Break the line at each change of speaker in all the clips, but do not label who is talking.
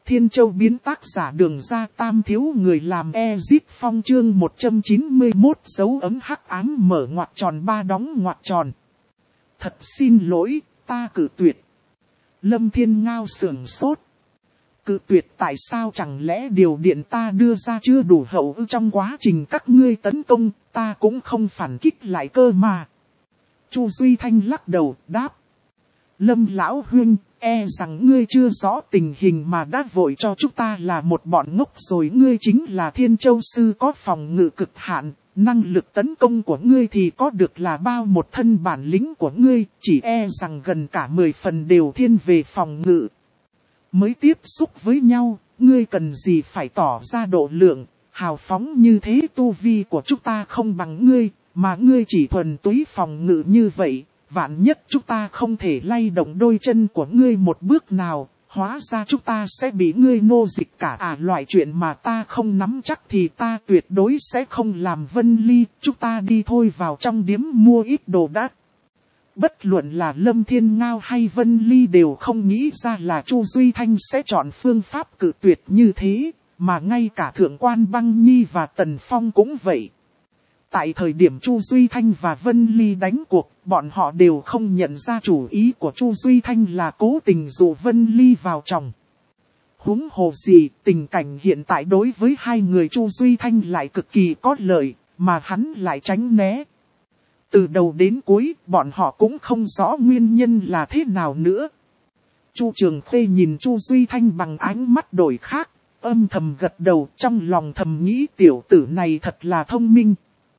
Thiên Châu biến tác giả Đường Ra Tam thiếu người làm Ezip Phong chương 191 dấu ấm hắc ám mở ngoặc tròn 3 đóng ngoặc tròn. Thật xin lỗi, ta cự tuyệt. Lâm Thiên Ngao sưởng sốt. Cự tuyệt tại sao chẳng lẽ điều điện ta đưa ra chưa đủ hậu ư, trong quá trình các ngươi tấn công, ta cũng không phản kích lại cơ mà. Chu Duy Thanh lắc đầu, đáp. Lâm lão huynh, e rằng ngươi chưa rõ tình hình mà đã vội cho chúng ta là một bọn ngốc rồi. Ngươi chính là Thiên Châu sư có phòng ngự cực hạn, năng lực tấn công của ngươi thì có được là bao một thân bản lĩnh của ngươi, chỉ e rằng gần cả 10 phần đều thiên về phòng ngự. Mới tiếp xúc với nhau, ngươi cần gì phải tỏ ra độ lượng, hào phóng như thế. Tu vi của chúng ta không bằng ngươi, mà ngươi chỉ thuần túy phòng ngự như vậy. Vạn nhất chúng ta không thể lay động đôi chân của ngươi một bước nào, hóa ra chúng ta sẽ bị ngươi nô dịch cả. Loại chuyện mà ta không nắm chắc thì ta tuyệt đối sẽ không làm. Vân Ly, chúng ta đi thôi, vào trong điếm mua ít đồ đắt. Bất luận là Lâm Thiên Ngao hay Vân Ly đều không nghĩ ra là Chu Duy Thanh sẽ chọn phương pháp cự tuyệt như thế, mà ngay cả Thượng quan Băng Nhi và Tần Phong cũng vậy. Tại thời điểm Chu Duy Thanh và Vân Ly đánh cuộc, bọn họ đều không nhận ra chủ ý của Chu Duy Thanh là cố tình dụ Vân Ly vào chồng. Huống hồ gì, tình cảnh hiện tại đối với hai người Chu Duy Thanh lại cực kỳ có lợi, mà hắn lại tránh né. Từ đầu đến cuối, bọn họ cũng không rõ nguyên nhân là thế nào nữa. Chu Trường Khuê nhìn Chu Duy Thanh bằng ánh mắt đổi khác, âm thầm gật đầu, trong lòng thầm nghĩ tiểu tử này thật là thông minh.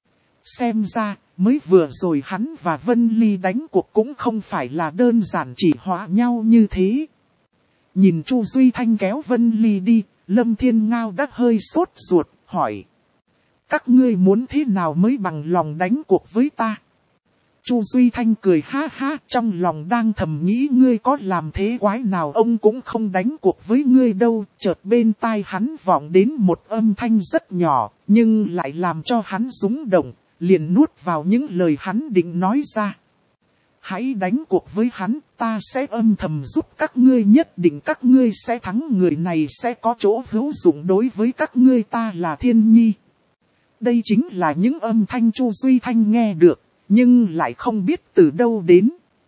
Xem ra, mới vừa rồi hắn và Vân Ly đánh cuộc cũng không phải là đơn giản chỉ hóa nhau như thế. Nhìn Chu Duy Thanh kéo Vân Ly đi, Lâm Thiên Ngao đã hơi sốt ruột, hỏi. Các ngươi muốn thế nào mới bằng lòng đánh cuộc với ta? Chu Duy Thanh cười ha ha, trong lòng đang thầm nghĩ ngươi có làm thế quái nào ông cũng không đánh cuộc với ngươi đâu. Chợt bên tai hắn vọng đến một âm thanh rất nhỏ, nhưng lại làm cho hắn rung động, liền nuốt vào những lời hắn định nói ra. Hãy đánh cuộc với hắn, ta sẽ âm thầm giúp các ngươi, nhất định các ngươi sẽ thắng, người này sẽ có chỗ hữu dụng đối với các ngươi, ta là Thiên Nhi. Đây chính là những âm thanh Chu Duy Thanh nghe được, nhưng lại không biết từ đâu đến.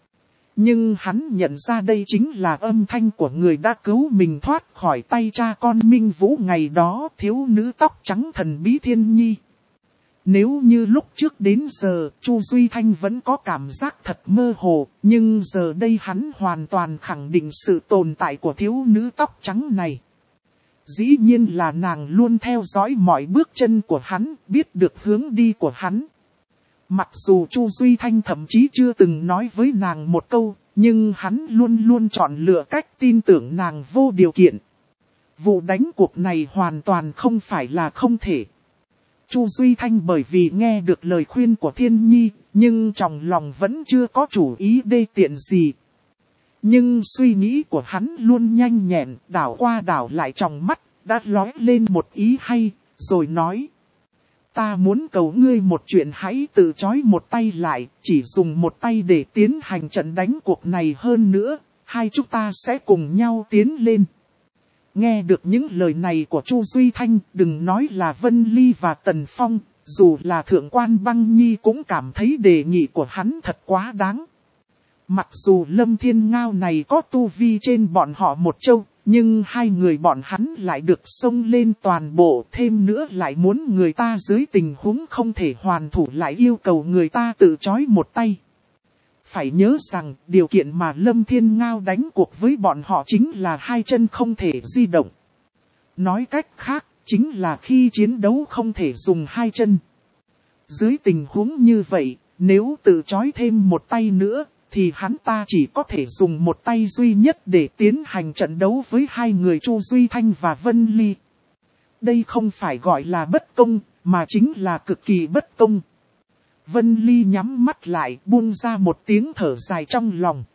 Nhưng hắn nhận ra đây chính là âm thanh của người đã cứu mình thoát khỏi tay cha con Minh Vũ ngày đó, thiếu nữ tóc trắng thần bí Thiên Nhi. Nếu như lúc trước đến giờ, Chu Duy Thanh vẫn có cảm giác thật mơ hồ, nhưng giờ đây hắn hoàn toàn khẳng định sự tồn tại của thiếu nữ tóc trắng này. Dĩ nhiên là nàng luôn theo dõi mọi bước chân của hắn, biết được hướng đi của hắn. Mặc dù Chu Duy Thanh thậm chí chưa từng nói với nàng một câu, nhưng hắn luôn luôn chọn lựa cách tin tưởng nàng vô điều kiện. Vụ đánh cuộc này hoàn toàn không phải là không thể. Chu Duy Thanh bởi vì nghe được lời khuyên của Thiên Nhi, nhưng trong lòng vẫn chưa có chủ ý đê tiện gì. Nhưng suy nghĩ của hắn luôn nhanh nhẹn, đảo qua đảo lại trong mắt, đã lóe lên một ý hay, rồi nói. Ta muốn cầu ngươi một chuyện, hãy tự trói một tay lại, chỉ dùng một tay để tiến hành trận đánh cuộc này, hơn nữa, hai chúng ta sẽ cùng nhau tiến lên. Nghe được những lời này của Chu Duy Thanh, đừng nói là Vân Ly và Tần Phong, dù là Thượng quan Băng Nhi cũng cảm thấy đề nghị của hắn thật quá đáng. Mặc dù Lâm Thiên Ngao này có tu vi trên bọn họ một châu, nhưng hai người bọn hắn lại được xông lên toàn bộ, thêm nữa lại muốn người ta dưới tình huống không thể hoàn thủ lại yêu cầu người ta tự trói một tay. Phải nhớ rằng, điều kiện mà Lâm Thiên Ngao đánh cuộc với bọn họ chính là hai chân không thể di động. Nói cách khác, chính là khi chiến đấu không thể dùng hai chân. Dưới tình huống như vậy, nếu tự trói thêm một tay nữa, thì hắn ta chỉ có thể dùng một tay duy nhất để tiến hành trận đấu với hai người Chu Duy Thanh và Vân Ly. Đây không phải gọi là bất công, mà chính là cực kỳ bất công. Vân Ly nhắm mắt lại, buông ra một tiếng thở dài trong lòng.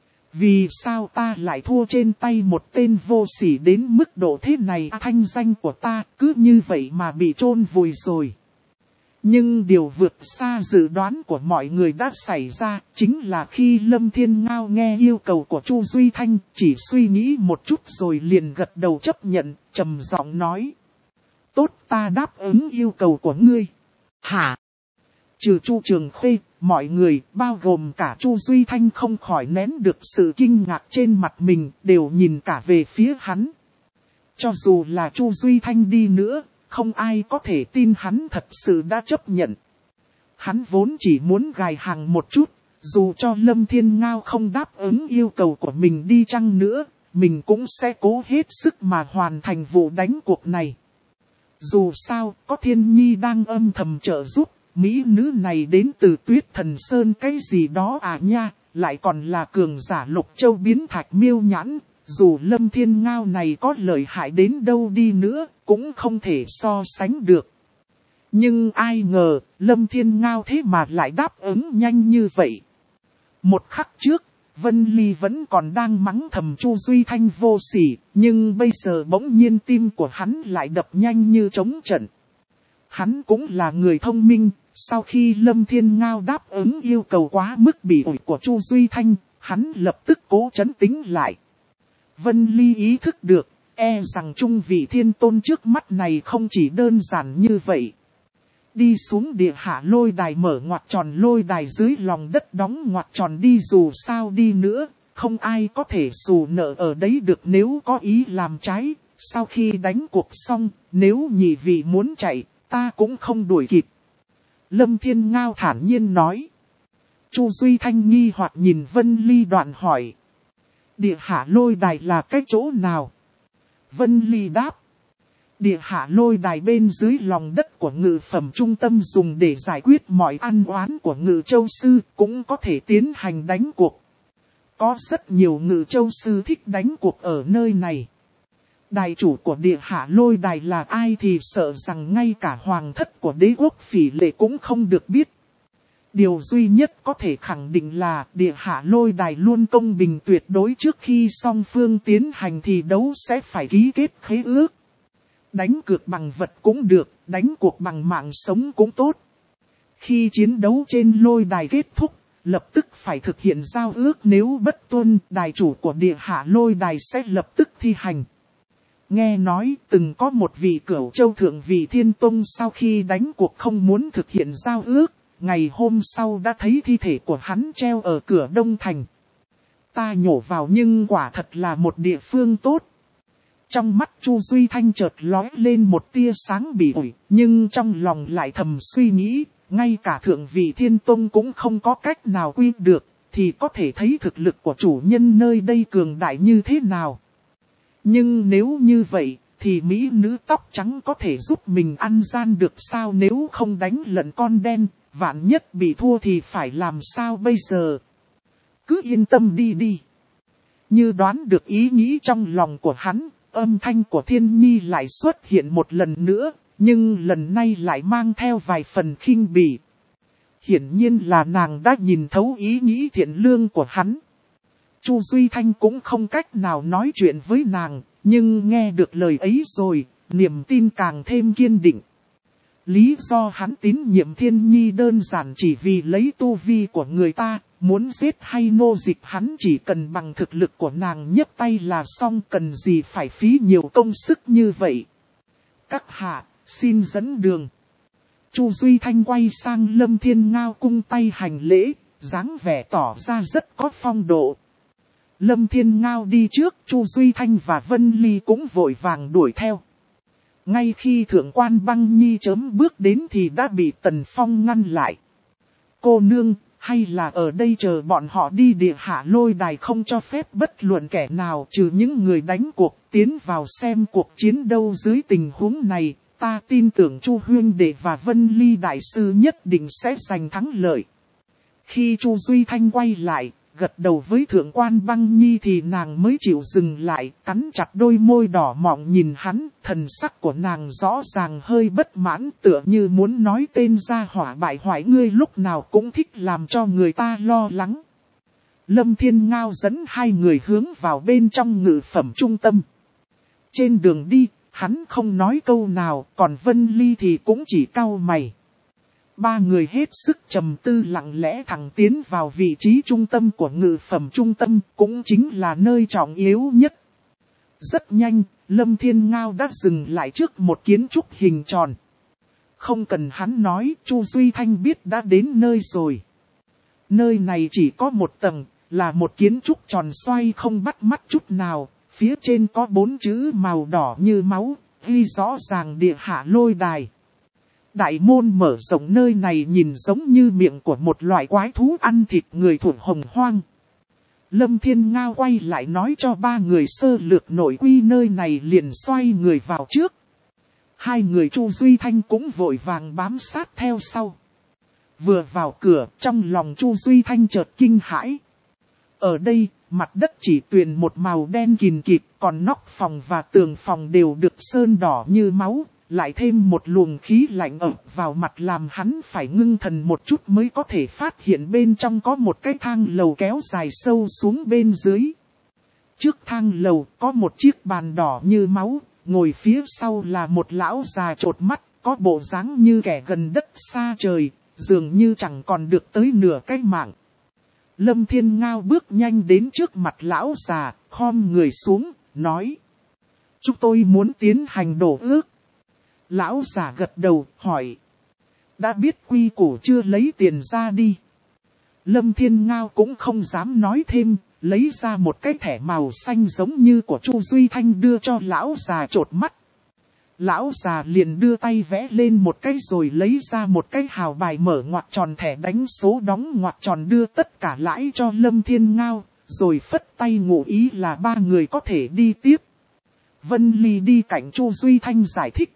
Vì sao ta lại thua trên tay một tên vô sỉ đến mức độ thế này? Thanh danh của ta cứ như vậy mà bị chôn vùi rồi. Nhưng điều vượt xa dự đoán của mọi người đã xảy ra, chính là khi Lâm Thiên Ngao nghe yêu cầu của Chu Duy Thanh, chỉ suy nghĩ một chút rồi liền gật đầu chấp nhận, trầm giọng nói. Tốt, ta đáp ứng yêu cầu của ngươi. Hả? Trừ Chu Trường Khuê, mọi người, bao gồm cả Chu Duy Thanh không khỏi nén được sự kinh ngạc trên mặt mình, đều nhìn cả về phía hắn. Cho dù là Chu Duy Thanh đi nữa, không ai có thể tin hắn thật sự đã chấp nhận. Hắn vốn chỉ muốn gài hàng một chút, dù cho Lâm Thiên Ngao không đáp ứng yêu cầu của mình đi chăng nữa, mình cũng sẽ cố hết sức mà hoàn thành vụ đánh cuộc này. Dù sao, có Thiên Nhi đang âm thầm trợ giúp, mỹ nữ này đến từ Tuyết Thần Sơn cái gì đó à nha, lại còn là cường giả Lục Châu biến thạch miêu nhãn. Dù Lâm Thiên Ngao này có lợi hại đến đâu đi nữa, cũng không thể so sánh được. Nhưng ai ngờ, Lâm Thiên Ngao thế mà lại đáp ứng nhanh như vậy. Một khắc trước, Vân Ly vẫn còn đang mắng thầm Chu Duy Thanh vô sỉ, nhưng bây giờ bỗng nhiên tim của hắn lại đập nhanh như trống trận. Hắn cũng là người thông minh, sau khi Lâm Thiên Ngao đáp ứng yêu cầu quá mức bị ổi của Chu Duy Thanh, hắn lập tức cố trấn tĩnh lại. Vân Ly ý thức được, e rằng trung vị thiên tôn trước mắt này không chỉ đơn giản như vậy. Đi xuống địa hạ lôi đài mở ngoặc tròn lôi đài dưới lòng đất đóng ngoặc tròn đi, dù sao đi nữa, không ai có thể xù nợ ở đấy được nếu có ý làm trái. Sau khi đánh cuộc xong, nếu nhị vị muốn chạy, ta cũng không đuổi kịp. Lâm Thiên Ngao thản nhiên nói. Chu Duy Thanh nghi hoặc nhìn Vân Ly đoạn hỏi. Địa hạ lôi đài là cái chỗ nào? Vân Ly đáp. Địa hạ lôi đài bên dưới lòng đất của ngự phẩm trung tâm dùng để giải quyết mọi ăn oán của ngự châu sư, cũng có thể tiến hành đánh cuộc. Có rất nhiều ngự châu sư thích đánh cuộc ở nơi này. Đài chủ của địa hạ lôi đài là ai thì sợ rằng ngay cả hoàng thất của đế quốc Phỉ Lệ cũng không được biết. Điều duy nhất có thể khẳng định là địa hạ lôi đài luôn công bình tuyệt đối, trước khi song phương tiến hành thì đấu sẽ phải ký kết khế ước. Đánh cược bằng vật cũng được, đánh cuộc bằng mạng sống cũng tốt. Khi chiến đấu trên lôi đài kết thúc, lập tức phải thực hiện giao ước, nếu bất tuân, đài chủ của địa hạ lôi đài sẽ lập tức thi hành. Nghe nói từng có một vị Cửu Châu thượng vị thiên tông sau khi đánh cuộc không muốn thực hiện giao ước, ngày hôm sau đã thấy thi thể của hắn treo ở cửa Đông Thành. Ta nhổ vào nhưng quả thật là một địa phương tốt. Trong mắt Chu Duy Thanh chợt lóe lên một tia sáng bị ổi, nhưng trong lòng lại thầm suy nghĩ, ngay cả thượng vị thiên tông cũng không có cách nào quy được, thì có thể thấy thực lực của chủ nhân nơi đây cường đại như thế nào. Nhưng nếu như vậy, thì mỹ nữ tóc trắng có thể giúp mình ăn gian được sao? Nếu không đánh lận con đen, vạn nhất bị thua thì phải làm sao bây giờ? Cứ yên tâm đi đi. Như đoán được ý nghĩ trong lòng của hắn, âm thanh của Thiên Nhi lại xuất hiện một lần nữa, nhưng lần này lại mang theo vài phần khinh bỉ. Hiển nhiên là nàng đã nhìn thấu ý nghĩ thiện lương của hắn. Chu Duy Thanh cũng không cách nào nói chuyện với nàng, nhưng nghe được lời ấy rồi, niềm tin càng thêm kiên định. Lý do hắn tín nhiệm Thiên Nhi đơn giản chỉ vì lấy tu vi của người ta, muốn giết hay nô dịch hắn chỉ cần bằng thực lực của nàng nhấc tay là xong, cần gì phải phí nhiều công sức như vậy. Các hạ, xin dẫn đường. Chu Duy Thanh quay sang Lâm Thiên Ngao cung tay hành lễ, dáng vẻ tỏ ra rất có phong độ. Lâm Thiên Ngao đi trước, Chu Duy Thanh và Vân Ly cũng vội vàng đuổi theo. Ngay khi thượng quan Băng Nhi chớm bước đến thì đã bị Tần Phong ngăn lại. Cô nương, hay là ở đây chờ bọn họ đi địa hạ lôi đài, không cho phép bất luận kẻ nào trừ những người đánh cuộc tiến vào xem cuộc chiến đâu. Dưới tình huống này, ta tin tưởng Chu huynh đệ và Vân Ly đại sư nhất định sẽ giành thắng lợi. Khi Chu Duy Thanh quay lại, gật đầu với thượng quan Băng Nhi thì nàng mới chịu dừng lại, cắn chặt đôi môi đỏ mọng nhìn hắn, thần sắc của nàng rõ ràng hơi bất mãn, tựa như muốn nói tên gia hỏa bại hoại ngươi lúc nào cũng thích làm cho người ta lo lắng. Lâm Thiên Ngao dẫn hai người hướng vào bên trong ngự phẩm trung tâm. Trên đường đi, hắn không nói câu nào, còn Vân Ly thì cũng chỉ cau mày. Ba người hết sức trầm tư lặng lẽ thẳng tiến vào vị trí trung tâm của ngự phẩm trung tâm, cũng chính là nơi trọng yếu nhất. Rất nhanh, Lâm Thiên Ngao đã dừng lại trước một kiến trúc hình tròn. Không cần hắn nói, Chu Duy Thanh biết đã đến nơi rồi. Nơi này chỉ có một tầng, là một kiến trúc tròn xoay không bắt mắt chút nào, phía trên có 4 chữ màu đỏ như máu, ghi rõ ràng địa hạ lôi đài. Đại môn mở rộng, nơi này nhìn giống như miệng của một loại quái thú ăn thịt người thuộc hồng hoang. Lâm Thiên Ngao quay lại nói cho ba người sơ lược nội quy nơi này, liền xoay người vào trước. Hai người Chu Duy Thanh cũng vội vàng bám sát theo sau. Vừa vào cửa, trong lòng Chu Duy Thanh chợt kinh hãi. Ở đây, mặt đất chỉ tuyền một màu đen kìn kịt, còn nóc phòng và tường phòng đều được sơn đỏ như máu, lại thêm một luồng khí lạnh ập vào mặt làm hắn phải ngưng thần một chút mới có thể phát hiện bên trong có một cái thang lầu kéo dài sâu xuống bên dưới. Trước thang lầu có một chiếc bàn đỏ như máu, ngồi phía sau là một lão già chột mắt, có bộ dáng như kẻ gần đất xa trời, dường như chẳng còn được tới nửa cái mạng. Lâm Thiên Ngao bước nhanh đến trước mặt lão già, khom người xuống, nói: "Chúng tôi muốn tiến hành đổ ước." Lão già gật đầu, hỏi: "Đã biết quy củ chưa, lấy tiền ra đi." Lâm Thiên Ngao cũng không dám nói thêm, lấy ra một cái thẻ màu xanh giống như của Chu Duy Thanh đưa cho lão già chột mắt. Lão già liền đưa tay vẽ lên một cái rồi lấy ra một cái hào bài mở ngoặc tròn thẻ đánh số đóng ngoặc tròn đưa tất cả lãi cho Lâm Thiên Ngao, rồi phất tay ngụ ý là ba người có thể đi tiếp. Vân Ly đi cạnh Chu Duy Thanh giải thích: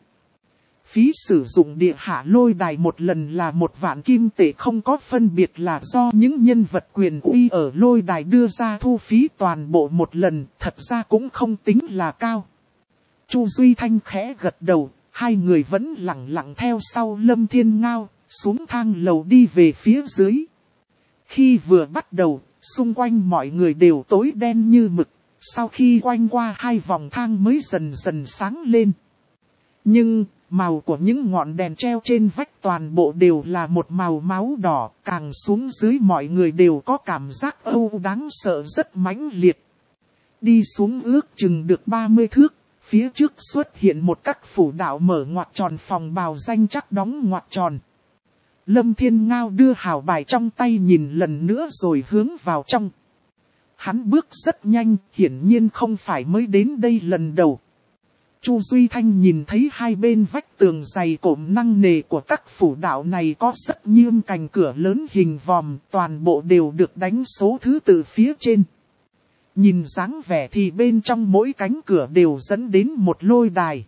"Phí sử dụng địa hạ lôi đài một lần là 1.000 kim tệ, không có phân biệt là do những nhân vật quyền uy ở lôi đài đưa ra thu phí toàn bộ một lần, thật ra cũng không tính là cao." Chu Duy Thanh khẽ gật đầu, hai người vẫn lặng lặng theo sau Lâm Thiên Ngao, xuống thang lầu đi về phía dưới. Khi vừa bắt đầu, xung quanh mọi người đều tối đen như mực, sau khi quanh qua 2 vòng thang mới dần dần sáng lên. Nhưng, màu của những ngọn đèn treo trên vách toàn bộ đều là một màu máu đỏ, càng xuống dưới mọi người đều có cảm giác âu đáng sợ rất mãnh liệt. Đi xuống ước chừng được 30 thước. Phía trước xuất hiện một các phủ đạo mở ngoặc tròn phòng bào danh chắc đóng ngoặc tròn. Lâm Thiên Ngao đưa hào bài trong tay nhìn lần nữa rồi hướng vào trong. Hắn bước rất nhanh, hiển nhiên không phải mới đến đây lần đầu. Chu Duy Thanh nhìn thấy hai bên vách tường dày cộm nặng nề của các phủ đạo này có rất nhiều cành cửa lớn hình vòm, toàn bộ đều được đánh số thứ tự phía trên. Nhìn dáng vẻ thì bên trong mỗi cánh cửa đều dẫn đến một lôi đài.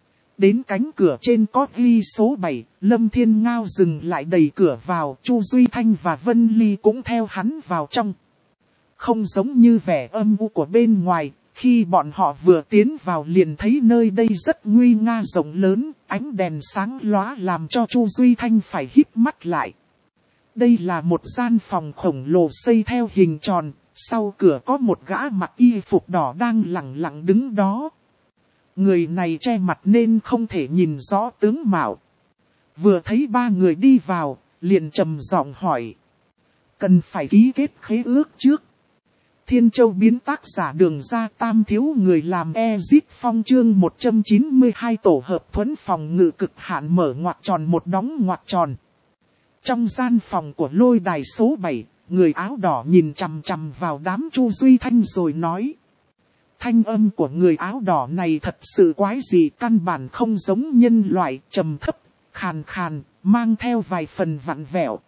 Đến cánh cửa trên có ghi số 7, Lâm Thiên Ngao dừng lại đẩy cửa vào, Chu Duy Thanh và Vân Ly cũng theo hắn vào trong. Không giống như vẻ âm u của bên ngoài, khi bọn họ vừa tiến vào liền thấy nơi đây rất nguy nga rộng lớn, ánh đèn sáng lóa làm cho Chu Duy Thanh phải híp mắt lại. Đây là một gian phòng khổng lồ xây theo hình tròn. Sau cửa có một gã mặc y phục đỏ đang lặng lặng đứng đó. Người này che mặt nên không thể nhìn rõ tướng mạo. Vừa thấy ba người đi vào, liền trầm giọng hỏi: "Cần phải ký kết khế ước trước?" Thiên Châu biến tác giả Đường Ra Tam thiếu người làm Exit Phong chương 192 tổ hợp thuẫn phòng ngự cực hạn mở ngoặc tròn một đóng ngoặc tròn. Trong gian phòng của lôi đài số 7, người áo đỏ nhìn chằm chằm vào đám Chu Duy Thanh rồi nói. Thanh âm của người áo đỏ này thật sự quái dị, căn bản không giống nhân loại, trầm thấp, khàn khàn, mang theo vài phần vặn vẹo.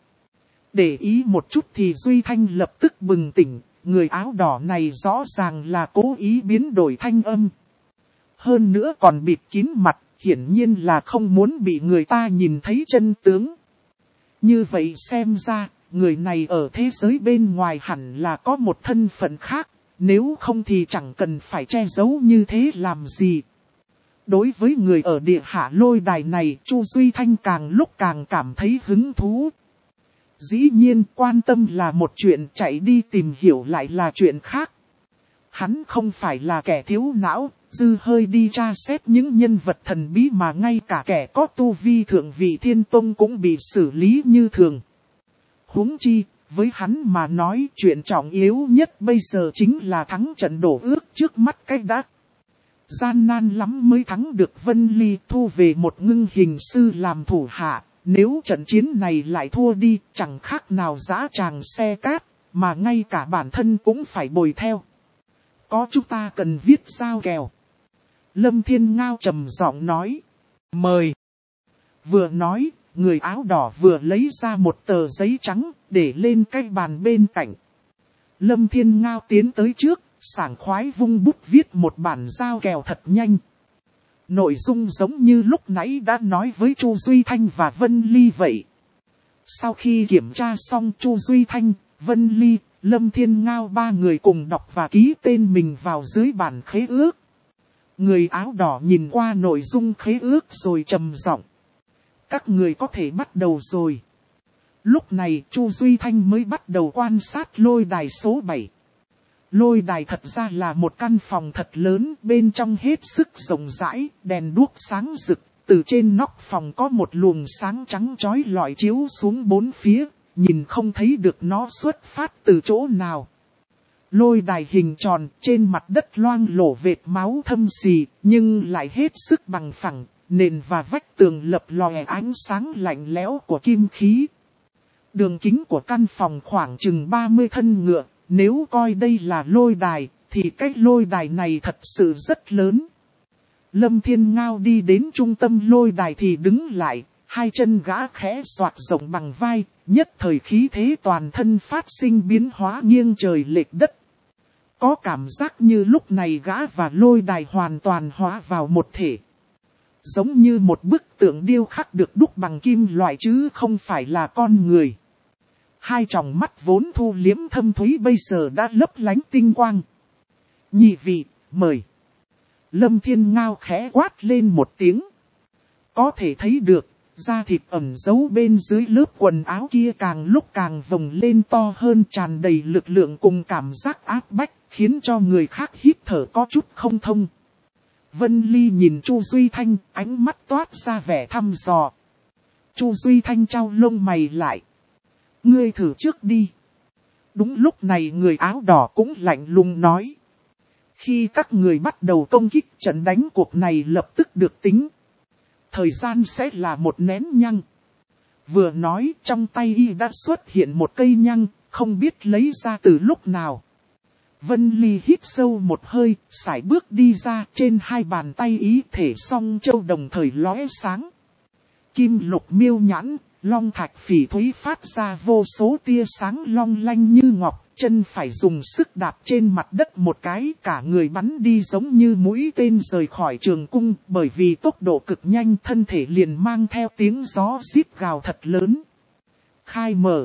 Để ý một chút thì Duy Thanh lập tức bừng tỉnh, người áo đỏ này rõ ràng là cố ý biến đổi thanh âm. Hơn nữa còn bịt kín mặt, hiển nhiên là không muốn bị người ta nhìn thấy chân tướng. Như vậy xem ra, người này ở thế giới bên ngoài hẳn là có một thân phận khác, nếu không thì chẳng cần phải che giấu như thế làm gì. Đối với người ở địa hạ lôi đài này, Chu Duy Thanh càng lúc càng cảm thấy hứng thú. Dĩ nhiên quan tâm là một chuyện, chạy đi tìm hiểu lại là chuyện khác. Hắn không phải là kẻ thiếu não, dư hơi đi tra xét những nhân vật thần bí mà ngay cả kẻ có tu vi thượng vị thiên tông cũng bị xử lý như thường. Huống chi, với hắn mà nói chuyện trọng yếu nhất bây giờ chính là thắng trận đổ ước trước mắt cách đã. Gian nan lắm mới thắng được Vân Ly, thu về một ngưng hình sư làm thủ hạ. Nếu trận chiến này lại thua đi, chẳng khác nào dã tràng xe cát, mà ngay cả bản thân cũng phải bồi theo. Có chúng ta cần viết giao kèo. Lâm Thiên Ngao trầm giọng nói. Mời. Vừa nói, người áo đỏ vừa lấy ra một tờ giấy trắng, để lên cái bàn bên cạnh. Lâm Thiên Ngao tiến tới trước, sảng khoái vung bút viết một bản giao kèo thật nhanh. Nội dung giống như lúc nãy đã nói với Chu Duy Thanh và Vân Ly vậy. Sau khi kiểm tra xong, Chu Duy Thanh, Vân Ly, Lâm Thiên Ngao ba người cùng đọc và ký tên mình vào dưới bản khế ước. Người áo đỏ nhìn qua nội dung khế ước rồi trầm giọng. Các người có thể bắt đầu rồi. Lúc này Chu Duy Thanh mới bắt đầu quan sát lôi đài số 7. Lôi đài thật ra là một căn phòng thật lớn, bên trong hết sức rộng rãi, đèn đuốc sáng rực. Từ trên nóc phòng có một luồng sáng trắng chói lọi chiếu xuống bốn phía, nhìn không thấy được nó xuất phát từ chỗ nào. Lôi đài hình tròn, trên mặt đất loang lổ vệt máu thâm xì, nhưng lại hết sức bằng phẳng, nền và vách tường lập lòe ánh sáng lạnh lẽo của kim khí. Đường kính của căn phòng khoảng chừng 30 thân ngựa, nếu coi đây là lôi đài, thì cái lôi đài này thật sự rất lớn. Lâm Thiên Ngao đi đến trung tâm lôi đài thì đứng lại, hai chân gã khẽ xoạc rộng bằng vai, nhất thời khí thế toàn thân phát sinh biến hóa nghiêng trời lệch đất. Có cảm giác như lúc này gã và lôi đài hoàn toàn hóa vào một thể. Giống như một bức tượng điêu khắc được đúc bằng kim loại chứ không phải là con người. Hai tròng mắt vốn thu liếm thâm thúy bây giờ đã lấp lánh tinh quang. Nhị vị, mời. Lâm Thiên Ngao khẽ quát lên một tiếng. Có thể thấy được, da thịt ẩn giấu bên dưới lớp quần áo kia càng lúc càng vồng lên to hơn, tràn đầy lực lượng cùng cảm giác áp bách, khiến cho người khác hít thở có chút không thông. Vân Ly nhìn Chu Duy Thanh, ánh mắt toát ra vẻ thăm dò. Chu Duy Thanh chau lông mày lại. Ngươi thử trước đi. Đúng lúc này người áo đỏ cũng lạnh lùng nói. Khi các người bắt đầu công kích, trận đánh cuộc này lập tức được tính. Thời gian sẽ là một nén nhăng. Vừa nói trong tay y đã xuất hiện một cây nhăng, không biết lấy ra từ lúc nào. Vân Ly hít sâu một hơi, sải bước đi ra, trên hai bàn tay ý thể song châu đồng thời lóe sáng. Kim lục miêu nhãn, long thạch phỉ thúy phát ra vô số tia sáng long lanh như ngọc, chân phải dùng sức đạp trên mặt đất một cái, cả người bắn đi giống như mũi tên rời khỏi trường cung, bởi vì tốc độ cực nhanh thân thể liền mang theo tiếng gió rít gào thật lớn. Khai mở.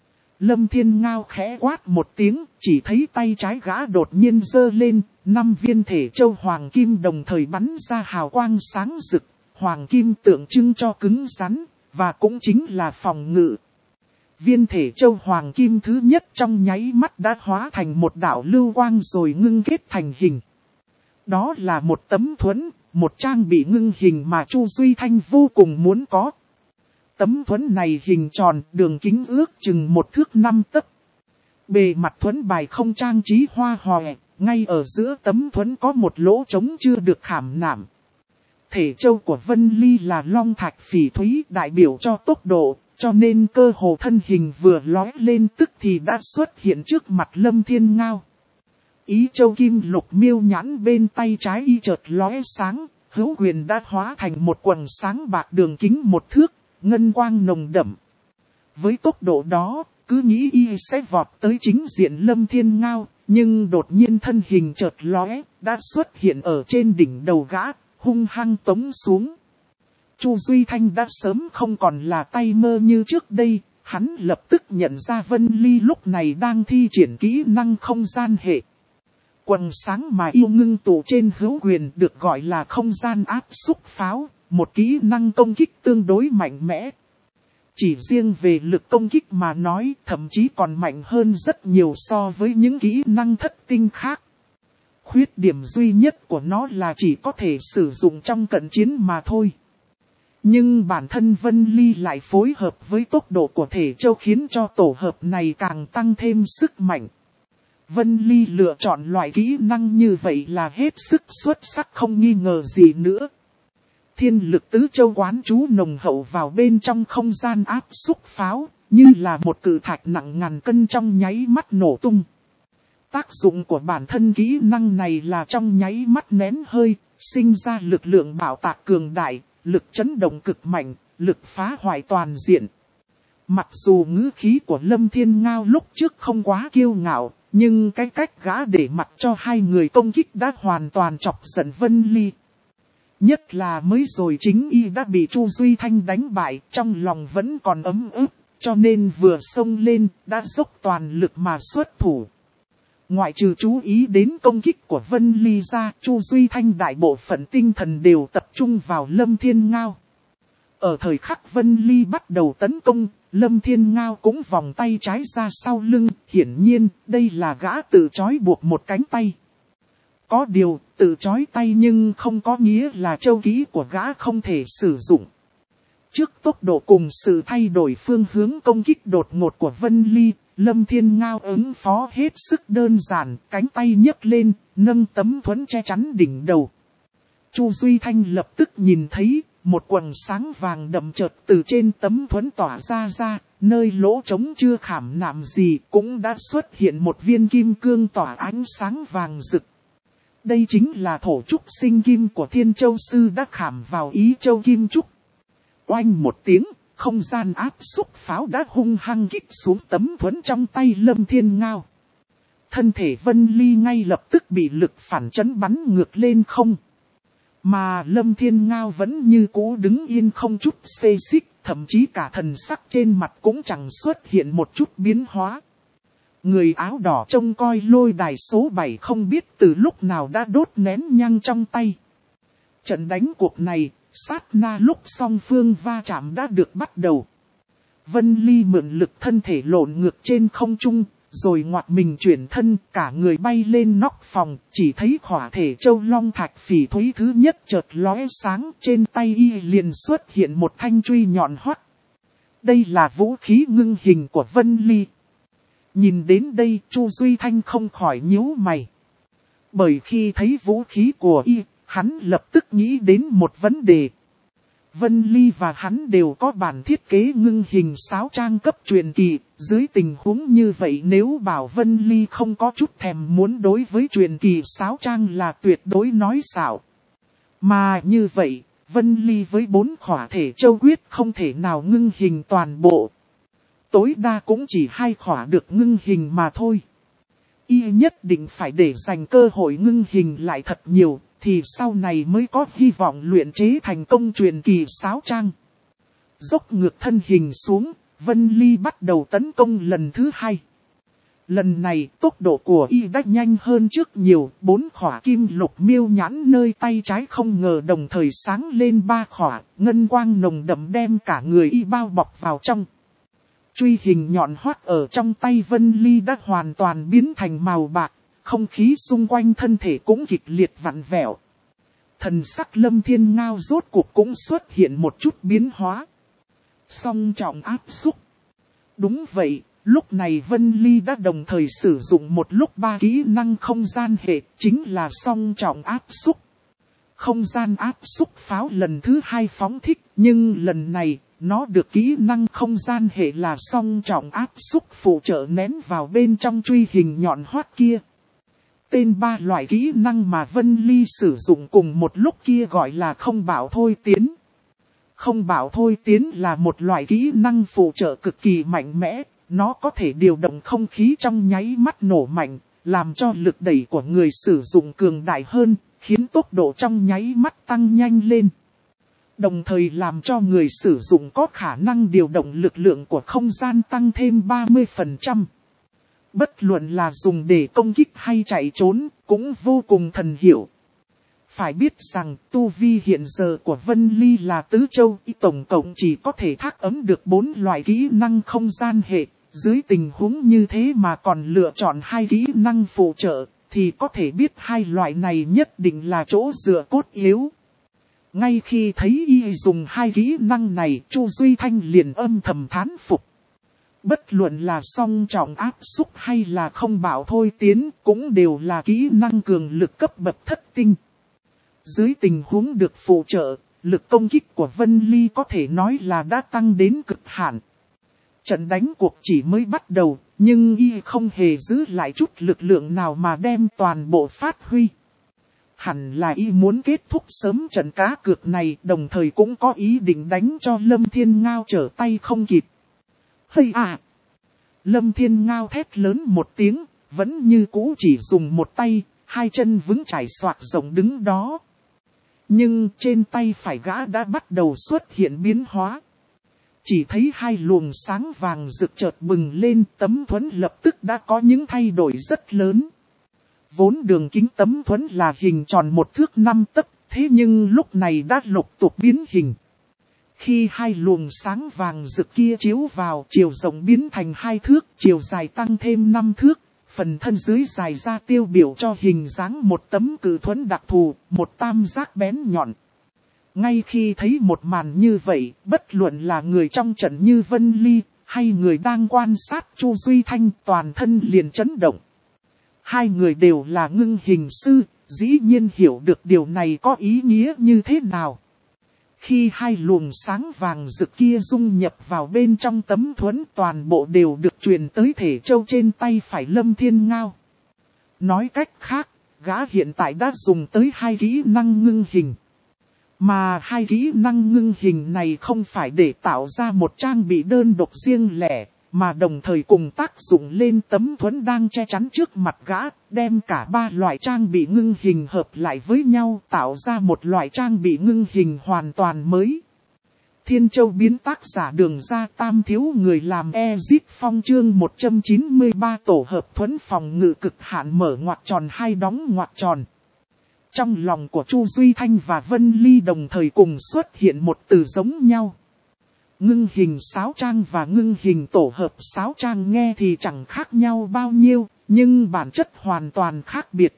Lâm Thiên Ngao khẽ quát một tiếng, chỉ thấy tay trái gã đột nhiên giơ lên, 5 viên thể châu hoàng kim đồng thời bắn ra hào quang sáng rực, hoàng kim tượng trưng cho cứng rắn, và cũng chính là phòng ngự. Viên thể châu hoàng kim thứ nhất trong nháy mắt đã hóa thành một đạo lưu quang rồi ngưng kết thành hình. Đó là một tấm thuẫn, một trang bị ngưng hình mà Chu Duy Thanh vô cùng muốn có. Tấm thuẫn này hình tròn, đường kính ước chừng 1 thước 5 tấc. Bề mặt thuẫn bài không trang trí hoa hòe, ngay ở giữa tấm thuẫn có một lỗ trống chưa được khảm nạm. Thể châu của Vân Ly là long thạch phỉ thúy đại biểu cho tốc độ, cho nên cơ hồ thân hình vừa lói lên tức thì đã xuất hiện trước mặt Lâm Thiên Ngao. Ý châu kim lục miêu nhãn bên tay trái y chợt lóe sáng, hữu quyền đã hóa thành một quầng sáng bạc đường kính 1 thước, ngân quang nồng đậm. Với tốc độ đó, cứ nghĩ y sẽ vọt tới chính diện Lâm Thiên Ngao, nhưng đột nhiên thân hình chợt lóe, đã xuất hiện ở trên đỉnh đầu gã, hung hăng tống xuống. Chu Duy Thanh đã sớm không còn là tay mơ như trước đây, hắn lập tức nhận ra Vân Ly lúc này đang thi triển kỹ năng không gian hệ. Quầng sáng mà yêu ngưng tụ trên hữu quyền được gọi là không gian áp xúc pháo, một kỹ năng công kích tương đối mạnh mẽ. Chỉ riêng về lực công kích mà nói, thậm chí còn mạnh hơn rất nhiều so với những kỹ năng thất tinh khác. Khuyết điểm duy nhất của nó là chỉ có thể sử dụng trong cận chiến mà thôi. Nhưng bản thân Vân Ly lại phối hợp với tốc độ của thể châu khiến cho tổ hợp này càng tăng thêm sức mạnh. Vân Ly lựa chọn loại kỹ năng như vậy là hết sức xuất sắc không nghi ngờ gì nữa. Thiên lực tứ châu quán trú nồng hậu vào bên trong không gian áp xúc pháo, như là một cự thạch nặng ngàn cân trong nháy mắt nổ tung. Tác dụng của bản thân kỹ năng này là trong nháy mắt nén hơi, sinh ra lực lượng bạo tạc cường đại, lực chấn động cực mạnh, lực phá hoại toàn diện. Mặc dù ngữ khí của Lâm Thiên Ngao lúc trước không quá kiêu ngạo, nhưng cái cách gã để mặc cho hai người công kích đã hoàn toàn chọc giận Vân Ly. Nhất là mới rồi chính y đã bị Chu Duy Thanh đánh bại, trong lòng vẫn còn ấm ức, cho nên vừa xông lên, đã dốc toàn lực mà xuất thủ. Ngoại trừ chú ý đến công kích của Vân Ly ra, Chu Duy Thanh đại bộ phận tinh thần đều tập trung vào Lâm Thiên Ngao. Ở thời khắc Vân Ly bắt đầu tấn công, Lâm Thiên Ngao cũng vòng tay trái ra sau lưng, hiển nhiên đây là gã tự trói buộc một cánh tay. Có điều, tự trói tay nhưng không có nghĩa là châu kỹ của gã không thể sử dụng. Trước tốc độ cùng sự thay đổi phương hướng công kích đột ngột của Vân Ly, Lâm Thiên Ngao ứng phó hết sức đơn giản, cánh tay nhấc lên, nâng tấm thuẫn che chắn đỉnh đầu. Chu Duy Thanh lập tức nhìn thấy, một quầng sáng vàng đậm chợt từ trên tấm thuẫn tỏa ra, nơi lỗ trống chưa khảm nạm gì cũng đã xuất hiện một viên kim cương tỏa ánh sáng vàng rực. Đây chính là thổ trúc sinh kim của Thiên Châu Sư đã khảm vào Ý Châu Kim Trúc. Oanh một tiếng, không gian áp xúc pháo đã hung hăng kích xuống tấm thuẫn trong tay Lâm Thiên Ngao. Thân thể Vân Ly ngay lập tức bị lực phản chấn bắn ngược lên không. Mà Lâm Thiên Ngao vẫn như cũ đứng yên không chút xê xích, thậm chí cả thần sắc trên mặt cũng chẳng xuất hiện một chút biến hóa. Người áo đỏ trông coi lôi đài số 7 không biết từ lúc nào đã đốt nén nhang trong tay. Trận đánh cuộc này, sát na lúc song phương va chạm đã được bắt đầu. Vân Ly mượn lực thân thể lộn ngược trên không trung, rồi ngoặt mình chuyển thân, cả người bay lên nóc phòng, chỉ thấy khỏa thể châu long thạch phỉ thúy thứ nhất chợt lóe sáng, trên tay y liền xuất hiện một thanh truy nhọn hoắt. Đây là vũ khí ngưng hình của Vân Ly. Nhìn đến đây, Chu Duy Thanh không khỏi nhíu mày. Bởi khi thấy vũ khí của y, hắn lập tức nghĩ đến một vấn đề. Vân Ly và hắn đều có bản thiết kế ngưng hình sáo trang cấp truyền kỳ, dưới tình huống như vậy nếu bảo Vân Ly không có chút thèm muốn đối với truyền kỳ sáo trang là tuyệt đối nói xạo. Mà như vậy, Vân Ly với 4 khỏa thể châu quyết không thể nào ngưng hình toàn bộ. Tối đa cũng chỉ 2 khỏa được ngưng hình mà thôi. Y nhất định phải để dành cơ hội ngưng hình lại thật nhiều, thì sau này mới có hy vọng luyện chế thành công truyền kỳ sáo trang. Dốc ngược thân hình xuống, Vân Ly bắt đầu tấn công lần thứ 2. Lần này tốc độ của y đã nhanh hơn trước nhiều, 4 khỏa kim lục miêu nhãn nơi tay trái không ngờ đồng thời sáng lên 3 khỏa, ngân quang nồng đậm đem cả người y bao bọc vào trong. Truy hình nhọn hoắt ở trong tay Vân Ly đã hoàn toàn biến thành màu bạc, không khí xung quanh thân thể cũng kịch liệt vặn vẹo. Thần sắc Lâm Thiên Ngao rốt cuộc cũng xuất hiện một chút biến hóa. Song trọng áp xúc. Đúng vậy, lúc này Vân Ly đã đồng thời sử dụng một lúc 3 kỹ năng không gian hệ, chính là song trọng áp xúc. Không gian áp xúc pháo lần thứ 2 phóng thích, nhưng lần này, nó được kỹ năng không gian hệ là song trọng áp xúc phụ trợ nén vào bên trong truy hình nhọn hoắt kia. Tên 3 loại kỹ năng mà Vân Ly sử dụng cùng một lúc kia gọi là không bảo thôi tiến. Không bảo thôi tiến là một loại kỹ năng phụ trợ cực kỳ mạnh mẽ, nó có thể điều động không khí trong nháy mắt nổ mạnh, làm cho lực đẩy của người sử dụng cường đại hơn, khiến tốc độ trong nháy mắt tăng nhanh lên. Đồng thời làm cho người sử dụng có khả năng điều động lực lượng của không gian tăng thêm 30%. Bất luận là dùng để công kích hay chạy trốn, cũng vô cùng thần hiệu. Phải biết rằng tu vi hiện giờ của Vân Ly là tứ châu, tổng cộng chỉ có thể thác ấm được 4 loại kỹ năng không gian hệ. Dưới tình huống như thế mà còn lựa chọn 2 kỹ năng phụ trợ, thì có thể biết hai loại này nhất định là chỗ dựa cốt yếu. Ngay khi thấy y dùng hai kỹ năng này, Chu Duy Thanh liền âm thầm thán phục. Bất luận là song trọng áp xúc hay là không bảo thôi tiến, cũng đều là kỹ năng cường lực cấp bậc thất tinh. Dưới tình huống được phụ trợ, lực công kích của Vân Ly có thể nói là đã tăng đến cực hạn. Trận đánh cuộc chỉ mới bắt đầu, nhưng y không hề giữ lại chút lực lượng nào mà đem toàn bộ phát huy. Hẳn là y muốn kết thúc sớm trận cá cược này, đồng thời cũng có ý định đánh cho Lâm Thiên Ngao trở tay không kịp. Hây à! Lâm Thiên Ngao thét lớn một tiếng, vẫn như cũ chỉ dùng một tay, hai chân vững chãi xoạc rộng đứng đó. Nhưng trên tay phải gã đã bắt đầu xuất hiện biến hóa. Chỉ thấy hai luồng sáng vàng rực chợt bừng lên, tấm thuẫn lập tức đã có những thay đổi rất lớn. Vốn đường kính tấm thuẫn là hình tròn 1 thước 5 tấc, thế nhưng lúc này đã lục tục biến hình. Khi hai luồng sáng vàng rực kia chiếu vào, chiều rộng biến thành 2 thước, chiều dài tăng thêm 5 thước, phần thân dưới dài ra tiêu biểu cho hình dáng một tấm cự thuẫn đặc thù, một tam giác bén nhọn. Ngay khi thấy một màn như vậy, bất luận là người trong trận như Vân Ly, hay người đang quan sát Chu Duy Thanh, toàn thân liền chấn động. Hai người đều là ngưng hình sư, dĩ nhiên hiểu được điều này có ý nghĩa như thế nào. Khi hai luồng sáng vàng rực kia dung nhập vào bên trong tấm thuẫn, toàn bộ đều được truyền tới thể châu trên tay phải Lâm Thiên Ngao. Nói cách khác, gã hiện tại đã dùng tới hai kỹ năng ngưng hình. Mà hai kỹ năng ngưng hình này không phải để tạo ra một trang bị đơn độc riêng lẻ, mà đồng thời cùng tác dụng lên tấm thuẫn đang che chắn trước mặt gã, đem cả ba loại trang bị ngưng hình hợp lại với nhau, tạo ra một loại trang bị ngưng hình hoàn toàn mới. Thiên Châu biến tác giả Đường Ra Tam thiếu người làm Exit Phong chương 193 tổ hợp thuẫn phòng ngự cực hạn mở ngoặc tròn hai đóng ngoặc tròn. Trong lòng của Chu Duy Thanh và Vân Ly đồng thời cùng xuất hiện một từ giống nhau. Ngưng hình sáo trang và ngưng hình tổ hợp sáo trang nghe thì chẳng khác nhau bao nhiêu, nhưng bản chất hoàn toàn khác biệt.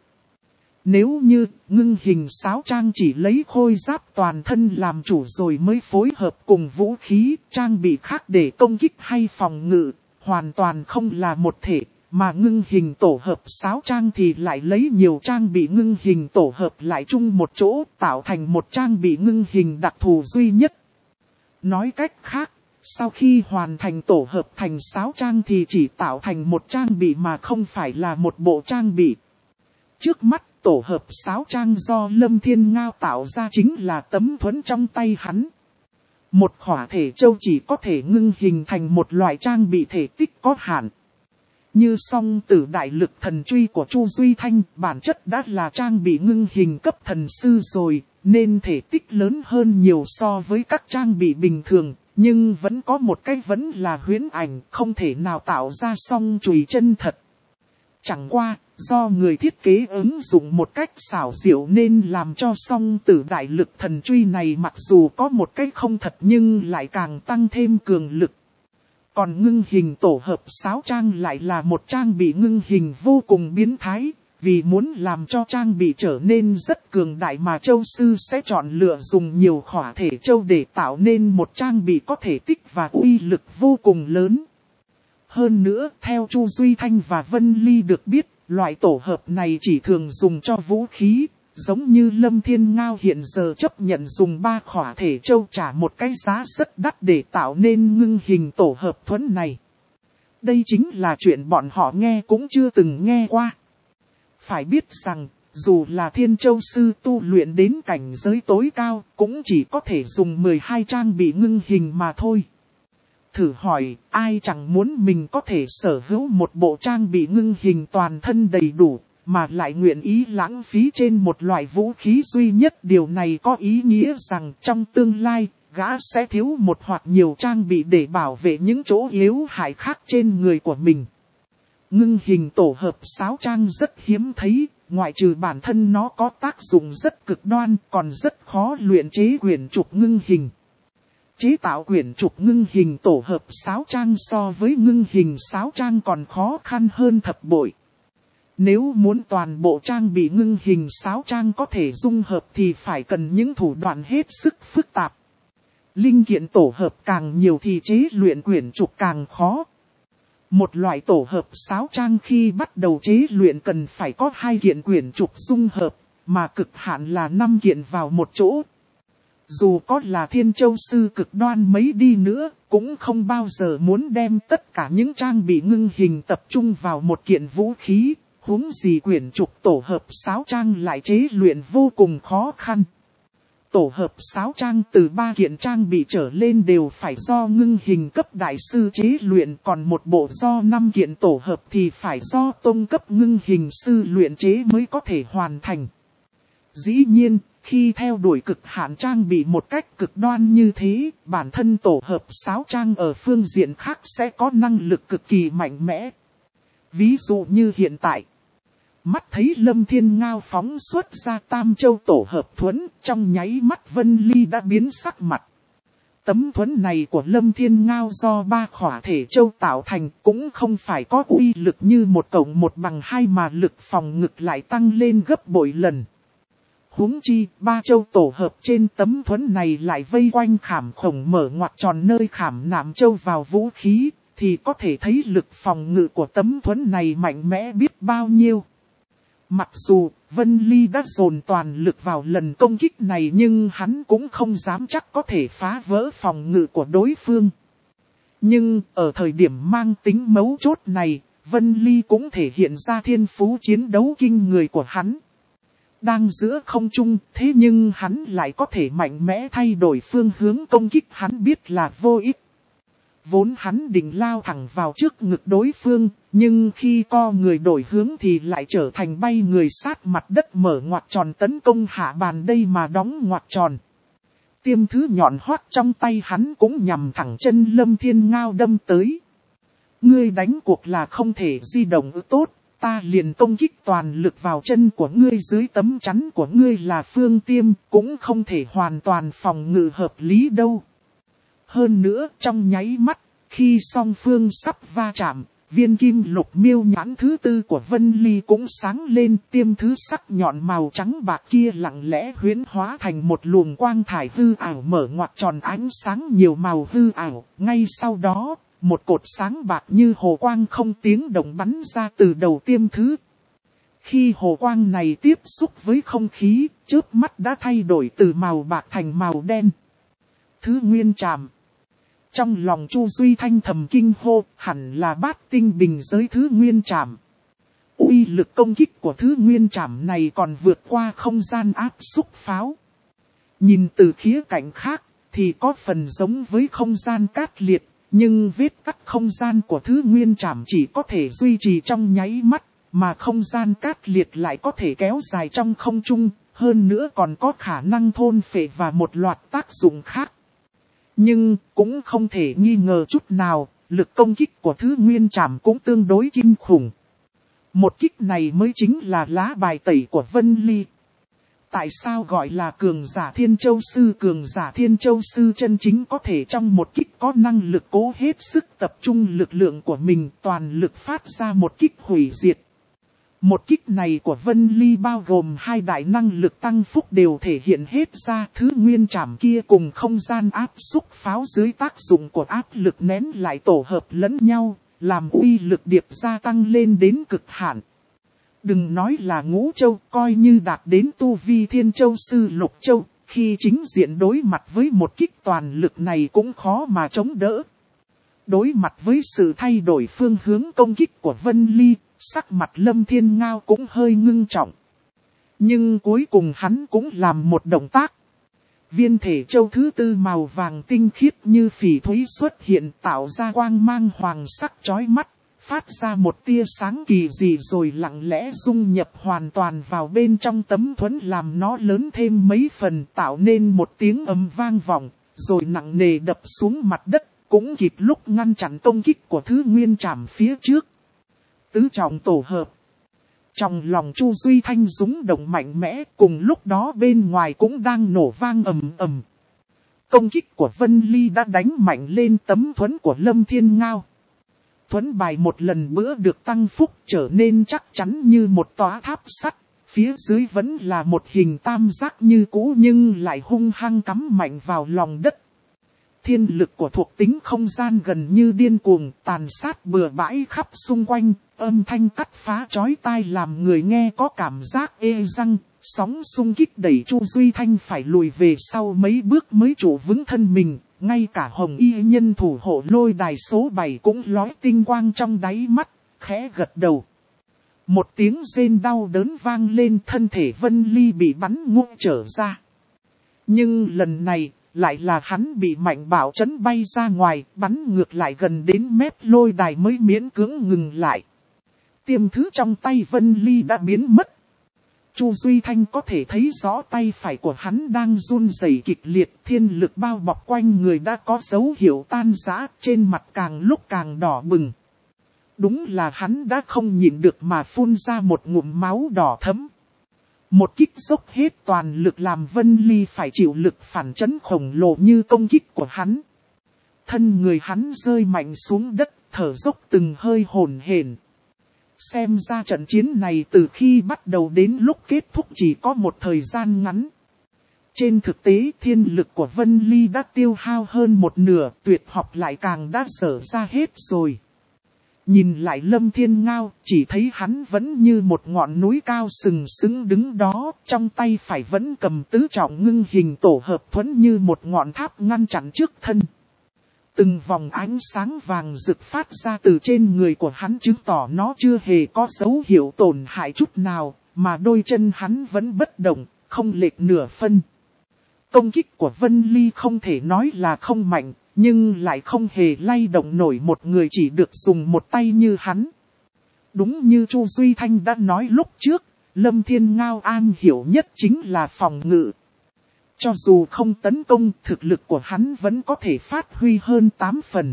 Nếu như ngưng hình sáo trang chỉ lấy khôi giáp toàn thân làm chủ rồi mới phối hợp cùng vũ khí, trang bị khác để công kích hay phòng ngự, hoàn toàn không là một thể. Mà ngưng hình tổ hợp sáo trang thì lại lấy nhiều trang bị ngưng hình tổ hợp lại chung một chỗ, tạo thành một trang bị ngưng hình đặc thù duy nhất. Nói cách khác, sau khi hoàn thành tổ hợp thành sáo trang thì chỉ tạo thành một trang bị mà không phải là một bộ trang bị. Trước mắt, tổ hợp sáo trang do Lâm Thiên Ngao tạo ra chính là tấm thuẫn trong tay hắn. Một khỏa thể châu chỉ có thể ngưng hình thành một loại trang bị thể tích có hạn. Như song tử đại lực thần truy của Chu Duy Thanh, bản chất đã là trang bị ngưng hình cấp thần sư rồi, nên thể tích lớn hơn nhiều so với các trang bị bình thường, nhưng vẫn có một cái vẫn là huyễn ảnh, không thể nào tạo ra song chùy chân thật. Chẳng qua, do người thiết kế ứng dụng một cách xảo diệu nên làm cho song tử đại lực thần truy này mặc dù có một cái không thật nhưng lại càng tăng thêm cường lực. Còn ngưng hình tổ hợp sáo trang lại là một trang bị ngưng hình vô cùng biến thái, vì muốn làm cho trang bị trở nên rất cường đại mà châu sư sẽ chọn lựa dùng nhiều khỏa thể châu để tạo nên một trang bị có thể tích và uy lực vô cùng lớn. Hơn nữa, theo Chu Duy Thanh và Vân Ly được biết, loại tổ hợp này chỉ thường dùng cho vũ khí. Giống như Lâm Thiên Ngao hiện giờ chấp nhận dùng 3 khỏa thể châu trả một cái giá rất đắt để tạo nên ngưng hình tổ hợp thuẫn này. Đây chính là chuyện bọn họ nghe cũng chưa từng nghe qua. Phải biết rằng, dù là Thiên Châu Sư tu luyện đến cảnh giới tối cao, cũng chỉ có thể dùng 12 trang bị ngưng hình mà thôi. Thử hỏi, ai chẳng muốn mình có thể sở hữu một bộ trang bị ngưng hình toàn thân đầy đủ, mà lại nguyện ý lãng phí trên một loại vũ khí duy nhất. Điều này có ý nghĩa rằng trong tương lai, gã sẽ thiếu một hoặc nhiều trang bị để bảo vệ những chỗ yếu hại khác trên người của mình. Ngưng hình tổ hợp sáo trang rất hiếm thấy, ngoại trừ bản thân nó có tác dụng rất cực đoan, còn rất khó luyện chế quyển trục ngưng hình. Chế tạo quyển trục ngưng hình tổ hợp sáo trang so với ngưng hình sáo trang còn khó khăn hơn thập bội. Nếu muốn toàn bộ trang bị ngưng hình sáo trang có thể dung hợp thì phải cần những thủ đoạn hết sức phức tạp. Linh kiện tổ hợp càng nhiều thì chế luyện quyển trục càng khó. Một loại tổ hợp sáo trang khi bắt đầu chế luyện cần phải có 2 kiện quyển trục dung hợp, mà cực hạn là 5 kiện vào một chỗ. Dù có là Thiên Châu Sư cực đoan mấy đi nữa, cũng không bao giờ muốn đem tất cả những trang bị ngưng hình tập trung vào một kiện vũ khí, huống gì quyển trục tổ hợp sáo trang lại chế luyện vô cùng khó khăn. Tổ hợp sáo trang từ 3 kiện trang bị trở lên đều phải do ngưng hình cấp đại sư chế luyện, còn một bộ do 5 kiện tổ hợp thì phải do tông cấp ngưng hình sư luyện chế mới có thể hoàn thành. Dĩ nhiên, khi theo đuổi cực hạn trang bị một cách cực đoan như thế, bản thân tổ hợp sáo trang ở phương diện khác sẽ có năng lực cực kỳ mạnh mẽ. Ví dụ như hiện tại, mắt thấy Lâm Thiên Ngao phóng xuất ra Tam Châu tổ hợp thuẫn, trong nháy mắt Vân Ly đã biến sắc mặt. Tấm thuẫn này của Lâm Thiên Ngao do 3 khỏa thể châu tạo thành, cũng không phải có uy lực như 1+1=2 mà lực phòng ngự lại tăng lên gấp bội lần. Huống chi, 3 châu tổ hợp trên tấm thuẫn này lại vây quanh khảm khổng mở ngoặc tròn nơi khảm nạm châu vào vũ khí, thì có thể thấy lực phòng ngự của tấm thuẫn này mạnh mẽ biết bao nhiêu. Mặc dù Vân Ly đã dồn toàn lực vào lần công kích này nhưng hắn cũng không dám chắc có thể phá vỡ phòng ngự của đối phương. Nhưng ở thời điểm mang tính mấu chốt này, Vân Ly cũng thể hiện ra thiên phú chiến đấu kinh người của hắn. Đang giữa không trung, thế nhưng hắn lại có thể mạnh mẽ thay đổi phương hướng công kích, hắn biết là vô ích. Vốn hắn định lao thẳng vào trước ngực đối phương, nhưng khi co người đổi hướng thì lại trở thành bay người sát mặt đất mở ngoặc tròn tấn công hạ bàn đây mà đóng ngoặc tròn. Tiêm thứ nhọn hoắt trong tay hắn cũng nhằm thẳng chân Lâm Thiên Ngao đâm tới. Ngươi đánh cuộc là không thể di động tốt, ta liền công kích toàn lực vào chân của ngươi, dưới tấm chắn của ngươi là phương tiêm, cũng không thể hoàn toàn phòng ngự hợp lý đâu. Hơn nữa, trong nháy mắt, khi song phương sắp va chạm, viên kim lục miêu nhãn thứ 4 của Vân Ly cũng sáng lên, tiêm thứ sắc nhọn màu trắng bạc kia lặng lẽ huyễn hóa thành một luồng quang thải hư ảo mở ngoặc tròn ánh sáng nhiều màu hư ảo. Ngay sau đó, một cột sáng bạc như hồ quang không tiếng động bắn ra từ đầu tiêm thứ. Khi hồ quang này tiếp xúc với không khí, chớp mắt đã thay đổi từ màu bạc thành màu đen. Thứ nguyên trảm. Trong lòng Chu Duy Thanh thầm kinh hô, hẳn là bát tinh bình giới thứ nguyên trảm. Uy lực công kích của thứ nguyên trảm này còn vượt qua không gian áp xúc pháo. Nhìn từ khía cạnh khác, thì có phần giống với không gian cát liệt, nhưng vết cắt không gian của thứ nguyên trảm chỉ có thể duy trì trong nháy mắt, mà không gian cát liệt lại có thể kéo dài trong không trung, hơn nữa còn có khả năng thôn phệ và một loạt tác dụng khác. Nhưng, cũng không thể nghi ngờ chút nào, lực công kích của thứ nguyên trảm cũng tương đối kinh khủng. Một kích này mới chính là lá bài tẩy của Vân Ly. Tại sao gọi là cường giả Thiên Châu Sư? Cường giả Thiên Châu Sư chân chính có thể trong một kích có năng lực cố hết sức tập trung lực lượng của mình, toàn lực phát ra một kích hủy diệt. Một kích này của Vân Ly bao gồm 2 đại năng lực tăng phúc đều thể hiện hết ra, thứ nguyên trảm kia cùng không gian áp xúc pháo dưới tác dụng của áp lực nén lại tổ hợp lẫn nhau, làm uy lực điệp gia tăng lên đến cực hạn. Đừng nói là Ngũ Châu, coi như đạt đến tu vi Thiên Châu Sư Lục Châu, khi chính diện đối mặt với một kích toàn lực này cũng khó mà chống đỡ. Đối mặt với sự thay đổi phương hướng công kích của Vân Ly, sắc mặt Lâm Thiên Ngao cũng hơi ngưng trọng. Nhưng cuối cùng hắn cũng làm một động tác. Viên thể châu thứ 4 màu vàng tinh khiết như phỉ thúy xuất hiện, tạo ra quang mang hoàng sắc chói mắt, phát ra một tia sáng kỳ dị rồi lặng lẽ dung nhập hoàn toàn vào bên trong tấm thuẫn, làm nó lớn thêm mấy phần, tạo nên một tiếng ầm vang vọng, rồi nặng nề đập xuống mặt đất, cũng kịp lúc ngăn chặn công kích của thứ nguyên trảm phía trước. Tứ trọng tổ hợp. Trong lòng Chu Duy Thanh rúng động mạnh mẽ, cùng lúc đó bên ngoài cũng đang nổ vang ầm ầm. Công kích của Vân Ly đã đánh mạnh lên tấm thuẫn của Lâm Thiên Ngao. thuẫn bài một lần nữa được tăng phúc trở nên chắc chắn như một tòa tháp sắt. Phía dưới vẫn là một hình tam giác như cũ nhưng lại hung hăng cắm mạnh vào lòng đất. Thiên lực của thuộc tính không gian gần như điên cuồng tàn sát bừa bãi khắp xung quanh. Âm thanh cắt phá chói tai làm người nghe có cảm giác ê răng. Sóng xung kích đẩy Chu Duy Thanh phải lùi về sau mấy bước mới trụ vững thân mình. Ngay cả hồng y nhân thủ hộ lôi đài số 7 cũng lóe tinh quang trong đáy mắt, khẽ gật đầu. Một tiếng rên đau đớn vang lên, thân thể Vân Ly bị bắn ngược trở ra. Nhưng lần này, lại là hắn bị Mạnh Bảo chấn bay ra ngoài, bắn ngược lại gần đến mép lôi đài mới miễn cưỡng ngừng lại. Tiêm thứ trong tay Vân Ly đã biến mất. Chu Duy Thanh có thể thấy rõ tay phải của hắn đang run rẩy kịch liệt, thiên lực bao bọc quanh người đã có dấu hiệu tan rã, trên mặt càng lúc càng đỏ bừng. Đúng là hắn đã không nhịn được mà phun ra một ngụm máu đỏ thẫm. Một kích dốc hết toàn lực làm Vân Ly phải chịu lực phản chấn khổng lồ như công kích của hắn. Thân người hắn rơi mạnh xuống đất, thở dốc từng hơi hổn hển. Xem ra trận chiến này từ khi bắt đầu đến lúc kết thúc chỉ có một thời gian ngắn. Trên thực tế thiên lực của Vân Ly đã tiêu hao hơn một nửa, tuyệt học lại càng đã dở ra hết rồi. Nhìn lại Lâm Thiên Ngao, chỉ thấy hắn vẫn như một ngọn núi cao sừng sững đứng đó, trong tay phải vẫn cầm tứ trọng ngưng hình tổ hợp thuẫn như một ngọn tháp ngăn chặn trước thân. Từng vòng ánh sáng vàng rực phát ra từ trên người của hắn chứng tỏ nó chưa hề có dấu hiệu tổn hại chút nào, mà đôi chân hắn vẫn bất động, không lệch nửa phân. Công kích của Vân Ly không thể nói là không mạnh, nhưng lại không hề lay động nổi một người chỉ được dùng một tay như hắn. Đúng như Chu Duy Thanh đã nói lúc trước, Lâm Thiên Ngao am hiểu nhất chính là phòng ngự. Cho dù không tấn công, thực lực của hắn vẫn có thể phát huy hơn 8 phần.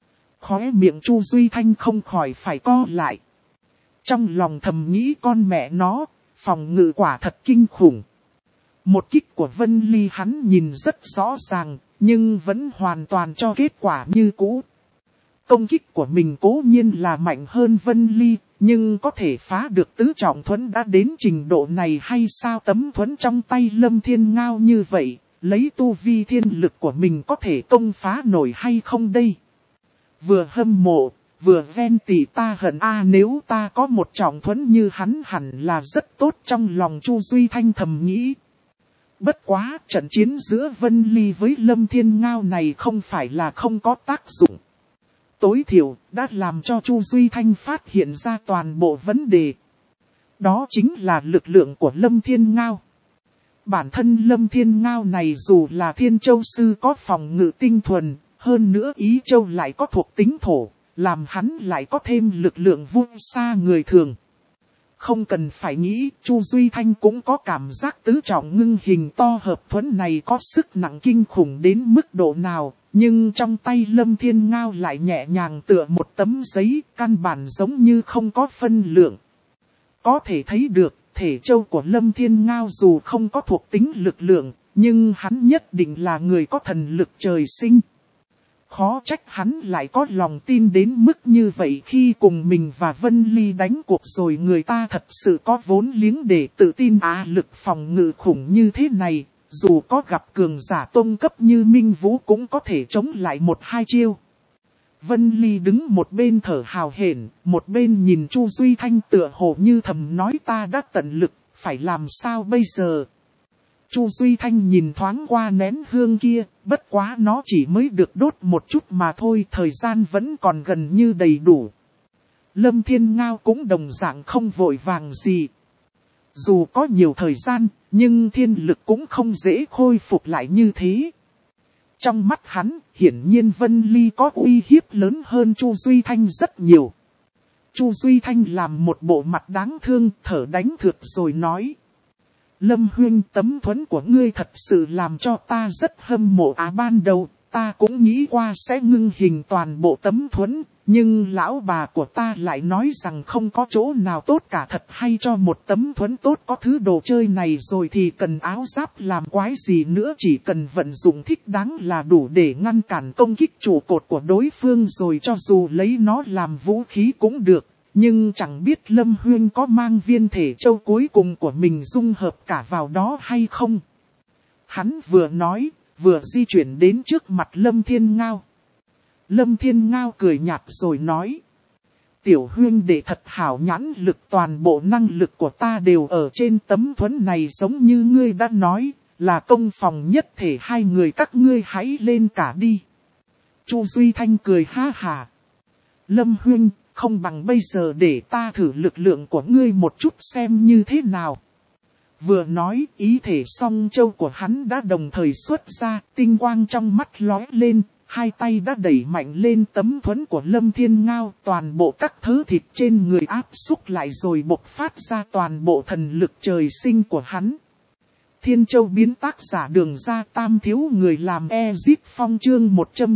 Khóe miệng Chu Duy Thanh không khỏi phải co lại. Trong lòng thầm nghĩ con mẹ nó, phòng ngự quả thật kinh khủng. Một kích của Vân Ly hắn nhìn rất rõ ràng, nhưng vẫn hoàn toàn cho kết quả như cũ. Công kích của mình cố nhiên là mạnh hơn Vân Ly, nhưng có thể phá được tứ trọng thuẫn đã đến trình độ này hay sao? Tấm thuẫn trong tay Lâm Thiên Ngao như vậy, lấy tu vi thiên lực của mình có thể công phá nổi hay không đây? Vừa hâm mộ, vừa ven tỉ ta hận nếu ta có một trọng thuẫn như hắn hẳn là rất tốt trong lòng Chu Duy Thanh thầm nghĩ. Bất quá, trận chiến giữa Vân Ly với Lâm Thiên Ngao này không phải là không có tác dụng. Tối thiểu, đã làm cho Chu Duy Thanh phát hiện ra toàn bộ vấn đề. Đó chính là lực lượng của Lâm Thiên Ngao. Bản thân Lâm Thiên Ngao này dù là Thiên Châu Sư có phòng ngự tinh thuần, hơn nữa Ý Châu lại có thuộc tính thổ, làm hắn lại có thêm lực lượng vượt xa người thường. Không cần phải nghĩ, Chu Duy Thanh cũng có cảm giác tứ trọng ngưng hình to hợp thuẫn này có sức nặng kinh khủng đến mức độ nào, nhưng trong tay Lâm Thiên Ngao lại nhẹ nhàng tựa một tấm giấy, căn bản giống như không có phân lượng. Có thể thấy được, thể châu của Lâm Thiên Ngao dù không có thuộc tính lực lượng, nhưng hắn nhất định là người có thần lực trời sinh. Khó trách hắn lại có lòng tin đến mức như vậy khi cùng mình và Vân Ly đánh cuộc rồi, người ta thật sự có vốn liếng để tự tin lực phòng ngự khủng như thế này, dù có gặp cường giả tôn cấp như Minh Vũ cũng có thể chống lại một hai chiêu. Vân Ly đứng một bên thở hào hển, một bên nhìn Chu Duy Thanh tựa hồ như thầm nói ta đã tận lực, phải làm sao bây giờ? Chu Duy Thanh nhìn thoáng qua nén hương kia, bất quá nó chỉ mới được đốt một chút mà thôi, thời gian vẫn còn gần như đầy đủ. Lâm Thiên Ngao cũng đồng dạng không vội vàng gì. Dù có nhiều thời gian, nhưng thiên lực cũng không dễ khôi phục lại như thế. Trong mắt hắn, hiển nhiên Vân Ly có uy hiếp lớn hơn Chu Duy Thanh rất nhiều. Chu Duy Thanh làm một bộ mặt đáng thương, thở đánh thượt rồi nói. Lâm huynh, tấm thuẫn của ngươi thật sự làm cho ta rất hâm mộ. Ban đầu, ta cũng nghĩ qua sẽ ngưng hình toàn bộ tấm thuẫn, nhưng lão bà của ta lại nói rằng không có chỗ nào tốt cả, thật hay cho một tấm thuẫn tốt có thứ đồ chơi này rồi thì cần áo giáp làm quái gì nữa, chỉ cần vận dụng thích đáng là đủ để ngăn cản công kích trụ cột của đối phương rồi, cho dù lấy nó làm vũ khí cũng được. Nhưng chẳng biết Lâm Huyên có mang viên thể châu cuối cùng của mình dung hợp cả vào đó hay không. Hắn vừa nói, vừa di chuyển đến trước mặt Lâm Thiên Ngao. Lâm Thiên Ngao cười nhạt rồi nói. Tiểu Huyên đệ thật hảo nhãn lực, toàn bộ năng lực của ta đều ở trên tấm thuẫn này, giống như ngươi đã nói, là công phòng nhất thể, hai người các ngươi hãy lên cả đi. Chu Duy Thanh cười ha hà. Lâm Huyên, không bằng bây giờ để ta thử lực lượng của ngươi một chút xem như thế nào. Vừa nói, ý thể song châu của hắn đã đồng thời xuất ra, tinh quang trong mắt lóe lên, hai tay đã đẩy mạnh lên tấm thuẫn của Lâm Thiên Ngao, toàn bộ các thớ thịt trên người áp xúc lại rồi bộc phát ra toàn bộ thần lực trời sinh của hắn. Thiên Châu biến, tác giả Đường Ra, Tam thiếu người làm Ezip Phong, chương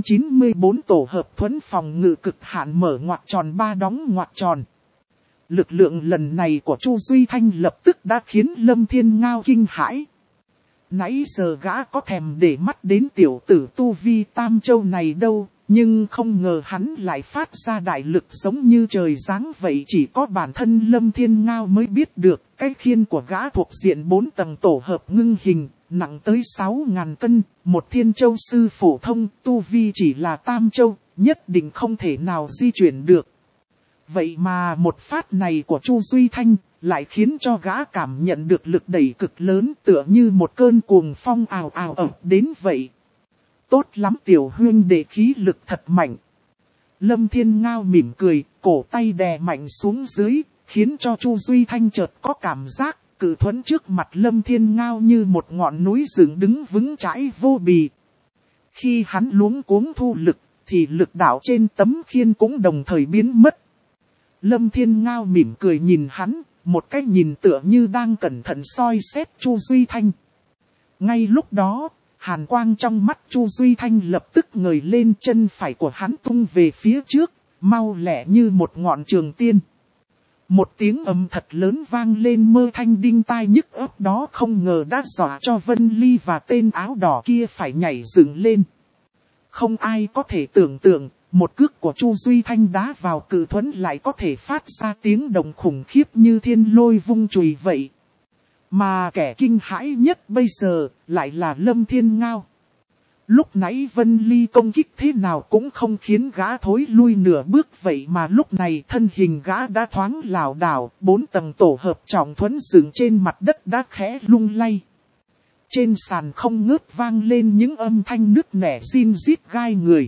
194 tổ hợp thuẫn phòng ngự cực hạn mở ngoặc tròn 3 đóng ngoặc tròn. Lực lượng lần này của Chu Duy Thanh lập tức đã khiến Lâm Thiên Ngao kinh hãi. Nãy giờ gã có thèm để mắt đến tiểu tử tu vi Tam Châu này đâu, nhưng không ngờ hắn lại phát ra đại lực giống như trời giáng vậy. Chỉ có bản thân Lâm Thiên Ngao mới biết được, cái khiên của gã thuộc diện 4 tầng tổ hợp ngưng hình, nặng tới 6.000 cân, một Thiên Châu sư phổ thông, tu vi chỉ là Tam Châu, nhất định không thể nào di chuyển được. Vậy mà một phát này của Chu Duy Thanh lại khiến cho gã cảm nhận được lực đẩy cực lớn, tựa như một cơn cuồng phong ào ào ập đến vậy. Tốt lắm Tiểu Huyên đệ, khí lực thật mạnh. Lâm Thiên Ngao mỉm cười, cổ tay đè mạnh xuống dưới, khiến cho Chu Duy Thanh chợt có cảm giác cự thuẫn trước mặt Lâm Thiên Ngao như một ngọn núi dựng đứng vững chãi vô bì. Khi hắn luống cuống thu lực, thì lực đạo trên tấm khiên cũng đồng thời biến mất. Lâm Thiên Ngao mỉm cười nhìn hắn, một cái nhìn tựa như đang cẩn thận soi xét Chu Duy Thanh. Ngay lúc đó, hàn quang trong mắt Chu Duy Thanh lập tức ngời lên, chân phải của hắn tung về phía trước, mau lẹ như một ngọn trường tiên. Một tiếng ầm thật lớn vang lên mơ thanh đinh tai nhức óc đó không ngờ đã dọa cho Vân Ly và tên áo đỏ kia phải nhảy dựng lên. Không ai có thể tưởng tượng, một cước của Chu Duy Thanh đá vào cự thuẫn lại có thể phát ra tiếng động khủng khiếp như thiên lôi vung chùy vậy. Mà kẻ kinh hãi nhất bây giờ lại là Lâm Thiên Ngao. Lúc nãy Vân Ly công kích thế nào cũng không khiến gã thối lui nửa bước, vậy mà lúc này thân hình gã đã thoáng lảo đảo, 4 tầng tổ hợp trọng thuẫn dựng trên mặt đất đã khẽ lung lay. Trên sàn không ngớt vang lên những âm thanh nứt nẻ rin rít gai người.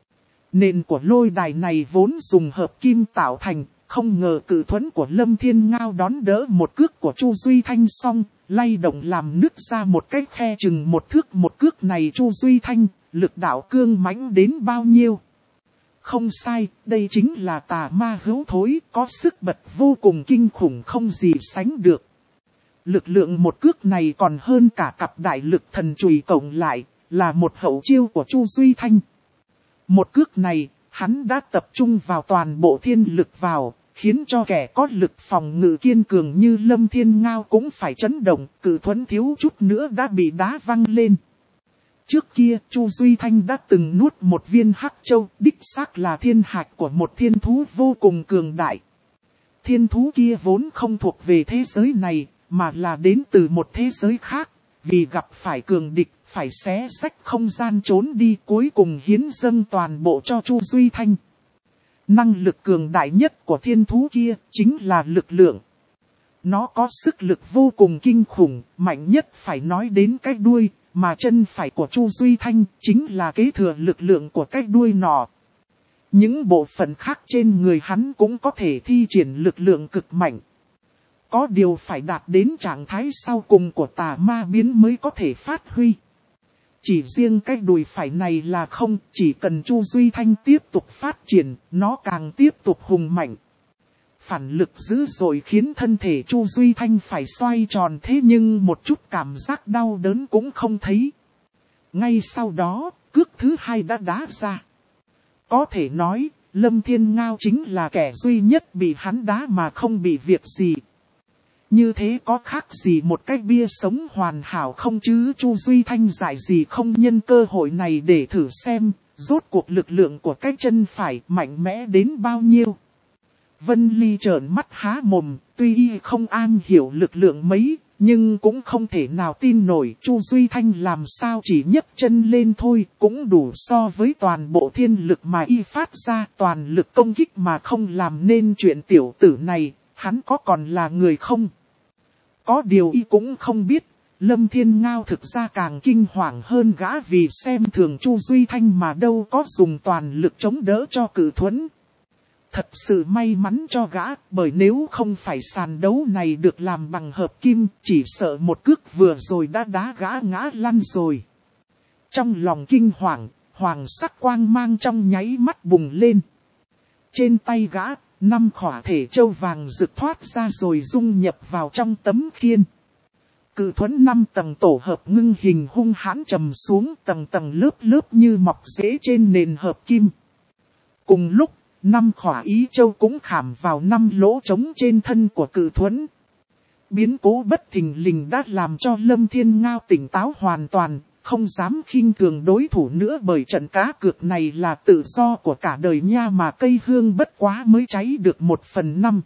Nền của lôi đài này vốn dùng hợp kim tạo thành, không ngờ cự thuẫn của Lâm Thiên Ngao đón đỡ một cước của Chu Duy Thanh xong, lay động làm nứt ra một cái khe chừng 1 thước. Một cước này Chu Duy Thanh, lực đạo cương mãnh đến bao nhiêu? Không sai, đây chính là tà ma hữu thối, có sức bật vô cùng kinh khủng không gì sánh được. Lực lượng một cước này còn hơn cả cặp đại lực thần chùy cộng lại, là một hậu chiêu của Chu Duy Thanh. Một cước này, hắn đã tập trung vào toàn bộ thiên lực vào, khiến cho kẻ có lực phòng ngự kiên cường như Lâm Thiên Ngao cũng phải chấn động, cự thuẫn thiếu chút nữa đã bị đá văng lên. Trước kia, Chu Duy Thanh đã từng nuốt một viên hắc châu, đích xác là thiên hạch của một thiên thú vô cùng cường đại. Thiên thú kia vốn không thuộc về thế giới này, mà là đến từ một thế giới khác. Vì gặp phải cường địch, phải xé xách không gian trốn đi, cuối cùng hiến dâng toàn bộ cho Chu Duy Thanh. Năng lực cường đại nhất của thiên thú kia chính là lực lượng. Nó có sức lực vô cùng kinh khủng, mạnh nhất phải nói đến cái đuôi, mà chân phải của Chu Duy Thanh chính là kế thừa lực lượng của cái đuôi nọ. Những bộ phận khác trên người hắn cũng có thể thi triển lực lượng cực mạnh. Có điều phải đạt đến trạng thái sau cùng của tà ma biến mới có thể phát huy. Chỉ riêng cái đùi phải này là không, chỉ cần Chu Duy Thanh tiếp tục phát triển, nó càng tiếp tục hùng mạnh. Phản lực dữ dội khiến thân thể Chu Duy Thanh phải xoay tròn, thế nhưng một chút cảm giác đau đớn cũng không thấy. Ngay sau đó, cước thứ hai đã đá ra. Có thể nói, Lâm Thiên Ngao chính là kẻ duy nhất bị hắn đá mà không bị việc gì. Như thế có khác gì một cái bia sống hoàn hảo không chứ? Chu Duy Thanh giải gì không nhân cơ hội này để thử xem, rốt cuộc lực lượng của cái chân phải mạnh mẽ đến bao nhiêu. Vân Ly trợn mắt há mồm, tuy y không am hiểu lực lượng mấy, nhưng cũng không thể nào tin nổi Chu Duy Thanh làm sao chỉ nhấc chân lên thôi, cũng đủ so với toàn bộ thiên lực mà y phát ra, toàn lực công kích mà không làm nên chuyện tiểu tử này, hắn có còn là người không? Có điều y cũng không biết, Lâm Thiên Ngao thực ra càng kinh hoàng hơn gã vì xem thường Chu Duy Thanh mà đâu có dùng toàn lực chống đỡ cho Cự Thuẫn. Thật sự may mắn cho gã, bởi nếu không phải sàn đấu này được làm bằng hợp kim, chỉ sợ một cước vừa rồi đã đá gã ngã lăn rồi. Trong lòng kinh hoàng, hoàng sắc quang mang trong nháy mắt bùng lên. Trên tay gã, 5 khỏa thể châu vàng rực thoát ra rồi dung nhập vào trong tấm khiên. Cự Thuẫn 5 tầng tổ hợp ngưng hình hung hãn trầm xuống tầng tầng lớp lớp như mọc rễ trên nền hợp kim. Cùng lúc, 5 khỏa ý châu cũng khảm vào 5 lỗ trống trên thân của Cự Thuẫn. Biến cố bất thình lình đã làm cho Lâm Thiên Ngao tỉnh táo hoàn toàn, không dám khinh thường đối thủ nữa, bởi trận cá cược này là tự do của cả đời nha, mà cây hương bất quá mới cháy được 1/5.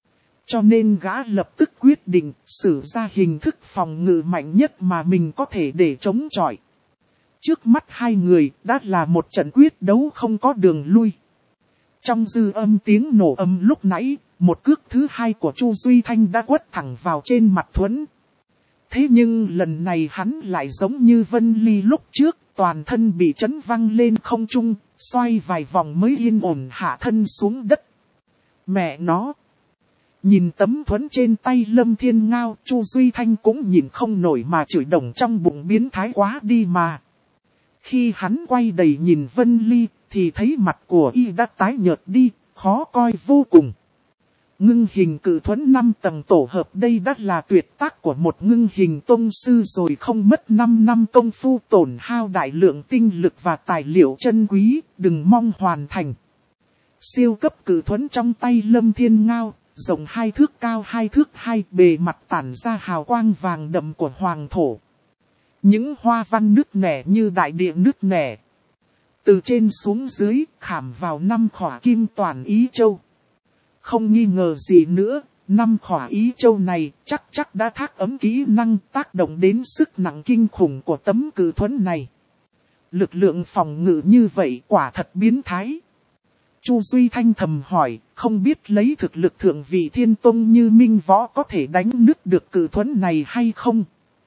Cho nên gã lập tức quyết định sử ra hình thức phòng ngự mạnh nhất mà mình có thể để chống chọi. Trước mắt hai người đã là một trận quyết đấu không có đường lui. Trong dư âm tiếng nổ âm lúc nãy, một cước thứ hai của Chu Duy Thanh đã quất thẳng vào trên mặt Thuẫn. Thế nhưng lần này hắn lại giống như Vân Ly lúc trước, toàn thân bị chấn văng lên không trung, xoay vài vòng mới yên ổn hạ thân xuống đất. Mẹ nó! Nhìn tấm Thuẫn trên tay Lâm Thiên Ngao, Chu Duy Thanh cũng nhìn không nổi mà chửi đồng trong bụng biến thái quá đi mà. Khi hắn quay đầy nhìn Vân Ly, thì thấy mặt của y đã tái nhợt đi, khó coi vô cùng. Ngưng hình Cự Thuẫn 5 tầng tổ hợp đây đã là tuyệt tác của một ngưng hình tông sư rồi, không mất 5 năm công phu tổn hao đại lượng tinh lực và tài liệu chân quý, đừng mong hoàn thành. Siêu cấp Cự Thuẫn trong tay Lâm Thiên Ngao, rộng 2 thước cao 2 thước 2, bề mặt tản ra hào quang vàng đậm của hoàng thổ. Những hoa văn nứt nẻ như đại địa nứt nẻ. Từ trên xuống dưới, khảm vào 5 khỏa kim toàn ý châu. Không nghi ngờ gì nữa, 5 khỏa ý châu này chắc đã thác ấm kỹ năng tác động đến sức nặng kinh khủng của tấm Cự Thuẫn này. Lực lượng phòng ngự như vậy quả thật biến thái. Chu Duy Thanh thầm hỏi, không biết lấy thực lực thượng vị thiên tông như Minh Võ có thể đánh nứt được Cự Thuẫn này hay không?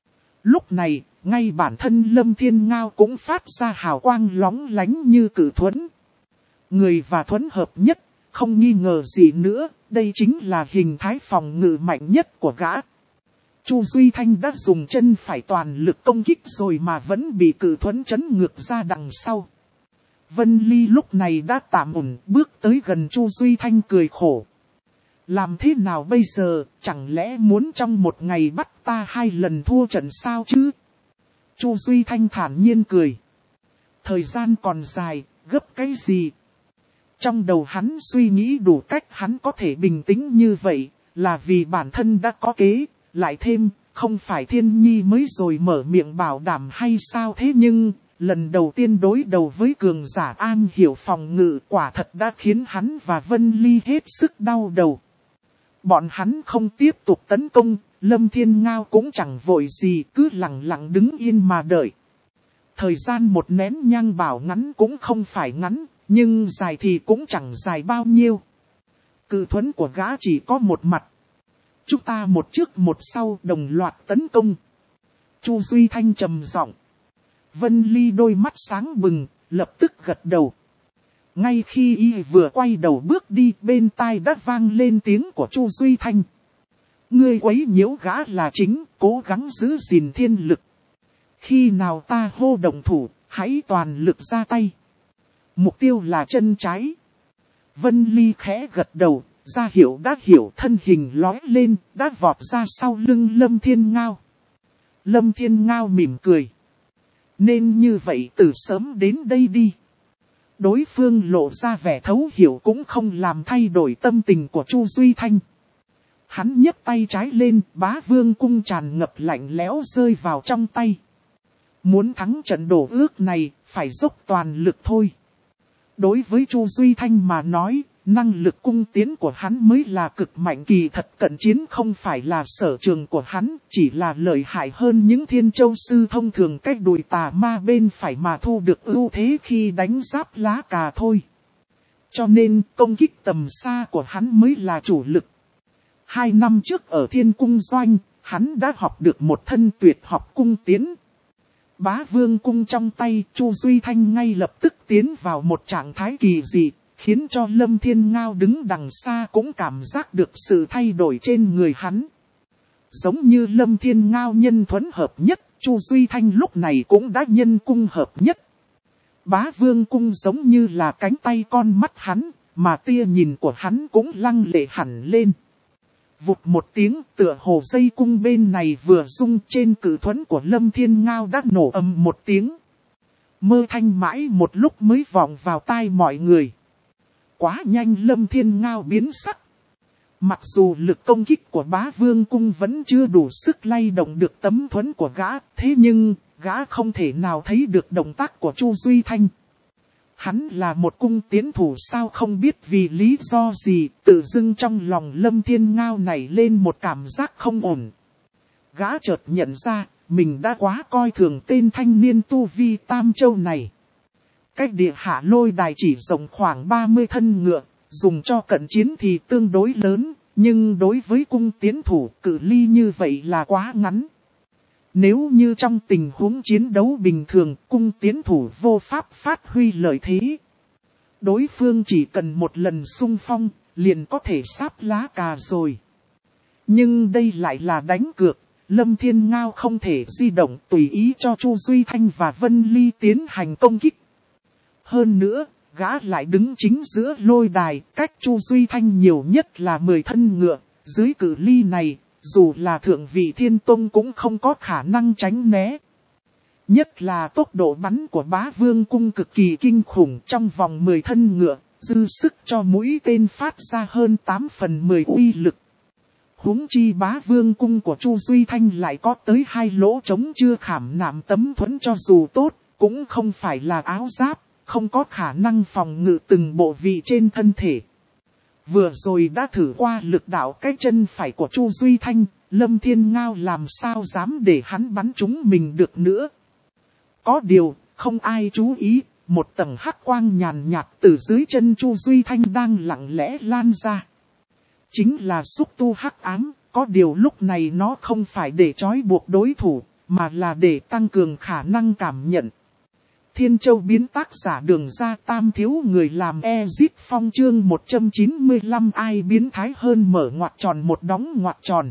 Lúc này, ngay bản thân Lâm Thiên Ngao cũng phát ra hào quang lóng lánh như Cự Thuẫn. Người và Thuẫn hợp nhất, không nghi ngờ gì nữa, đây chính là hình thái phòng ngự mạnh nhất của gã. Chu Duy Thanh đã dùng chân phải toàn lực công kích rồi mà vẫn bị Cự Thuẫn chấn ngược ra đằng sau. Vân Ly lúc này đã tạm ổn, bước tới gần Chu Duy Thanh cười khổ. Làm thế nào bây giờ, chẳng lẽ muốn trong một ngày bắt ta 2 lần thua trận sao chứ? Chu Duy Thanh thản nhiên cười. Thời gian còn dài, gấp cái gì? Trong đầu hắn suy nghĩ đủ cách hắn có thể bình tĩnh như vậy, là vì bản thân đã có kế, lại thêm, không phải Thiên Nhi mới rồi mở miệng bảo đảm hay sao thế, nhưng, lần đầu tiên đối đầu với cường giả am hiểu phòng ngự quả thật đã khiến hắn và Vân Ly hết sức đau đầu. Bọn hắn không tiếp tục tấn công, Lâm Thiên Ngao cũng chẳng vội gì, cứ lặng lặng đứng yên mà đợi. Thời gian một nén nhang bảo ngắn cũng không phải ngắn, nhưng dài thì cũng chẳng dài bao nhiêu. Cự Thuẫn của gã chỉ có một mặt. Chúng ta một trước một sau đồng loạt tấn công. Chu Duy Thanh trầm giọng. Vân Ly đôi mắt sáng bừng, lập tức gật đầu. Ngay khi y vừa quay đầu bước đi, bên tai đã vang lên tiếng của Chu Duy Thanh. Ngươi quấy nhiễu gã là chính, cố gắng giữ gìn thiên lực. Khi nào ta hô động thủ, hãy toàn lực ra tay. Mục tiêu là chân trái. Vân Ly khẽ gật đầu, ra hiệu đã hiểu, thân hình lói lên, đã vọt ra sau lưng Lâm Thiên Ngao. Lâm Thiên Ngao mỉm cười. Nên như vậy từ sớm đến đây đi. Đối phương lộ ra vẻ thấu hiểu cũng không làm thay đổi tâm tình của Chu Duy Thanh. Hắn nhấc tay trái lên, Bá Vương cung tràn ngập lạnh lẽo rơi vào trong tay. Muốn thắng trận đổ ước này, phải dốc toàn lực thôi. Đối với Chu Duy Thanh mà nói, năng lực cung tiến của hắn mới là cực mạnh, kỳ thật cận chiến không phải là sở trường của hắn, chỉ là lợi hại hơn những thiên châu sư thông thường cách đùi tà ma bên phải mà thu được ưu thế khi đánh giáp lá cà thôi. Cho nên công kích tầm xa của hắn mới là chủ lực. 2 năm trước ở Thiên Cung Doanh, hắn đã học được một thân tuyệt học cung tiến. Bá Vương cung trong tay, Chu Duy Thanh ngay lập tức tiến vào một trạng thái kỳ dị, khiến cho Lâm Thiên Ngao đứng đằng xa cũng cảm giác được sự thay đổi trên người hắn. Giống như Lâm Thiên Ngao nhân thuẫn hợp nhất, Chu Duy Thanh lúc này cũng đã nhân cung hợp nhất. Bá Vương cung giống như là cánh tay con mắt hắn, mà tia nhìn của hắn cũng lăng lệ hẳn lên. Vụt một tiếng, tựa hồ dây cung bên này vừa rung, trên cự thuẫn của Lâm Thiên Ngao đã nổ ầm một tiếng. Mơ thanh mãi một lúc mới vọng vào tai mọi người. Quá nhanh, Lâm Thiên Ngao biến sắc. Mặc dù lực công kích của Bá Vương cung vẫn chưa đủ sức lay động được tấm thuẫn của gã, thế nhưng gã không thể nào thấy được động tác của Chu Duy Thanh. Hắn là một cung tiến thủ sao không biết vì lý do gì, tự dưng trong lòng Lâm Thiên Ngao nảy lên một cảm giác không ổn. Gã chợt nhận ra, mình đã quá coi thường tên thanh niên tu vi Tam Châu này. Cách địa hạ lôi đài chỉ rộng khoảng 30 thân ngựa, dùng cho cận chiến thì tương đối lớn, nhưng đối với cung tiến thủ cự ly như vậy là quá ngắn. Nếu như trong tình huống chiến đấu bình thường, cung tiến thủ vô pháp phát huy lợi thế. Đối phương chỉ cần một lần xung phong, liền có thể sáp lá cà rồi. Nhưng đây lại là đánh cược, Lâm Thiên Ngao không thể di động tùy ý cho Chu Duy Thanh và Vân Ly tiến hành công kích. Hơn nữa, gã lại đứng chính giữa lôi đài, cách Chu Duy Thanh nhiều nhất là 10 thân ngựa, dưới cự ly này. Dù là thượng vị thiên tông cũng không có khả năng tránh né. Nhất là tốc độ bắn của Bá Vương cung cực kỳ kinh khủng, trong vòng 10 thân ngựa, dư sức cho mũi tên phát ra hơn 8/10 uy lực. Huống chi Bá Vương cung của Chu Duy Thanh lại có tới 2 lỗ trống chưa khảm nạm tấm thuẫn, cho dù tốt, cũng không phải là áo giáp, không có khả năng phòng ngự từng bộ vị trên thân thể. Vừa rồi đã thử qua lực đạo cái chân phải của Chu Duy Thanh, Lâm Thiên Ngao làm sao dám để hắn bắn trúng mình được nữa. Có điều, không ai chú ý, một tầng hắc quang nhàn nhạt từ dưới chân Chu Duy Thanh đang lặng lẽ lan ra. Chính là xúc tu hắc ám, có điều lúc này nó không phải để trói buộc đối thủ, mà là để tăng cường khả năng cảm nhận. Thiên Châu biến tác giả Đường Ra Tam thiếu người làm Ezit Phong chương 195 ai biến thái hơn mở ngoặc tròn một đóng ngoặc tròn.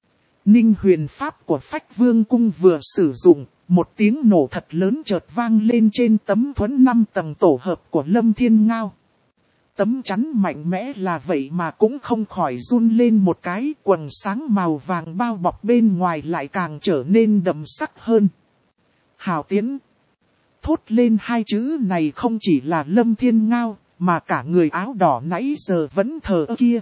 Ninh huyền pháp của Phách Vương cung vừa sử dụng, một tiếng nổ thật lớn chợt vang lên trên tấm thuẫn 5 tầng tổ hợp của Lâm Thiên Ngao. Tấm chắn mạnh mẽ là vậy mà cũng không khỏi run lên một cái, quầng sáng màu vàng bao bọc bên ngoài lại càng trở nên đậm sắc hơn. Hào tiến. Thốt lên 2 chữ này không chỉ là Lâm Thiên Ngao, mà cả người áo đỏ nãy giờ vẫn thờ ơ kia.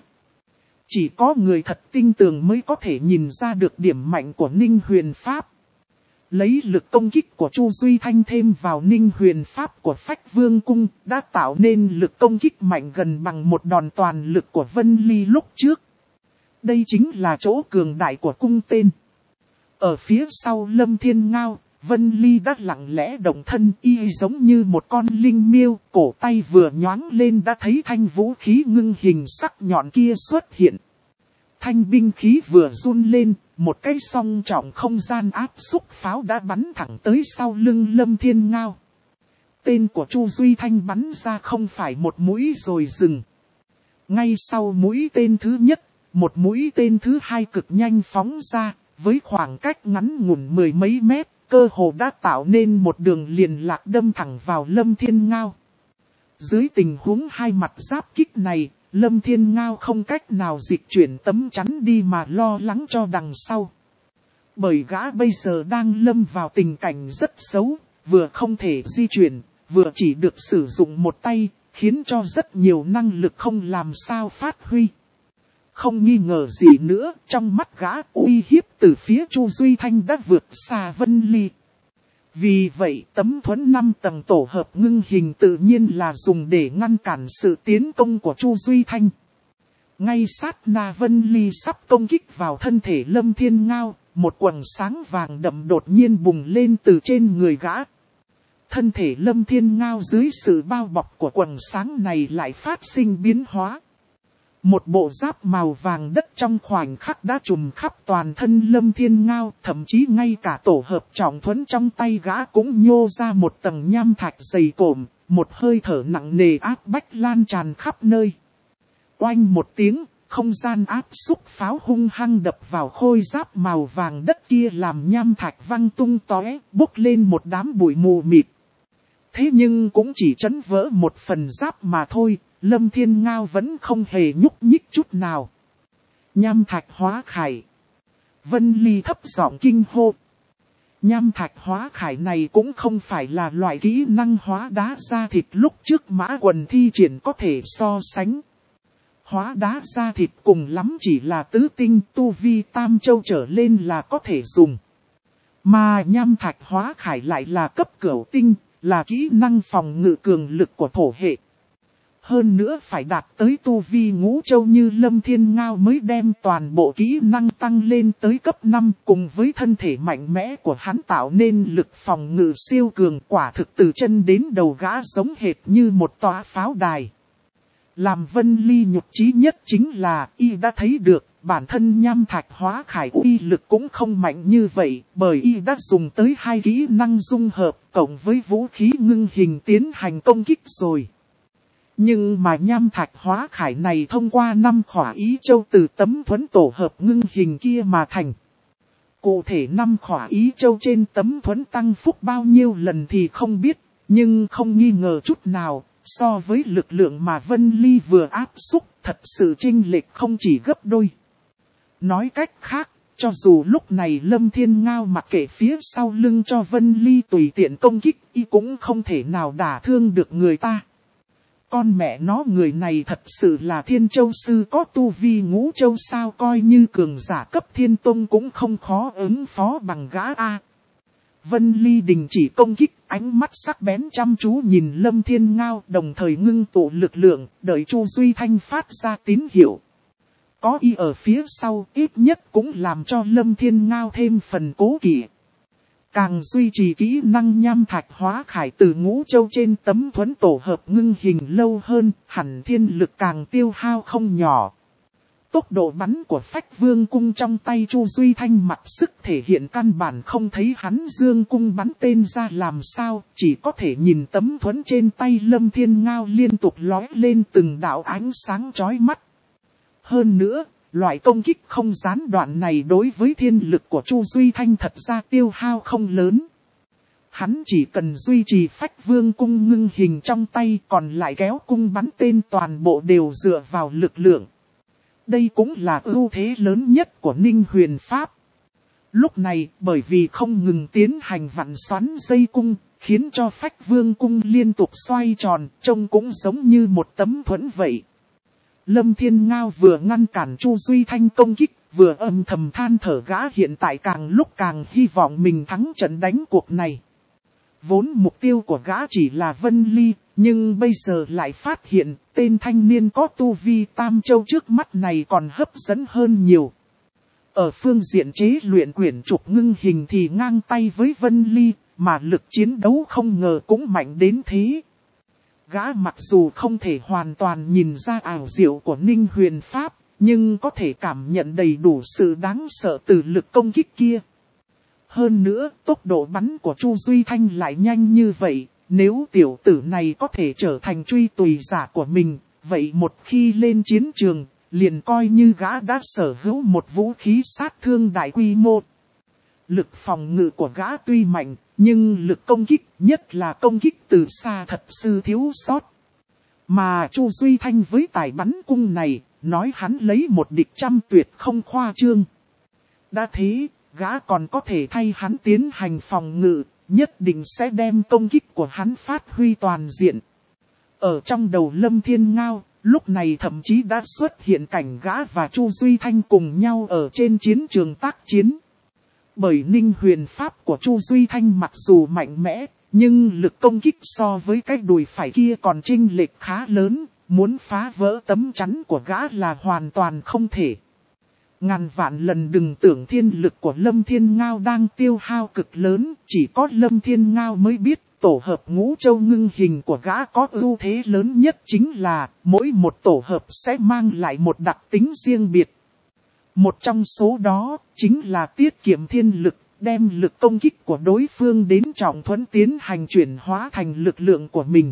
Chỉ có người thật tinh tường mới có thể nhìn ra được điểm mạnh của Ninh huyền pháp. Lấy lực công kích của Chu Duy Thanh thêm vào Ninh huyền pháp của Phách Vương cung, đã tạo nên lực công kích mạnh gần bằng một đòn toàn lực của Vân Ly lúc trước. Đây chính là chỗ cường đại của cung tên. Ở phía sau Lâm Thiên Ngao, Vân Ly đã lặng lẽ động thân, y giống như một con linh miêu, cổ tay vừa nhoáng lên đã thấy thanh vũ khí ngưng hình sắc nhọn kia xuất hiện. Thanh binh khí vừa run lên, một cái song trọng không gian áp xúc pháo đã bắn thẳng tới sau lưng Lâm Thiên Ngao. Tên của Chu Duy Thanh bắn ra không phải một mũi rồi dừng. Ngay sau mũi tên thứ nhất, một mũi tên thứ hai cực nhanh phóng ra, với khoảng cách ngắn ngủn 10 mấy mét. Cơ hồ đã tạo nên một đường liền lạc đâm thẳng vào Lâm Thiên Ngao. Dưới tình huống hai mặt giáp kích này, Lâm Thiên Ngao không cách nào dịch chuyển tấm chắn đi mà lo lắng cho đằng sau. Bởi gã bây giờ đang lâm vào tình cảnh rất xấu, vừa không thể di chuyển, vừa chỉ được sử dụng một tay, khiến cho rất nhiều năng lực không làm sao phát huy. Không nghi ngờ gì nữa, trong mắt gã uy hiếp từ phía Chu Duy Thanh đã vượt xa Vân Ly. Vì vậy tấm thuẫn 5 tầng tổ hợp ngưng hình tự nhiên là dùng để ngăn cản sự tiến công của Chu Duy Thanh. Ngay sát na Vân Ly sắp công kích vào thân thể Lâm Thiên Ngao, một quầng sáng vàng đậm đột nhiên bùng lên từ trên người gã. Thân thể Lâm Thiên Ngao dưới sự bao bọc của quầng sáng này lại phát sinh biến hóa. Một bộ giáp màu vàng đất trong khoảnh khắc đã trùm khắp toàn thân Lâm Thiên Ngao, thậm chí ngay cả tổ hợp trọng thuẫn trong tay gã cũng nhô ra một tầng nham thạch dày cộm, một hơi thở nặng nề áp bách lan tràn khắp nơi. Oanh một tiếng, không gian áp xúc pháo hung hăng đập vào khôi giáp màu vàng đất kia làm nham thạch văng tung tóe, bốc lên một đám bụi mù mịt. Thế nhưng cũng chỉ chấn vỡ một phần giáp mà thôi, Lâm Thiên Ngao vẫn không hề nhúc nhích chút nào. Nham thạch hóa khải. Vân Ly thấp giọng kinh hô. Nham thạch hóa khải này cũng không phải là loại kỹ năng hóa đá da thịt lúc trước Mã Quần thi triển có thể so sánh. Hóa đá da thịt cùng lắm chỉ là tứ tinh, tu vi tam châu trở lên là có thể dùng. Mà nham thạch hóa khải lại là cấp cửu tinh, là kỹ năng phòng ngự cường lực của thổ hệ. Hơn nữa phải đạt tới tu vi ngũ châu như Lâm Thiên Ngao mới đem toàn bộ kỹ năng tăng lên tới cấp 5, cùng với thân thể mạnh mẽ của hắn tạo nên lực phòng ngự siêu cường, quả thực từ chân đến đầu gã giống hệt như một tòa pháo đài. Làm Vân Ly nhục chí nhất chính là y đã thấy được bản thân nham thạch hóa khải uy lực cũng không mạnh như vậy, bởi y đã dùng tới 2 kỹ năng dung hợp cộng với vũ khí ngưng hình tiến hành công kích rồi. Nhưng mà nham thạch hóa khải này thông qua 5 khỏa ý châu từ tấm thuẫn tổ hợp ngưng hình kia mà thành. Cụ thể 5 khỏa ý châu trên tấm thuẫn tăng phúc bao nhiêu lần thì không biết, nhưng không nghi ngờ chút nào, so với lực lượng mà Vân Ly vừa áp xúc, thật sự chênh lệch không chỉ gấp đôi. Nói cách khác, cho dù lúc này Lâm Thiên Ngao mặc kệ phía sau lưng cho Vân Ly tùy tiện công kích, y cũng không thể nào đả thương được người ta. Con mẹ nó, người này thật sự là Thiên Châu Sư có tu vi ngũ châu sao, coi như cường giả cấp Thiên Tông cũng không khó ứng phó bằng gã A. Vân Ly đình chỉ công kích, ánh mắt sắc bén chăm chú nhìn Lâm Thiên Ngao, đồng thời ngưng tụ lực lượng, đợi Chu Duy Thanh phát ra tín hiệu. Có y ở phía sau, ít nhất cũng làm cho Lâm Thiên Ngao thêm phần cố kỵ. Càng duy trì kỹ năng nham thạch hóa khải từ ngũ châu trên tấm thuẫn tổ hợp ngưng hình lâu hơn, hẳn thiên lực càng tiêu hao không nhỏ. Tốc độ bắn của Phách Vương cung trong tay Chu Duy Thanh mặc sức thể hiện căn bản không thấy hắn dương cung bắn tên ra làm sao, chỉ có thể nhìn tấm thuẫn trên tay Lâm Thiên Ngao liên tục lóe lên từng đạo ánh sáng chói mắt. Hơn nữa, loại công kích không gián đoạn này đối với thiên lực của Chu Duy Thanh thật ra tiêu hao không lớn. Hắn chỉ cần duy trì Phách Vương cung ngưng hình trong tay, còn lại kéo cung bắn tên toàn bộ đều dựa vào lực lượng. Đây cũng là ưu thế lớn nhất của Ninh Huyền Pháp. Lúc này, bởi vì không ngừng tiến hành vặn xoắn dây cung, khiến cho Phách Vương cung liên tục xoay tròn, trông cũng giống như một tấm thuẫn vậy. Lâm Thiên Ngao vừa ngăn cản Chu Duy Thanh công kích, vừa âm thầm than thở gã hiện tại càng lúc càng hy vọng mình thắng trận đánh cuộc này. Vốn mục tiêu của gã chỉ là Vân Ly, nhưng bây giờ lại phát hiện tên thanh niên có tu vi tam châu trước mắt này còn hấp dẫn hơn nhiều. Ở phương diện chế luyện quyển trục ngưng hình thì ngang tay với Vân Ly, mà lực chiến đấu không ngờ cũng mạnh đến thế. Gã mặc dù không thể hoàn toàn nhìn ra ảo diệu của Ninh Huyền Pháp, nhưng có thể cảm nhận đầy đủ sự đáng sợ từ lực công kích kia. Hơn nữa, tốc độ bắn của Chu Duy Thanh lại nhanh như vậy, nếu tiểu tử này có thể trở thành truy tùy giả của mình, vậy một khi lên chiến trường, liền coi như gã đã sở hữu một vũ khí sát thương đại quy mô. Lực phòng ngự của gã tuy mạnh, nhưng lực công kích, nhất là công kích từ xa thật sự thiếu sót. Mà Chu Duy Thanh với tài bắn cung này, nói hắn lấy một địch trăm tuyệt không khoa trương. Đã thế, gã còn có thể thay hắn tiến hành phòng ngự, nhất định sẽ đem công kích của hắn phát huy toàn diện. Ở trong đầu Lâm Thiên Ngao, lúc này thậm chí đã xuất hiện cảnh gã và Chu Duy Thanh cùng nhau ở trên chiến trường tác chiến. Bởi ninh huyền pháp của Chu Duy Thanh mặc dù mạnh mẽ, nhưng lực công kích so với cái đùi phải kia còn chênh lệch khá lớn, muốn phá vỡ tấm chắn của gã là hoàn toàn không thể. Ngàn vạn lần đừng tưởng thiên lực của Lâm Thiên Ngao đang tiêu hao cực lớn, chỉ có Lâm Thiên Ngao mới biết tổ hợp ngũ châu ngưng hình của gã có ưu thế lớn nhất chính là mỗi một tổ hợp sẽ mang lại một đặc tính riêng biệt. Một trong số đó chính là tiết kiệm thiên lực, đem lực công kích của đối phương đến trọng thuẫn tiến hành chuyển hóa thành lực lượng của mình.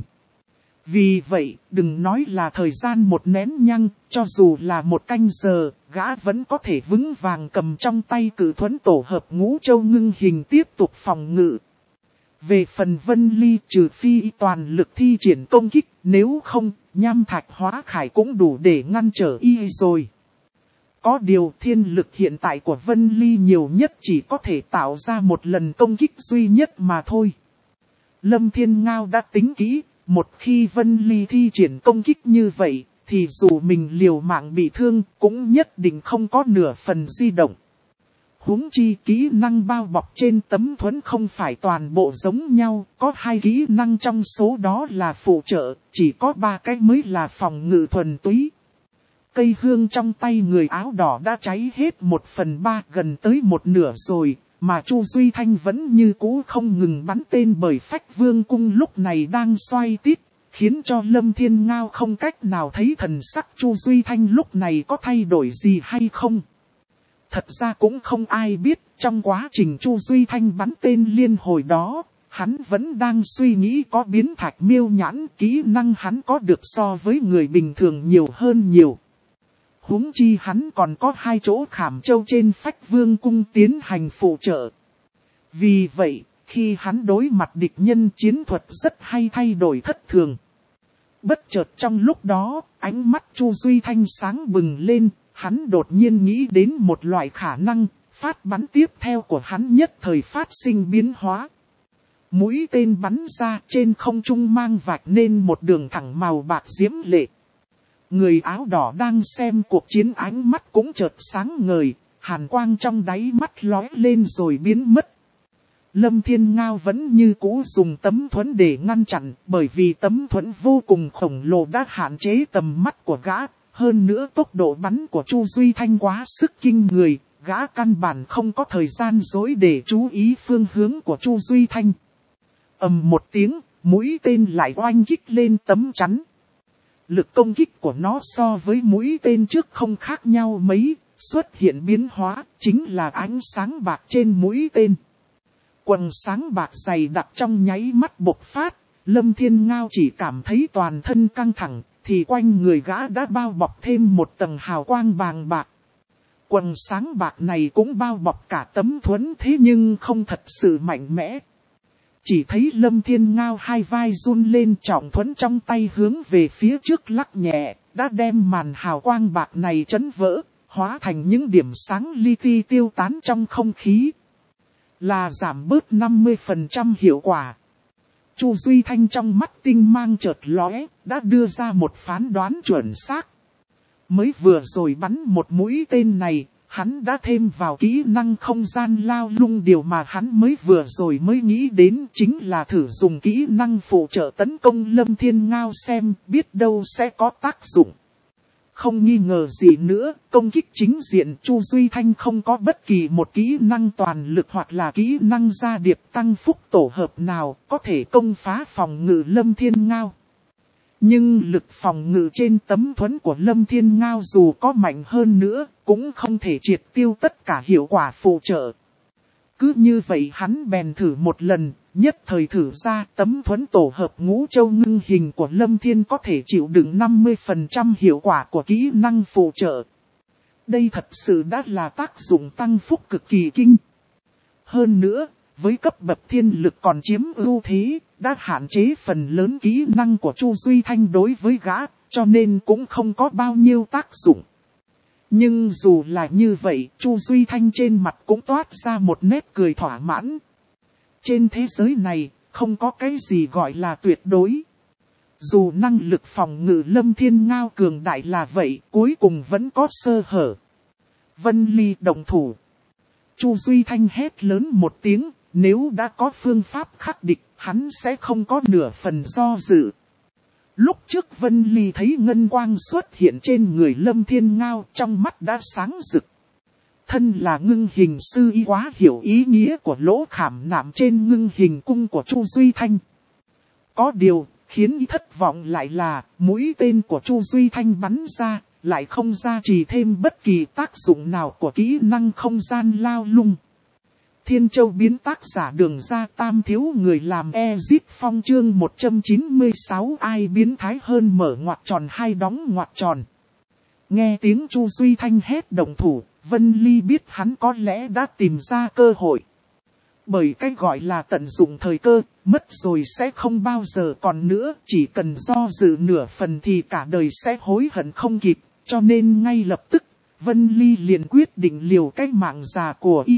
Vì vậy, đừng nói là thời gian một nén nhăng, cho dù là một canh giờ, gã vẫn có thể vững vàng cầm trong tay cử thuẫn tổ hợp ngũ châu ngưng hình tiếp tục phòng ngự. Về phần Vân Ly, trừ phi toàn lực thi triển công kích, nếu không, nham thạch hóa khải cũng đủ để ngăn trở y rồi. Có điều thiên lực hiện tại của Vân Ly nhiều nhất chỉ có thể tạo ra một lần công kích duy nhất mà thôi. Lâm Thiên Ngao đã tính kỹ, một khi Vân Ly thi triển công kích như vậy, thì dù mình liều mạng bị thương, cũng nhất định không có nửa phần di động. Huống chi kỹ năng bao bọc trên tấm thuẫn không phải toàn bộ giống nhau, có 2 kỹ năng trong số đó là phụ trợ, chỉ có 3 cái mới là phòng ngự thuần túy. Cây hương trong tay người áo đỏ đã cháy hết 1/3 gần tới một nửa rồi, mà Chu Duy Thanh vẫn như cũ không ngừng bắn tên bởi Phách Vương cung lúc này đang xoay tít, khiến cho Lâm Thiên Ngao không cách nào thấy thần sắc Chu Duy Thanh lúc này có thay đổi gì hay không. Thật ra cũng không ai biết, trong quá trình Chu Duy Thanh bắn tên liên hồi đó, hắn vẫn đang suy nghĩ có biến thạch miêu nhãn, kỹ năng hắn có được so với người bình thường nhiều hơn nhiều. Huống chi hắn còn có 2 chỗ khảm châu trên Phách Vương cung tiến hành phụ trợ. Vì vậy, khi hắn đối mặt địch nhân chiến thuật rất hay thay đổi thất thường. Bất chợt trong lúc đó, ánh mắt Chu Duy Thanh sáng bừng lên, hắn đột nhiên nghĩ đến một loại khả năng, phát bắn tiếp theo của hắn nhất thời phát sinh biến hóa. Mũi tên bắn ra trên không trung mang vạch nên một đường thẳng màu bạc diễm lệ. Người áo đỏ đang xem cuộc chiến ánh mắt cũng chợt sáng ngời, hàn quang trong đáy mắt lóe lên rồi biến mất. Lâm Thiên Ngao vẫn như cũ dùng tấm thuẫn để ngăn chặn, bởi vì tấm thuẫn vô cùng khổng lồ đã hạn chế tầm mắt của gã. Hơn nữa tốc độ bắn của Chu Duy Thanh quá sức kinh người, gã căn bản không có thời gian dối để chú ý phương hướng của Chu Duy Thanh. Ầm một tiếng, mũi tên lại oanh kích lên tấm chắn. Lực công kích của nó so với mũi tên trước không khác nhau mấy, xuất hiện biến hóa, chính là ánh sáng bạc trên mũi tên. Quầng sáng bạc dày đặc trong nháy mắt bộc phát, Lâm Thiên Ngao chỉ cảm thấy toàn thân căng thẳng, thì quanh người gã đã bao bọc thêm một tầng hào quang vàng bạc. Quầng sáng bạc này cũng bao bọc cả tấm thuẫn thế nhưng không thật sự mạnh mẽ. Chỉ thấy Lâm Thiên Ngao 2 vai run lên, trọng thuẫn trong tay hướng về phía trước lắc nhẹ, đã đem màn hào quang bạc này chấn vỡ, hóa thành những điểm sáng li ti tiêu tán trong không khí. Là giảm bớt 50% hiệu quả. Chu Duy Thanh trong mắt tinh mang chợt lóe, đã đưa ra một phán đoán chuẩn xác. Mới vừa rồi bắn một mũi tên này, hắn đã thêm vào kỹ năng không gian lao lung, điều mà hắn mới vừa rồi mới nghĩ đến chính là thử dùng kỹ năng phụ trợ tấn công Lâm Thiên Ngao xem biết đâu sẽ có tác dụng. Không nghi ngờ gì nữa, công kích chính diện Chu Duy Thanh không có bất kỳ một kỹ năng toàn lực hoặc là kỹ năng gia điệp tăng phúc tổ hợp nào có thể công phá phòng ngự Lâm Thiên Ngao. Nhưng lực phòng ngự trên tấm thuẫn của Lâm Thiên Ngao dù có mạnh hơn nữa, cũng không thể triệt tiêu tất cả hiệu quả phụ trợ. Cứ như vậy hắn bèn thử một lần, nhất thời thử ra tấm thuẫn tổ hợp ngũ châu ngưng hình của Lâm Thiên có thể chịu đựng 50% hiệu quả của kỹ năng phụ trợ. Đây thật sự đã là tác dụng tăng phúc cực kỳ kinh. Hơn nữa, với cấp bậc thiên lực còn chiếm ưu thế, đã hạn chế phần lớn kỹ năng của Chu Duy Thanh đối với gã, cho nên cũng không có bao nhiêu tác dụng. Nhưng dù là như vậy, Chu Duy Thanh trên mặt cũng toát ra một nét cười thỏa mãn. Trên thế giới này, không có cái gì gọi là tuyệt đối. Dù năng lực phòng ngự Lâm Thiên Ngao cường đại là vậy, cuối cùng vẫn có sơ hở. Vân Ly động thủ. Chu Duy Thanh hét lớn một tiếng, nếu đã có phương pháp khắc địch, hắn sẽ không có nửa phần do dự. Lúc trước Vân Ly thấy ngân quang xuất hiện trên người Lâm Thiên Ngao, trong mắt đã sáng rực. Thân là ngưng hình sư y quá hiểu ý nghĩa của lỗ khảm nạm trên ngưng hình cung của Chu Duy Thanh. Có điều, khiến y thất vọng lại là, mũi tên của Chu Duy Thanh bắn ra, lại không gia trì thêm bất kỳ tác dụng nào của kỹ năng không gian lao lung. Thiên Châu biến tác giả Đường Ra Tam thiếu người làm Ezit Phong chương 196 ai biến thái hơn mở ngoặc tròn hay đóng ngoặc tròn. Nghe tiếng Chu Duy Thanh hét động thủ, Vân Ly biết hắn có lẽ đã tìm ra cơ hội. Bởi cái gọi là tận dụng thời cơ, mất rồi sẽ không bao giờ còn nữa, chỉ cần do dự nửa phần thì cả đời sẽ hối hận không kịp, cho nên ngay lập tức, Vân Ly liền quyết định liều cái mạng già của y.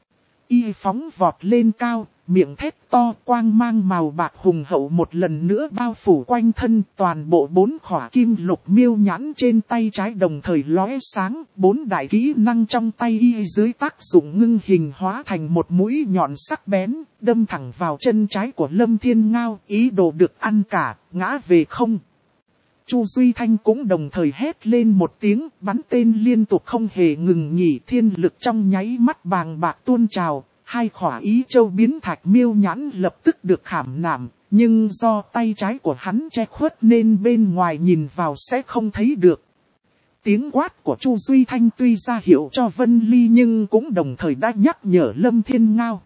Y phóng vọt lên cao, miệng thét to, quang mang màu bạc hùng hậu một lần nữa bao phủ quanh thân, toàn bộ 4 khỏa kim lục miêu nhãn trên tay trái đồng thời lóe sáng, 4 đại kỹ năng trong tay y dưới tác dụng ngưng hình hóa thành một mũi nhọn sắc bén, đâm thẳng vào chân trái của Lâm Thiên Ngao, ý đồ được ăn cả, ngã về không. Chu Duy Thanh cũng đồng thời hét lên một tiếng, bắn tên liên tục không hề ngừng nghỉ, thiên lực trong nháy mắt bàng bạc tuôn trào, 2 khỏa ý châu biến thạch miêu nhãn lập tức được khảm nạm, nhưng do tay trái của hắn che khuất nên bên ngoài nhìn vào sẽ không thấy được. Tiếng quát của Chu Duy Thanh tuy ra hiệu cho Vân Ly nhưng cũng đồng thời đã nhắc nhở Lâm Thiên Ngao.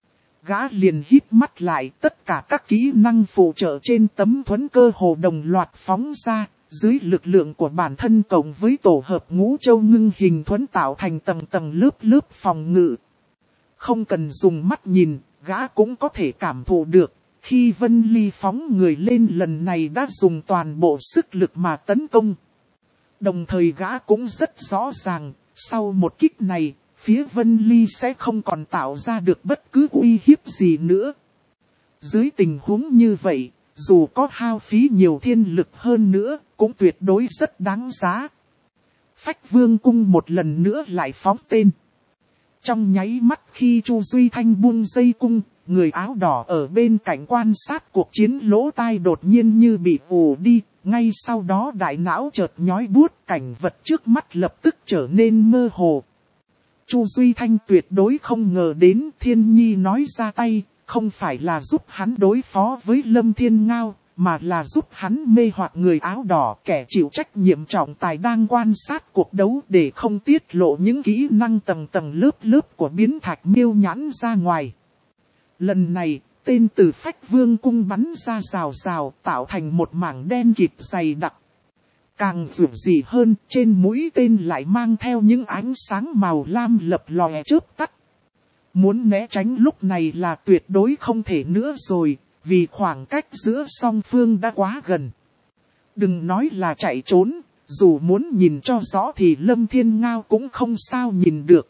Gã liền hít mắt lại, tất cả các kỹ năng phụ trợ trên tấm thuẫn cơ hồ đồng loạt phóng ra, dưới lực lượng của bản thân cộng với tổ hợp ngũ châu ngưng hình thuẫn tạo thành tầng tầng lớp lớp phòng ngự. Không cần dùng mắt nhìn, gã cũng có thể cảm thụ được, khi Vân Ly phóng người lên lần này đã dùng toàn bộ sức lực mà tấn công. Đồng thời gã cũng rất rõ ràng, sau một kích này, phía Vân Ly sẽ không còn tạo ra được bất cứ uy hiếp gì nữa. Dưới tình huống như vậy, dù có hao phí nhiều thiên lực hơn nữa, cũng tuyệt đối rất đáng giá. Phách Vương cung một lần nữa lại phóng tên. Trong nháy mắt khi Chu Duy Thanh buông dây cung, người áo đỏ ở bên cạnh quan sát cuộc chiến lỗ tai đột nhiên như bị ù đi. Ngay sau đó đại não chợt nhói buốt, cảnh vật trước mắt lập tức trở nên mơ hồ. Chu Duy Thanh tuyệt đối không ngờ đến Thiên Nhi nói ra tay, không phải là giúp hắn đối phó với Lâm Thiên Ngao, mà là giúp hắn mê hoặc người áo đỏ, kẻ chịu trách nhiệm trọng tài đang quan sát cuộc đấu để không tiết lộ những kỹ năng tầng tầng lớp lớp của biến thạch miêu nhãn ra ngoài. Lần này, tên từ Phách Vương cung bắn ra rào rào, tạo thành một mảng đen kịt dày đặc. Càng dữ dị hơn, trên mũi tên lại mang theo những ánh sáng màu lam lập lòe chớp tắt. Muốn né tránh lúc này là tuyệt đối không thể nữa rồi, vì khoảng cách giữa song phương đã quá gần. Đừng nói là chạy trốn, dù muốn nhìn cho rõ thì Lâm Thiên Ngao cũng không sao nhìn được.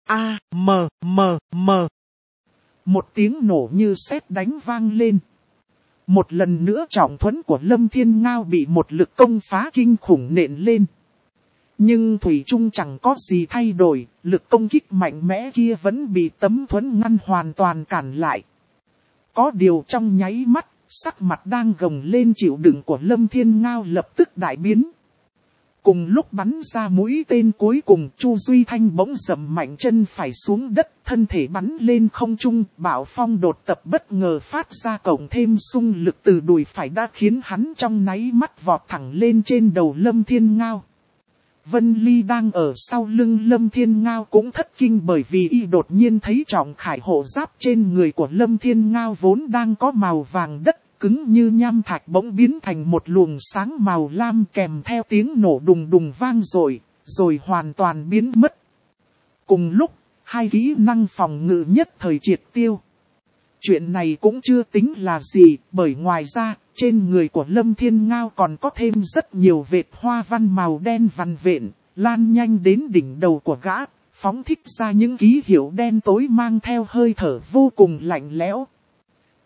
Một tiếng nổ như sét đánh vang lên. Một lần nữa trọng thuẫn của Lâm Thiên Ngao bị một lực công phá kinh khủng nện lên. Nhưng thủy chung chẳng có gì thay đổi, lực công kích mạnh mẽ kia vẫn bị tấm thuẫn ngăn hoàn toàn cản lại. Có điều trong nháy mắt, sắc mặt đang gồng lên chịu đựng của Lâm Thiên Ngao lập tức đại biến. Cùng lúc bắn ra mũi tên cuối cùng, Chu Duy Thanh bỗng dậm mạnh chân phải xuống đất, thân thể bắn lên không trung, bạo phong đột tập bất ngờ phát ra cộng thêm xung lực từ đùi phải đã khiến hắn trong nháy mắt vọt thẳng lên trên đầu Lâm Thiên Ngao. Vân Ly đang ở sau lưng Lâm Thiên Ngao cũng thất kinh bởi vì y đột nhiên thấy trọng khải hộ giáp trên người của Lâm Thiên Ngao vốn đang có màu vàng đất, cứng như nham thạch bỗng biến thành một luồng sáng màu lam kèm theo tiếng nổ đùng đùng vang rồi hoàn toàn biến mất. Cùng lúc, 2 kỹ năng phòng ngự nhất thời triệt tiêu. Chuyện này cũng chưa tính là gì, bởi ngoài ra, trên người của Lâm Thiên Ngao còn có thêm rất nhiều vệt hoa văn màu đen vằn vện, lan nhanh đến đỉnh đầu của gã, phóng thích ra những ký hiệu đen tối mang theo hơi thở vô cùng lạnh lẽo.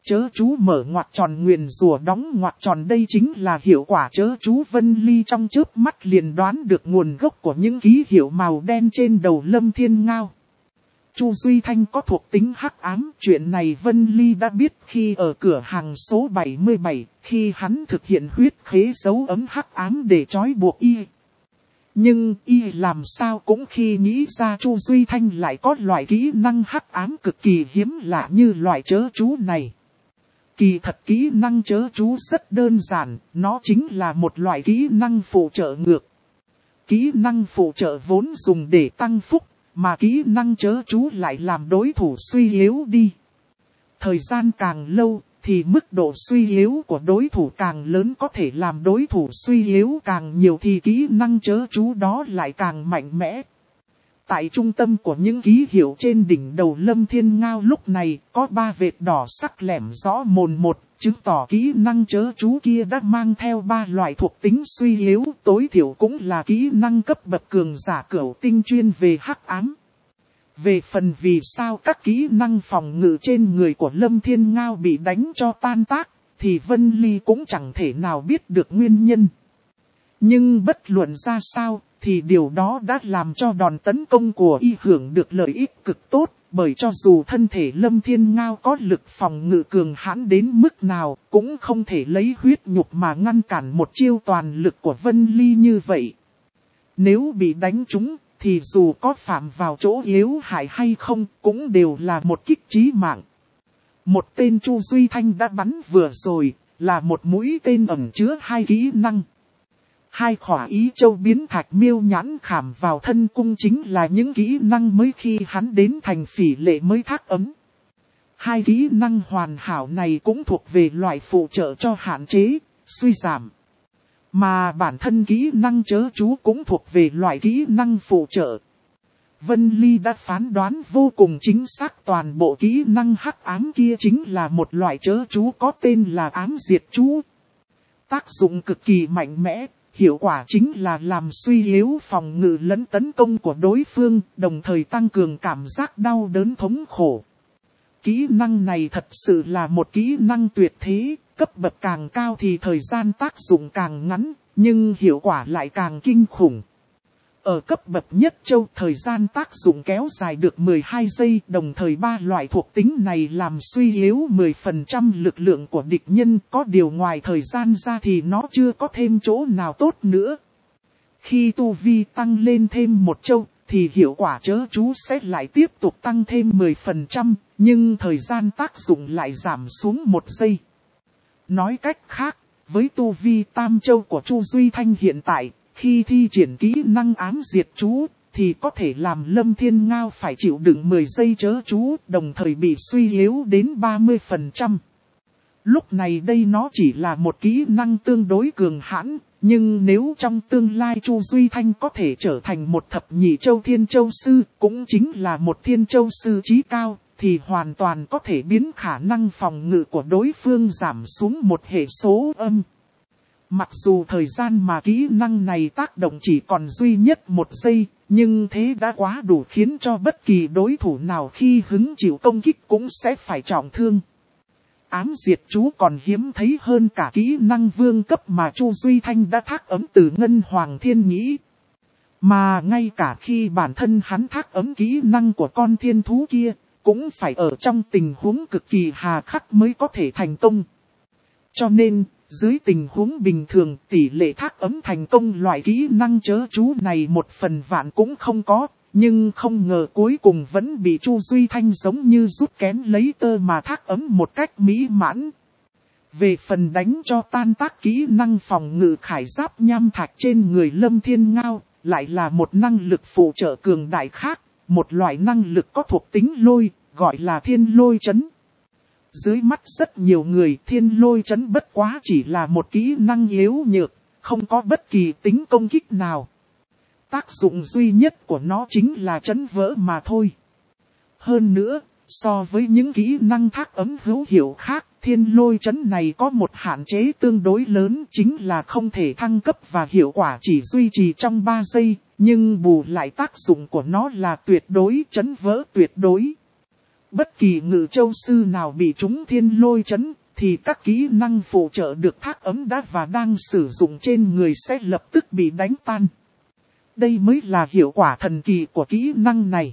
chớ chú mở ngoặc tròn nguyền rủa đóng ngoặc tròn, đây chính là hiệu quả chớ chú. Vân Ly trong chớp mắt liền đoán được nguồn gốc của những ký hiệu màu đen trên đầu Lâm Thiên Ngao. Chu Duy Thanh có thuộc tính hắc ám, chuyện này Vân Ly đã biết khi ở cửa hàng số 77, khi hắn thực hiện huyết khế dấu ấm hắc ám để trói buộc y. Nhưng y làm sao cũng khi nghĩ ra Chu Duy Thanh lại có loại kỹ năng hắc ám cực kỳ hiếm lạ như loại chớ chú này. Kỳ thật kỹ năng chớ chú rất đơn giản, nó chính là một loại kỹ năng phụ trợ ngược. Kỹ năng phụ trợ vốn dùng để tăng phúc, mà kỹ năng chớ chú lại làm đối thủ suy yếu đi. Thời gian càng lâu, thì mức độ suy yếu của đối thủ càng lớn, có thể làm đối thủ suy yếu càng nhiều thì kỹ năng chớ chú đó lại càng mạnh mẽ. Tại trung tâm của những ký hiệu trên đỉnh đầu Lâm Thiên Ngao lúc này có 3 vệt đỏ sắc lẻm rõ mồn một, chứng tỏ kỹ năng chớ chú kia đã mang theo 3 loại thuộc tính suy yếu, tối thiểu cũng là kỹ năng cấp bậc cường giả cửu tinh chuyên về hắc ám. Về phần vì sao các kỹ năng phòng ngự trên người của Lâm Thiên Ngao bị đánh cho tan tác, thì Vân Ly cũng chẳng thể nào biết được nguyên nhân. Nhưng bất luận ra sao, thì điều đó đã làm cho đòn tấn công của y hưởng được lợi ích cực tốt, bởi cho dù thân thể Lâm Thiên Ngao có lực phòng ngự cường hãn đến mức nào, cũng không thể lấy huyết nhục mà ngăn cản một chiêu toàn lực của Vân Ly như vậy. Nếu bị đánh trúng, thì dù có phạm vào chỗ yếu hại hay không, cũng đều là một kích chí mạng. Một tên Chu Duy Thanh đã bắn vừa rồi, là một mũi tên ẩn chứa 2 kỹ năng. 2 khỏa ý châu biến thạch miêu nhãn khảm vào thân cung chính là những kỹ năng mới khi hắn đến thành Phỉ Lệ mới thác ấm. 2 kỹ năng hoàn hảo này cũng thuộc về loại phụ trợ cho hạn chế, suy giảm. Mà bản thân kỹ năng chớ chú cũng thuộc về loại kỹ năng phụ trợ. Vân Ly đã phán đoán vô cùng chính xác, toàn bộ kỹ năng hắc ám kia chính là một loại chớ chú có tên là ám diệt chú. Tác dụng cực kỳ mạnh mẽ, hiệu quả chính là làm suy yếu phòng ngự lẫn tấn công của đối phương, đồng thời tăng cường cảm giác đau đớn thống khổ. Kỹ năng này thật sự là một kỹ năng tuyệt thế, cấp bậc càng cao thì thời gian tác dụng càng ngắn, nhưng hiệu quả lại càng kinh khủng. Ở cấp bậc nhất châu, thời gian tác dụng kéo dài được 12 giây, đồng thời 3 loại thuộc tính này làm suy yếu 10% lực lượng của địch nhân, có điều ngoài thời gian ra thì nó chưa có thêm chỗ nào tốt nữa. Khi tu vi tăng lên thêm 1 châu, thì hiệu quả chớ chú sẽ lại tiếp tục tăng thêm 10%, nhưng thời gian tác dụng lại giảm xuống 1 giây. Nói cách khác, với tu vi tam châu của Chu Duy Thanh hiện tại, khi thi triển kỹ năng ám diệt chú, thì có thể làm Lâm Thiên Ngao phải chịu đựng 10 giây chớ chú, đồng thời bị suy yếu đến 30%. Lúc này đây nó chỉ là một kỹ năng tương đối cường hãn, nhưng nếu trong tương lai Chu Duy Thanh có thể trở thành một thập nhị châu thiên châu sư, cũng chính là một thiên châu sư chí cao, thì hoàn toàn có thể biến khả năng phòng ngự của đối phương giảm xuống một hệ số âm. Mặc dù thời gian mà kỹ năng này tác động chỉ còn duy nhất 1 giây, nhưng thế đã quá đủ khiến cho bất kỳ đối thủ nào khi hứng chịu công kích cũng sẽ phải trọng thương. Ám diệt chú còn hiếm thấy hơn cả kỹ năng vương cấp mà Chu Duy Thanh đã thác ấm từ Ngân Hoàng Thiên Nhĩ. Mà ngay cả khi bản thân hắn thác ấm kỹ năng của con thiên thú kia, cũng phải ở trong tình huống cực kỳ hà khắc mới có thể thành công. Cho nên, dưới tình huống bình thường, tỷ lệ thác ấm thành công loại kỹ năng chớ chú này 1 phần vạn cũng không có, nhưng không ngờ cuối cùng vẫn bị Chu Duy Thanh giống như rút kén lấy tơ mà thác ấm một cách mỹ mãn. Về phần đánh cho tan tác kỹ năng phòng ngự khải giáp nham thạch trên người Lâm Thiên Ngao, lại là một năng lực phụ trợ cường đại khác, một loại năng lực có thuộc tính lôi, gọi là thiên lôi chấn. Dưới mắt rất nhiều người, thiên lôi chấn bất quá chỉ là một kỹ năng yếu nhược, không có bất kỳ tính công kích nào. Tác dụng duy nhất của nó chính là chấn vỡ mà thôi. Hơn nữa, so với những kỹ năng thác ấm hữu hiệu khác, thiên lôi chấn này có một hạn chế tương đối lớn, chính là không thể thăng cấp và hiệu quả chỉ duy trì trong 3 giây, nhưng bù lại tác dụng của nó là tuyệt đối, chấn vỡ tuyệt đối. Bất kỳ ngự châu sư nào bị trúng thiên lôi chấn, thì các kỹ năng phụ trợ được thác ấm đã và đang sử dụng trên người sẽ lập tức bị đánh tan. Đây mới là hiệu quả thần kỳ của kỹ năng này.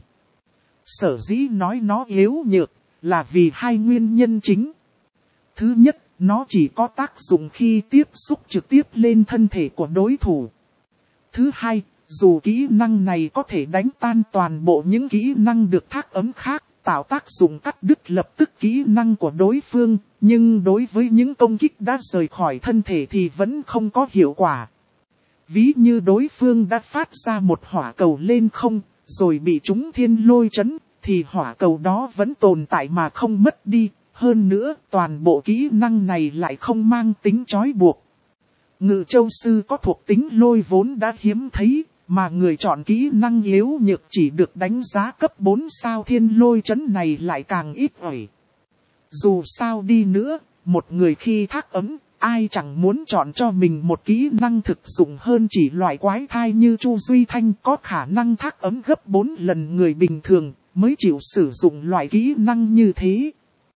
Sở dĩ nói nó yếu nhược, là vì hai nguyên nhân chính. Thứ nhất, nó chỉ có tác dụng khi tiếp xúc trực tiếp lên thân thể của đối thủ. Thứ hai, dù kỹ năng này có thể đánh tan toàn bộ những kỹ năng được thác ấm khác, tạo tác dụng cắt đứt lập tức kỹ năng của đối phương, nhưng đối với những công kích đã rời khỏi thân thể thì vẫn không có hiệu quả. Ví như đối phương đã phát ra một hỏa cầu lên không, rồi bị trúng thiên lôi chấn, thì hỏa cầu đó vẫn tồn tại mà không mất đi. Hơn nữa, toàn bộ kỹ năng này lại không mang tính trói buộc. Ngự châu sư có thuộc tính lôi vốn đã hiếm thấy, mà người chọn kỹ năng yếu nhược chỉ được đánh giá cấp 4 sao thiên lôi chấn này lại càng ít ỏi. Dù sao đi nữa, một người khi thác ấm, ai chẳng muốn chọn cho mình một kỹ năng thực dụng hơn chỉ loại quái thai như Chu Duy Thanh có khả năng thác ấm gấp 4 lần người bình thường, mới chịu sử dụng loại kỹ năng như thế.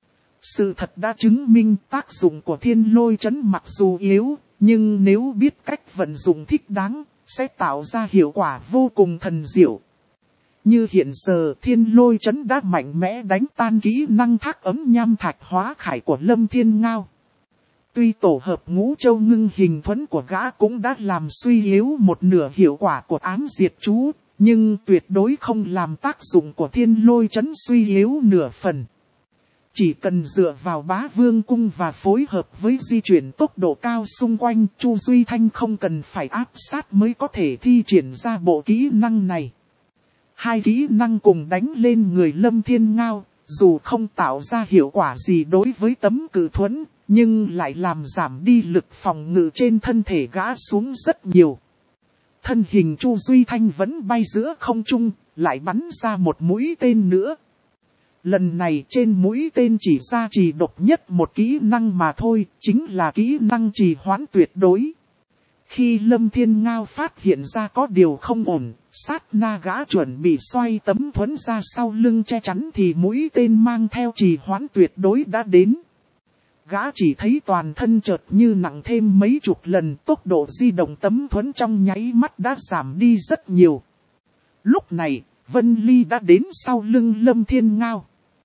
Sự thật đã chứng minh tác dụng của thiên lôi chấn mặc dù yếu, nhưng nếu biết cách vận dụng thích đáng, sẽ tạo ra hiệu quả vô cùng thần diệu. Như hiện giờ thiên lôi chấn đã mạnh mẽ đánh tan kỹ năng thác ấm nham thạch hóa khải của Lâm Thiên Ngao. Tuy tổ hợp ngũ châu ngưng hình thuẫn của gã cũng đã làm suy yếu một nửa hiệu quả của ám diệt chú, nhưng tuyệt đối không làm tác dụng của thiên lôi chấn suy yếu nửa phần. Chỉ cần dựa vào bá vương cung và phối hợp với di chuyển tốc độ cao xung quanh, Chu Duy Thanh không cần phải áp sát mới có thể thi triển ra bộ kỹ năng này. Hai kỹ năng cùng đánh lên người Lâm Thiên Ngao, dù không tạo ra hiệu quả gì đối với tấm cự thuẫn, nhưng lại làm giảm đi lực phòng ngự trên thân thể gã xuống rất nhiều. Thân hình Chu Duy Thanh vẫn bay giữa không trung, lại bắn ra một mũi tên nữa. Lần này trên mũi tên chỉ ra trì độc nhất một kỹ năng mà thôi, chính là kỹ năng trì hoãn tuyệt đối. Khi Lâm Thiên Ngao phát hiện ra có điều không ổn, sát na gã chuẩn bị xoay tấm thuẫn ra sau lưng che chắn thì mũi tên mang theo trì hoãn tuyệt đối đã đến. Gã chỉ thấy toàn thân chợt như nặng thêm mấy chục lần, tốc độ di động tấm thuẫn trong nháy mắt đã giảm đi rất nhiều. Lúc này, Vân Ly đã đến sau lưng Lâm Thiên Ngao.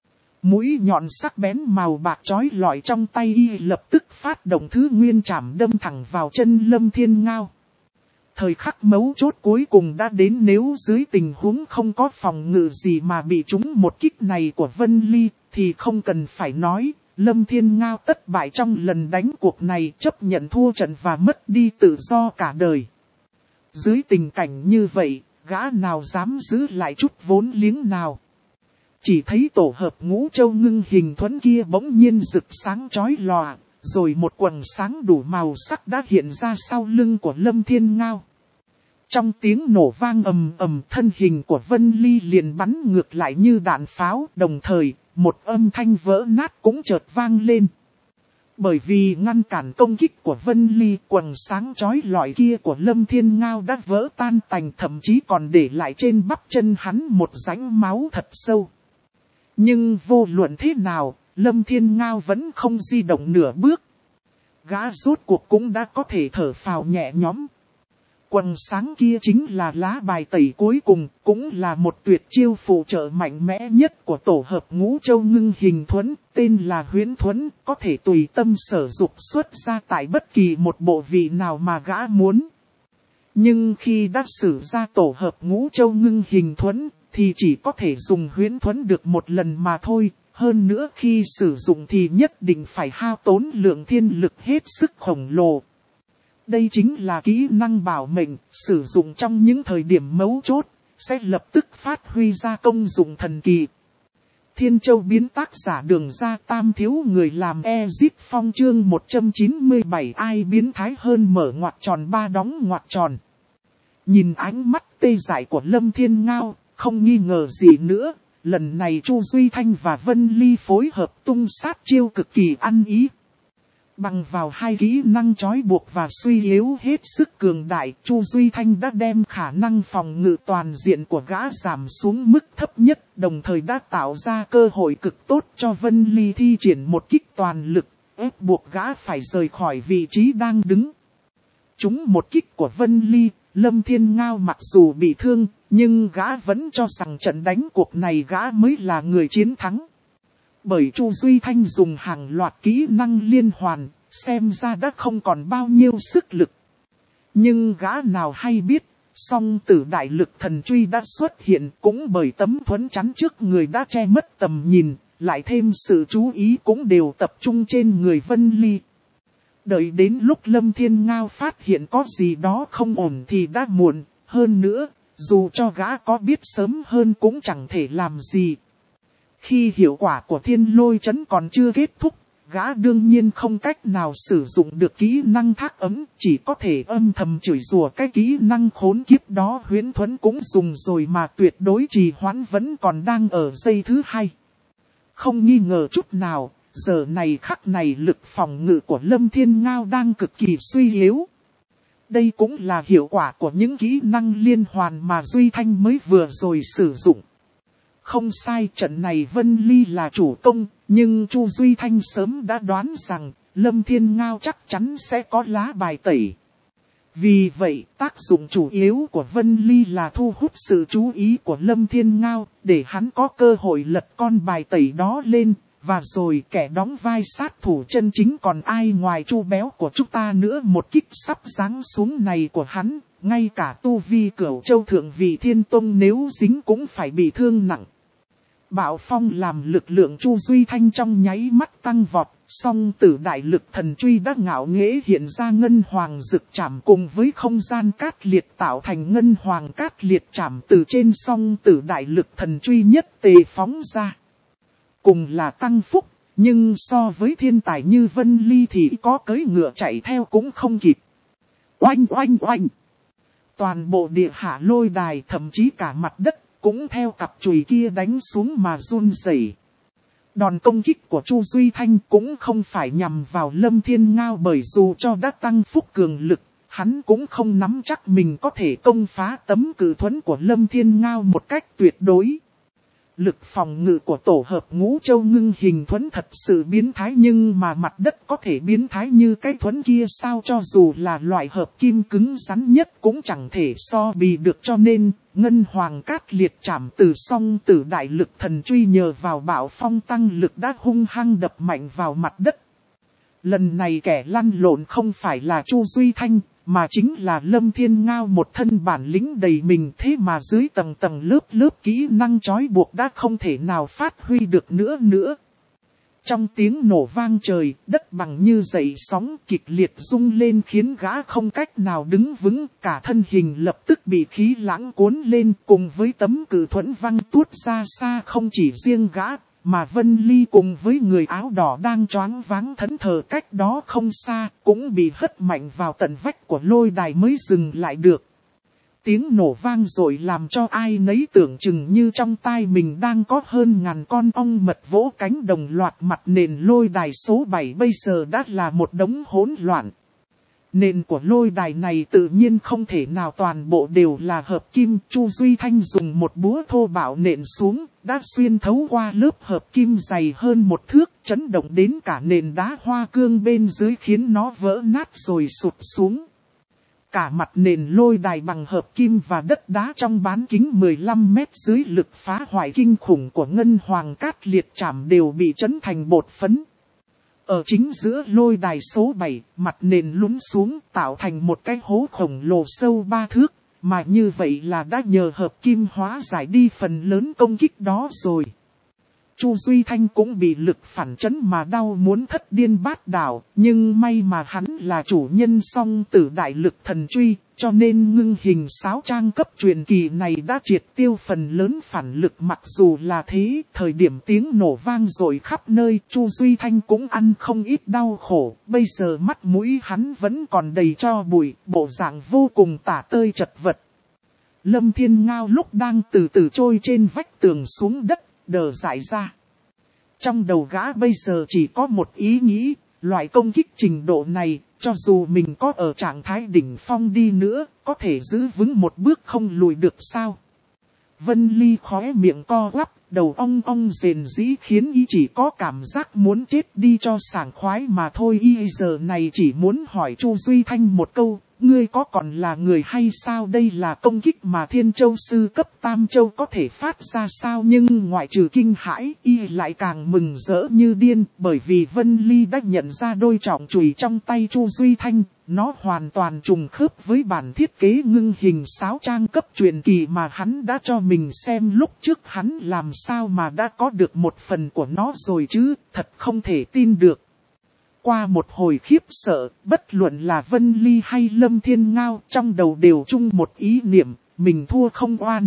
Mũi nhọn sắc bén màu bạc chói lọi trong tay y lập tức phát động thứ nguyên chảm đâm thẳng vào chân Lâm Thiên Ngao. Thời khắc mấu chốt cuối cùng đã đến, nếu dưới tình huống không có phòng ngự gì mà bị trúng một kích này của Vân Ly, thì không cần phải nói, Lâm Thiên Ngao tất bại trong lần đánh cuộc này, chấp nhận thua trận và mất đi tự do cả đời. Dưới tình cảnh như vậy, gã nào dám giữ lại chút vốn liếng nào. Chỉ thấy tổ hợp ngũ châu ngưng hình thuẫn kia bỗng nhiên rực sáng chói lòa, rồi một quầng sáng đủ màu sắc đã hiện ra sau lưng của Lâm Thiên Ngao. Trong tiếng nổ vang ầm ầm, thân hình của Vân Ly liền bắn ngược lại như đạn pháo, đồng thời, một âm thanh vỡ nát cũng chợt vang lên. Bởi vì ngăn cản công kích của Vân Ly, quầng sáng chói lọi kia của Lâm Thiên Ngao đã vỡ tan tành, thậm chí còn để lại trên bắp chân hắn một rãnh máu thật sâu. Nhưng vô luận thế nào, Lâm Thiên Ngao vẫn không di động nửa bước. Gã rốt cuộc cũng đã có thể thở phào nhẹ nhõm. Quầng sáng kia chính là lá bài tẩy cuối cùng, cũng là một tuyệt chiêu phụ trợ mạnh mẽ nhất của tổ hợp ngũ châu ngưng hình thuẫn, tên là huyễn thuẫn, có thể tùy tâm sở dục xuất ra tại bất kỳ một bộ vị nào mà gã muốn. Nhưng khi đã sử ra tổ hợp ngũ châu ngưng hình thuẫn, thì chỉ có thể dùng huyễn thuẫn được một lần mà thôi, hơn nữa khi sử dụng thì nhất định phải hao tốn lượng thiên lực hết sức khổng lồ. Đây chính là kỹ năng bảo mệnh, sử dụng trong những thời điểm mấu chốt, sẽ lập tức phát huy ra công dụng thần kỳ. Thiên Châu biến tác giả Đường Ra Tam thiếu người làm Ezit Phong chương 197 ai biến thái hơn mở ngoặc tròn ba đóng ngoặc tròn. Nhìn ánh mắt tê dại của Lâm Thiên Ngao, không nghi ngờ gì nữa, lần này Chu Duy Thanh và Vân Ly phối hợp tung sát chiêu cực kỳ ăn ý. Bằng vào hai kỹ năng trói buộc và suy yếu hết sức cường đại, Chu Duy Thanh đã đem khả năng phòng ngự toàn diện của gã giảm xuống mức thấp nhất, đồng thời đã tạo ra cơ hội cực tốt cho Vân Ly thi triển một kích toàn lực, ép buộc gã phải rời khỏi vị trí đang đứng. Trúng một kích của Vân Ly, Lâm Thiên Ngao mặc dù bị thương, nhưng gã vẫn cho rằng trận đánh cuộc này gã mới là người chiến thắng. Bởi Chu Duy Thanh dùng hàng loạt kỹ năng liên hoàn, xem ra đã không còn bao nhiêu sức lực. Nhưng gã nào hay biết, song tử đại lực thần truy đã xuất hiện, cũng bởi tấm thuẫn chắn trước người đã che mất tầm nhìn, lại thêm sự chú ý cũng đều tập trung trên người Vân Ly. Đợi đến lúc Lâm Thiên Ngao phát hiện có gì đó không ổn thì đã muộn, hơn nữa, dù cho gã có biết sớm hơn cũng chẳng thể làm gì. Khi hiệu quả của thiên lôi chấn còn chưa kết thúc, gã đương nhiên không cách nào sử dụng được kỹ năng thác ấm, chỉ có thể âm thầm chửi rủa cái kỹ năng khốn kiếp đó. Huyễn thuẫn cũng dùng rồi mà tuyệt đối trì hoãn vẫn còn đang ở giây thứ 2. Không nghi ngờ chút nào, giờ này khắc này lực phòng ngự của Lâm Thiên Ngao đang cực kỳ suy yếu. Đây cũng là hiệu quả của những kỹ năng liên hoàn mà Duy Thanh mới vừa rồi sử dụng. Không sai, trận này Vân Ly là chủ công, nhưng Chu Duy Thanh sớm đã đoán rằng Lâm Thiên Ngao chắc chắn sẽ có lá bài tẩy. Vì vậy, tác dụng chủ yếu của Vân Ly là thu hút sự chú ý của Lâm Thiên Ngao, để hắn có cơ hội lật con bài tẩy đó lên, và rồi kẻ đóng vai sát thủ chân chính còn ai ngoài Chu béo của chúng ta nữa. Một kích sắp giáng xuống này của hắn, ngay cả tu vi Cửu Châu Thượng Vị Thiên Tông nếu dính cũng phải bị thương nặng. Bạo phong làm lực lượng Chu Duy Thanh trong nháy mắt tăng vọt, song tử đại lực thần truy đã ngạo nghễ hiện ra ngân hoàng rực chạm cùng với không gian cát liệt tạo thành ngân hoàng cát liệt chạm từ trên song tử đại lực thần truy nhất tề phóng ra. Cùng là tăng phúc, nhưng so với thiên tài như Vân Ly thì có cưỡi ngựa chạy theo cũng không kịp. Oanh oanh oanh! Toàn bộ địa hạ lôi đài, thậm chí cả mặt đất, cũng theo cặp chùy kia đánh xuống mà run rẩy. Đòn công kích của Chu Duy Thanh cũng không phải nhằm vào Lâm Thiên Ngao, bởi dù cho đã tăng phúc cường lực, hắn cũng không nắm chắc mình có thể công phá tấm cự thuẫn của Lâm Thiên Ngao một cách tuyệt đối. Lực phòng ngự của tổ hợp Ngũ Châu Ngưng Hình thuẫn thật sự biến thái, nhưng mà mặt đất có thể biến thái như cái thuẫn kia sao? Cho dù là loại hợp kim cứng rắn nhất cũng chẳng thể so bì được, cho nên ngân hoàng cát liệt chạm từ song tử đại lực thần truy nhờ vào bạo phong tăng lực đã hung hăng đập mạnh vào mặt đất. Lần này kẻ lăn lộn không phải là Chu Duy Thanh, mà chính là Lâm Thiên Ngao, một thân bản lĩnh đầy mình, thế mà dưới tầng tầng lớp lớp kỹ năng trói buộc đã không thể nào phát huy được nữa. Trong tiếng nổ vang trời, đất bằng như dậy sóng kịch liệt rung lên khiến gã không cách nào đứng vững, cả thân hình lập tức bị khí lãng cuốn lên, cùng với tấm cự thuẫn văng tuốt ra xa. Không chỉ riêng gã, mà Vân Ly cùng với người áo đỏ đang choáng váng thẫn thờ cách đó không xa, cũng bị hất mạnh vào tận vách của lôi đài mới dừng lại được. Tiếng nổ vang rồi làm cho ai nấy tưởng chừng như trong tai mình đang có hơn ngàn con ong mật vỗ cánh đồng loạt. Mặt nền lôi đài số 7 bây giờ đã là một đống hỗn loạn. Nền của lôi đài này tự nhiên không thể nào toàn bộ đều là hợp kim. Chu Duy Thanh dùng một búa thô bạo nện xuống, đã xuyên thấu qua lớp hợp kim dày hơn một thước, chấn động đến cả nền đá hoa cương bên dưới khiến nó vỡ nát rồi sụp xuống. Cả mặt nền lôi đài bằng hợp kim và đất đá trong bán kính 15 mét dưới lực phá hoại kinh khủng của ngân hoàng cát liệt chạm đều bị chấn thành bột phấn. Ở chính giữa lôi đài số 7, mặt nền lún xuống tạo thành một cái hố khổng lồ sâu 3 thước, mà như vậy là đã nhờ hợp kim hóa giải đi phần lớn công kích đó rồi. Chu Duy Thanh cũng bị lực phản chấn mà đau muốn thất điên bát đảo, nhưng may mà hắn là chủ nhân song tử đại lực thần truy, cho nên ngưng hình sáo trang cấp truyền kỳ này đã triệt tiêu phần lớn phản lực. Mặc dù là thế, thời điểm tiếng nổ vang rồi khắp nơi, Chu Duy Thanh cũng ăn không ít đau khổ, bây giờ mắt mũi hắn vẫn còn đầy tro bụi, bộ dạng vô cùng tả tơi chật vật. Lâm Thiên Ngao lúc đang từ từ trôi trên vách tường xuống đất, đờ dại ra. Trong đầu gã bây giờ chỉ có một ý nghĩ, loại công kích trình độ này, cho dù mình có ở trạng thái đỉnh phong đi nữa, có thể giữ vững một bước không lùi được sao? Vân Ly khóe miệng co quắp, đầu ong ong rền rĩ khiến y chỉ có cảm giác muốn chết đi cho sảng khoái mà thôi. Y giờ này chỉ muốn hỏi Chu Duy Thanh một câu, ngươi có còn là người hay sao? Đây là công kích mà Thiên Châu sư cấp Tam Châu có thể phát ra sao? Nhưng ngoại trừ kinh hãi, y lại càng mừng rỡ như điên, bởi vì Vân Ly đã nhận ra đôi trọng chùy trong tay Chu Duy Thanh. Nó hoàn toàn trùng khớp với bản thiết kế ngưng hình sáo trang cấp truyền kỳ mà hắn đã cho mình xem lúc trước. Hắn làm sao mà đã có được một phần của nó rồi chứ, thật không thể tin được. Qua một hồi khiếp sợ, bất luận là Vân Ly hay Lâm Thiên Ngao trong đầu đều chung một ý niệm, mình thua không oan.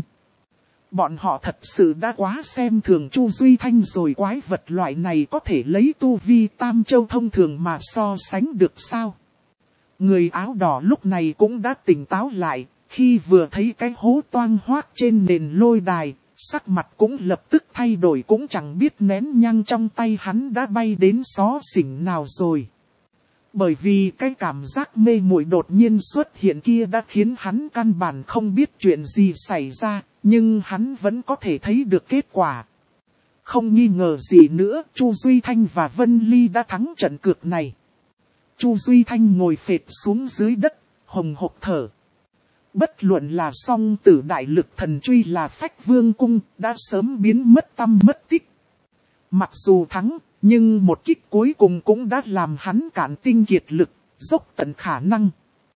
Bọn họ thật sự đã quá xem thường Chu Duy Thanh rồi. Quái vật loại này có thể lấy tu vi Tam Châu thông thường mà so sánh được sao? Người áo đỏ lúc này cũng đã tỉnh táo lại, khi vừa thấy cái hố toang hoác trên nền lôi đài, sắc mặt cũng lập tức thay đổi, cũng chẳng biết nén nhang trong tay hắn đã bay đến xó xỉnh nào rồi. Bởi vì cái cảm giác mê muội đột nhiên xuất hiện kia đã khiến hắn căn bản không biết chuyện gì xảy ra, nhưng hắn vẫn có thể thấy được kết quả. Không nghi ngờ gì nữa, Chu Duy Thanh và Vân Ly đã thắng trận cược này. Chu Duy Thanh ngồi phệt xuống dưới đất, hồng hộc thở. Bất luận là song tử đại lực thần truy là Phách Vương cung, đã sớm biến mất tăm mất tích. Mặc dù thắng, nhưng một kích cuối cùng cũng đã làm hắn cạn tinh kiệt lực, dốc tận khả năng.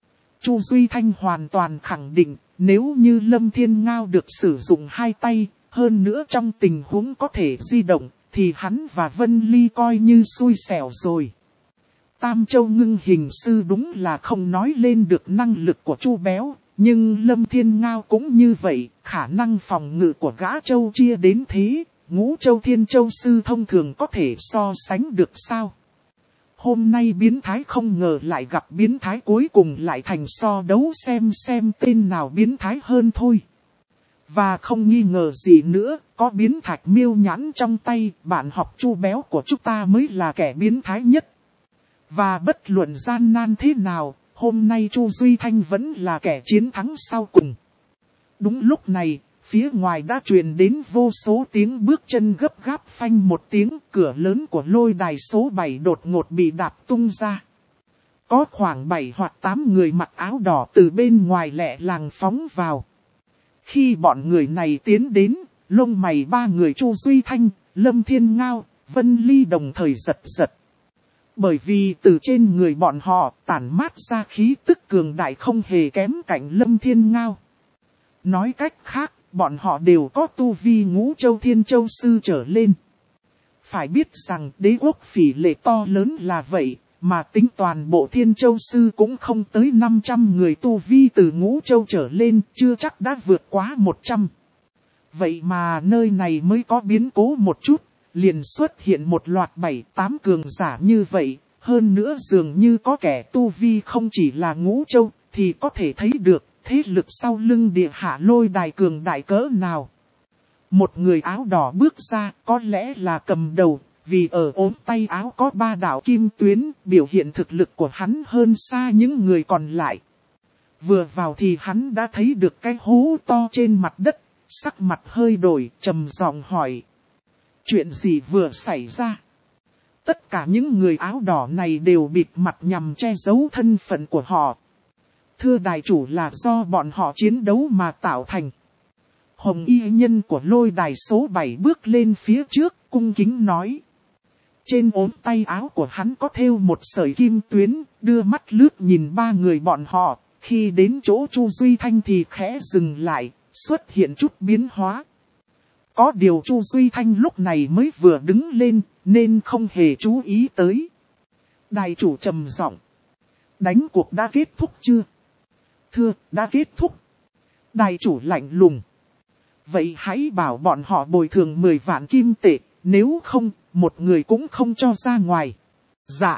Chu Duy Thanh hoàn toàn khẳng định, nếu như Lâm Thiên Ngao được sử dụng hai tay, hơn nữa trong tình huống có thể di động, thì hắn và Vân Ly coi như xui xẻo rồi. Tam Châu ngưng hình sư đúng là không nói lên được năng lực của Chu Béo, nhưng Lâm Thiên Ngao cũng như vậy, khả năng phòng ngự của gã Châu chia đến thế, Ngũ Châu Thiên Châu sư thông thường có thể so sánh được sao? Hôm nay biến thái không ngờ lại gặp biến thái, cuối cùng lại thành so đấu xem tên nào biến thái hơn thôi. Và không nghi ngờ gì nữa, có biến thạch miêu nhãn trong tay, bạn học Chu Béo của chúng ta mới là kẻ biến thái nhất. Và bất luận gian nan thế nào, hôm nay Chu Duy Thanh vẫn là kẻ chiến thắng sau cùng. Đúng lúc này, phía ngoài đã truyền đến vô số tiếng bước chân gấp gáp, phanh một tiếng, cửa lớn của lôi đài số 7 đột ngột bị đạp tung ra. Có khoảng 7 hoặc 8 người mặc áo đỏ từ bên ngoài lẹ làng phóng vào. Khi bọn người này tiến đến, lông mày ba người Chu Duy Thanh, Lâm Thiên Ngao, Vân Ly đồng thời giật giật. Bởi vì từ trên người bọn họ tản mát ra khí tức cường đại không hề kém cạnh Lâm Thiên Ngao. Nói cách khác, bọn họ đều có tu vi Ngũ Châu Thiên Châu sư trở lên. Phải biết rằng đế quốc phỉ lệ to lớn là vậy, mà tính toàn bộ Thiên Châu sư cũng không tới 500 người tu vi từ Ngũ Châu trở lên, chưa chắc đã vượt quá 100. Vậy mà nơi này mới có biến cố một chút, liền xuất hiện một loạt 7-8 cường giả như vậy, hơn nữa dường như có kẻ tu vi không chỉ là Ngũ Châu, thì có thể thấy được thế lực sau lưng địa hạ lôi đài cường đại cỡ nào. Một người áo đỏ bước ra, có lẽ là cầm đầu, vì ở ốm tay áo có 3 đạo kim tuyến, biểu hiện thực lực của hắn hơn xa những người còn lại. Vừa vào thì hắn đã thấy được cái hố to trên mặt đất, sắc mặt hơi đổi, trầm giọng hỏi. Chuyện gì vừa xảy ra? Tất cả những người áo đỏ này đều bịt mặt nhằm che giấu thân phận của họ. Thưa đài chủ, là do bọn họ chiến đấu mà tạo thành. Hồng y nhân của lôi đài số 7 bước lên phía trước, cung kính nói. Trên ốm tay áo của hắn có thêu một sợi kim tuyến, đưa mắt lướt nhìn ba người bọn họ. Khi đến chỗ Chu Duy Thanh thì khẽ dừng lại, xuất hiện chút biến hóa. Có điều Chu Duy Thanh lúc này mới vừa đứng lên, nên không hề chú ý tới. Đài chủ trầm giọng. Đánh cuộc đã kết thúc chưa? Thưa, đã kết thúc. Đài chủ lạnh lùng. Vậy hãy bảo bọn họ bồi thường 10 vạn kim tệ, nếu không, một người cũng không cho ra ngoài. Dạ.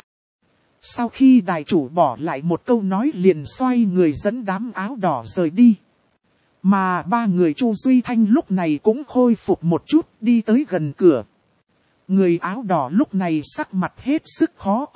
Sau khi đài chủ bỏ lại một câu nói liền xoay người dẫn đám áo đỏ rời đi. Mà ba người Chu Duy Thanh lúc này cũng khôi phục một chút, đi tới gần cửa. Người áo đỏ lúc này sắc mặt hết sức khó coi,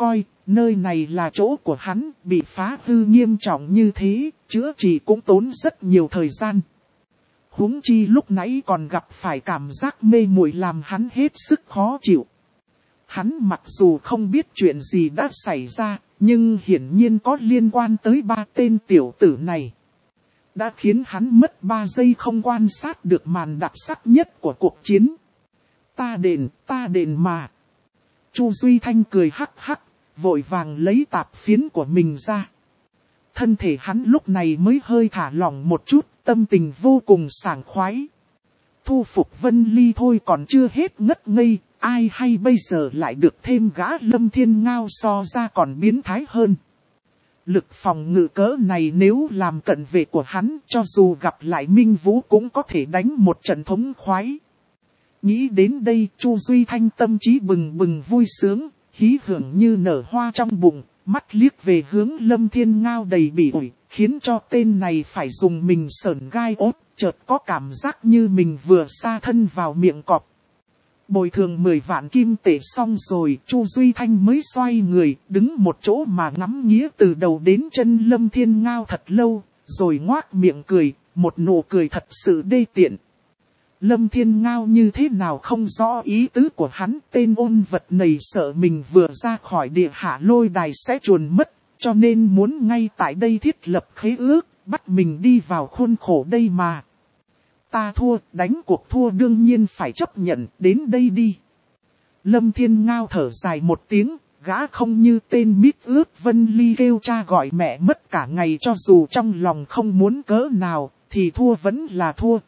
Nơi này là chỗ của hắn, bị phá hư nghiêm trọng như thế, chữa trị cũng tốn rất nhiều thời gian. Huống chi lúc nãy còn gặp phải cảm giác mê muội làm hắn hết sức khó chịu. Hắn mặc dù không biết chuyện gì đã xảy ra, nhưng hiển nhiên có liên quan tới 3 tên tiểu tử này. Đã khiến hắn mất 3 giây không quan sát được màn đặc sắc nhất của cuộc chiến. Ta đền mà. Chu Duy Thanh cười hắc hắc, vội vàng lấy tạp phiến của mình ra. Thân thể hắn lúc này mới hơi thả lỏng một chút, tâm tình vô cùng sảng khoái. Thu phục Vân Ly thôi còn chưa hết ngất ngây, ai hay bây giờ lại được thêm gã Lâm Thiên Ngao so ra còn biến thái hơn. Lực phòng ngự cỡ này nếu làm cận vệ của hắn, cho dù gặp lại Minh Vũ cũng có thể đánh một trận thống khoái. Nghĩ đến đây, Chu Duy Thanh tâm trí bừng bừng vui sướng, hí hưởng như nở hoa trong bụng, mắt liếc về hướng Lâm Thiên Ngao đầy bỉ ổi, khiến cho tên này phải dùng mình sởn gai ốt, chợt có cảm giác như mình vừa sa thân vào miệng cọp. Bồi thường 10 vạn kim tệ xong rồi, Chu Duy Thanh mới xoay người, đứng một chỗ mà ngắm nghía từ đầu đến chân Lâm Thiên Ngao thật lâu, rồi ngoác miệng cười, một nụ cười thật sự đê tiện. Lâm Thiên Ngao như thế nào không rõ ý tứ của hắn, tên ôn vật này sợ mình vừa ra khỏi địa hạ lôi đài sẽ chuồn mất, cho nên muốn ngay tại đây thiết lập khế ước, bắt mình đi vào khuôn khổ đây mà. Ta thua, đánh cuộc thua đương nhiên phải chấp nhận, đến đây đi. Lâm Thiên Ngao thở dài một tiếng, gã không như tên mít ướt Vân Ly kêu cha gọi mẹ mất cả ngày, cho dù trong lòng không muốn cỡ nào, thì thua vẫn là thua.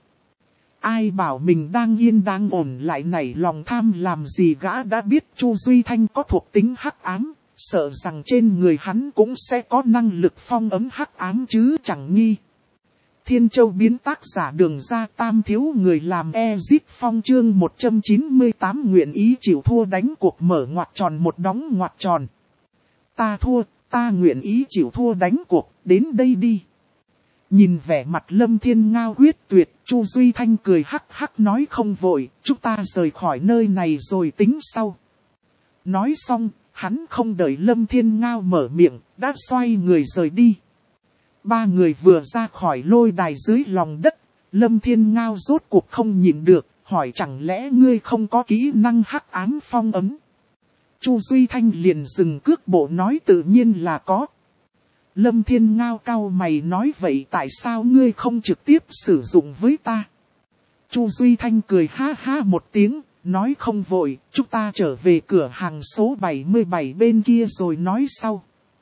Ai bảo mình đang yên đang ổn lại nảy lòng tham làm gì, gã đã biết Chu Duy Thanh có thuộc tính hắc ám, sợ rằng trên người hắn cũng sẽ có năng lực phong ấm hắc ám chứ chẳng nghi. Thiên Châu biến tác giả Đường Ra Tam thiếu người làm Ezip Phong chương 198 nguyện ý chịu thua đánh cuộc mở ngoặc tròn một đóng ngoặc tròn. Ta thua, ta nguyện ý chịu thua đánh cuộc, đến đây đi. Nhìn vẻ mặt Lâm Thiên Ngao quyết tuyệt, Chu Duy Thanh cười hắc hắc nói không vội, chúng ta rời khỏi nơi này rồi tính sau. Nói xong, hắn không đợi Lâm Thiên Ngao mở miệng, đã xoay người rời đi. 3 người vừa ra khỏi lôi đài dưới lòng đất, Lâm Thiên Ngao rốt cuộc không nhịn được, hỏi chẳng lẽ ngươi không có kỹ năng hắc ám phong ấm. Chu Duy Thanh liền dừng cước bộ nói tự nhiên là có. Lâm Thiên Ngao cau mày nói vậy tại sao ngươi không trực tiếp sử dụng với ta? Chu Duy Thanh cười ha ha một tiếng, nói không vội, chúng ta trở về cửa hàng số 77 bên kia rồi nói sau.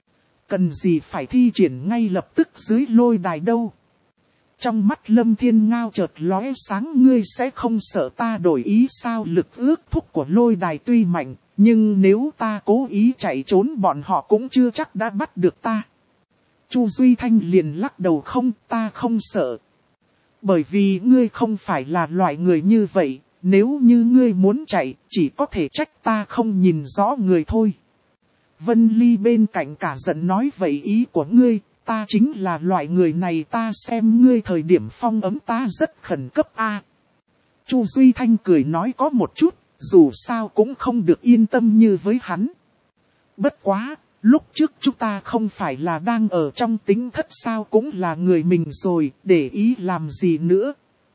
Cần gì phải thi triển ngay lập tức dưới lôi đài đâu. Trong mắt Lâm Thiên Ngao chợt lóe sáng, ngươi sẽ không sợ ta đổi ý sao? Lực ước thúc của lôi đài tuy mạnh, nhưng nếu ta cố ý chạy trốn bọn họ cũng chưa chắc đã bắt được ta. Chu Duy Thanh liền lắc đầu không, ta không sợ. Bởi vì ngươi không phải là loại người như vậy, nếu như ngươi muốn chạy, chỉ có thể trách ta không nhìn rõ người thôi. Vân Ly bên cạnh cả giận nói vậy ý của ngươi, ta chính là loại người này, ta xem ngươi thời điểm phong ấm ta rất khẩn cấp a. Chu Duy Thanh cười nói có một chút, dù sao cũng không được yên tâm như với hắn. Bất quá, lúc trước chúng ta không phải là đang ở trong tính thất sao, cũng là người mình rồi, để ý làm gì nữa.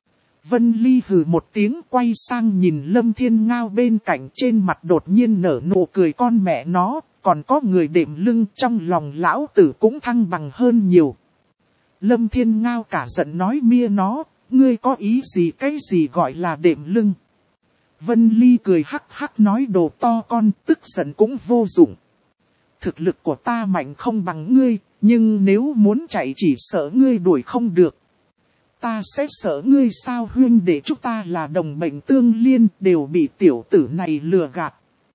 Vân Ly hừ một tiếng quay sang nhìn Lâm Thiên Ngao bên cạnh, trên mặt đột nhiên nở nụ cười con mẹ nó, còn có người đệm lưng, trong lòng lão tử cũng thăng bằng hơn nhiều. Lâm Thiên Ngao cả giận nói mia nó, ngươi có ý gì, cái gì gọi là đệm lưng. Vân Ly cười hắc hắc nói đồ to con, tức giận cũng vô dụng. Thực lực của ta mạnh không bằng ngươi, nhưng nếu muốn chạy chỉ sợ ngươi đuổi không được. Ta sẽ sợ ngươi sao? Huynh đệ chúng ta là đồng mệnh tương liên, đều bị tiểu tử này lừa gạt.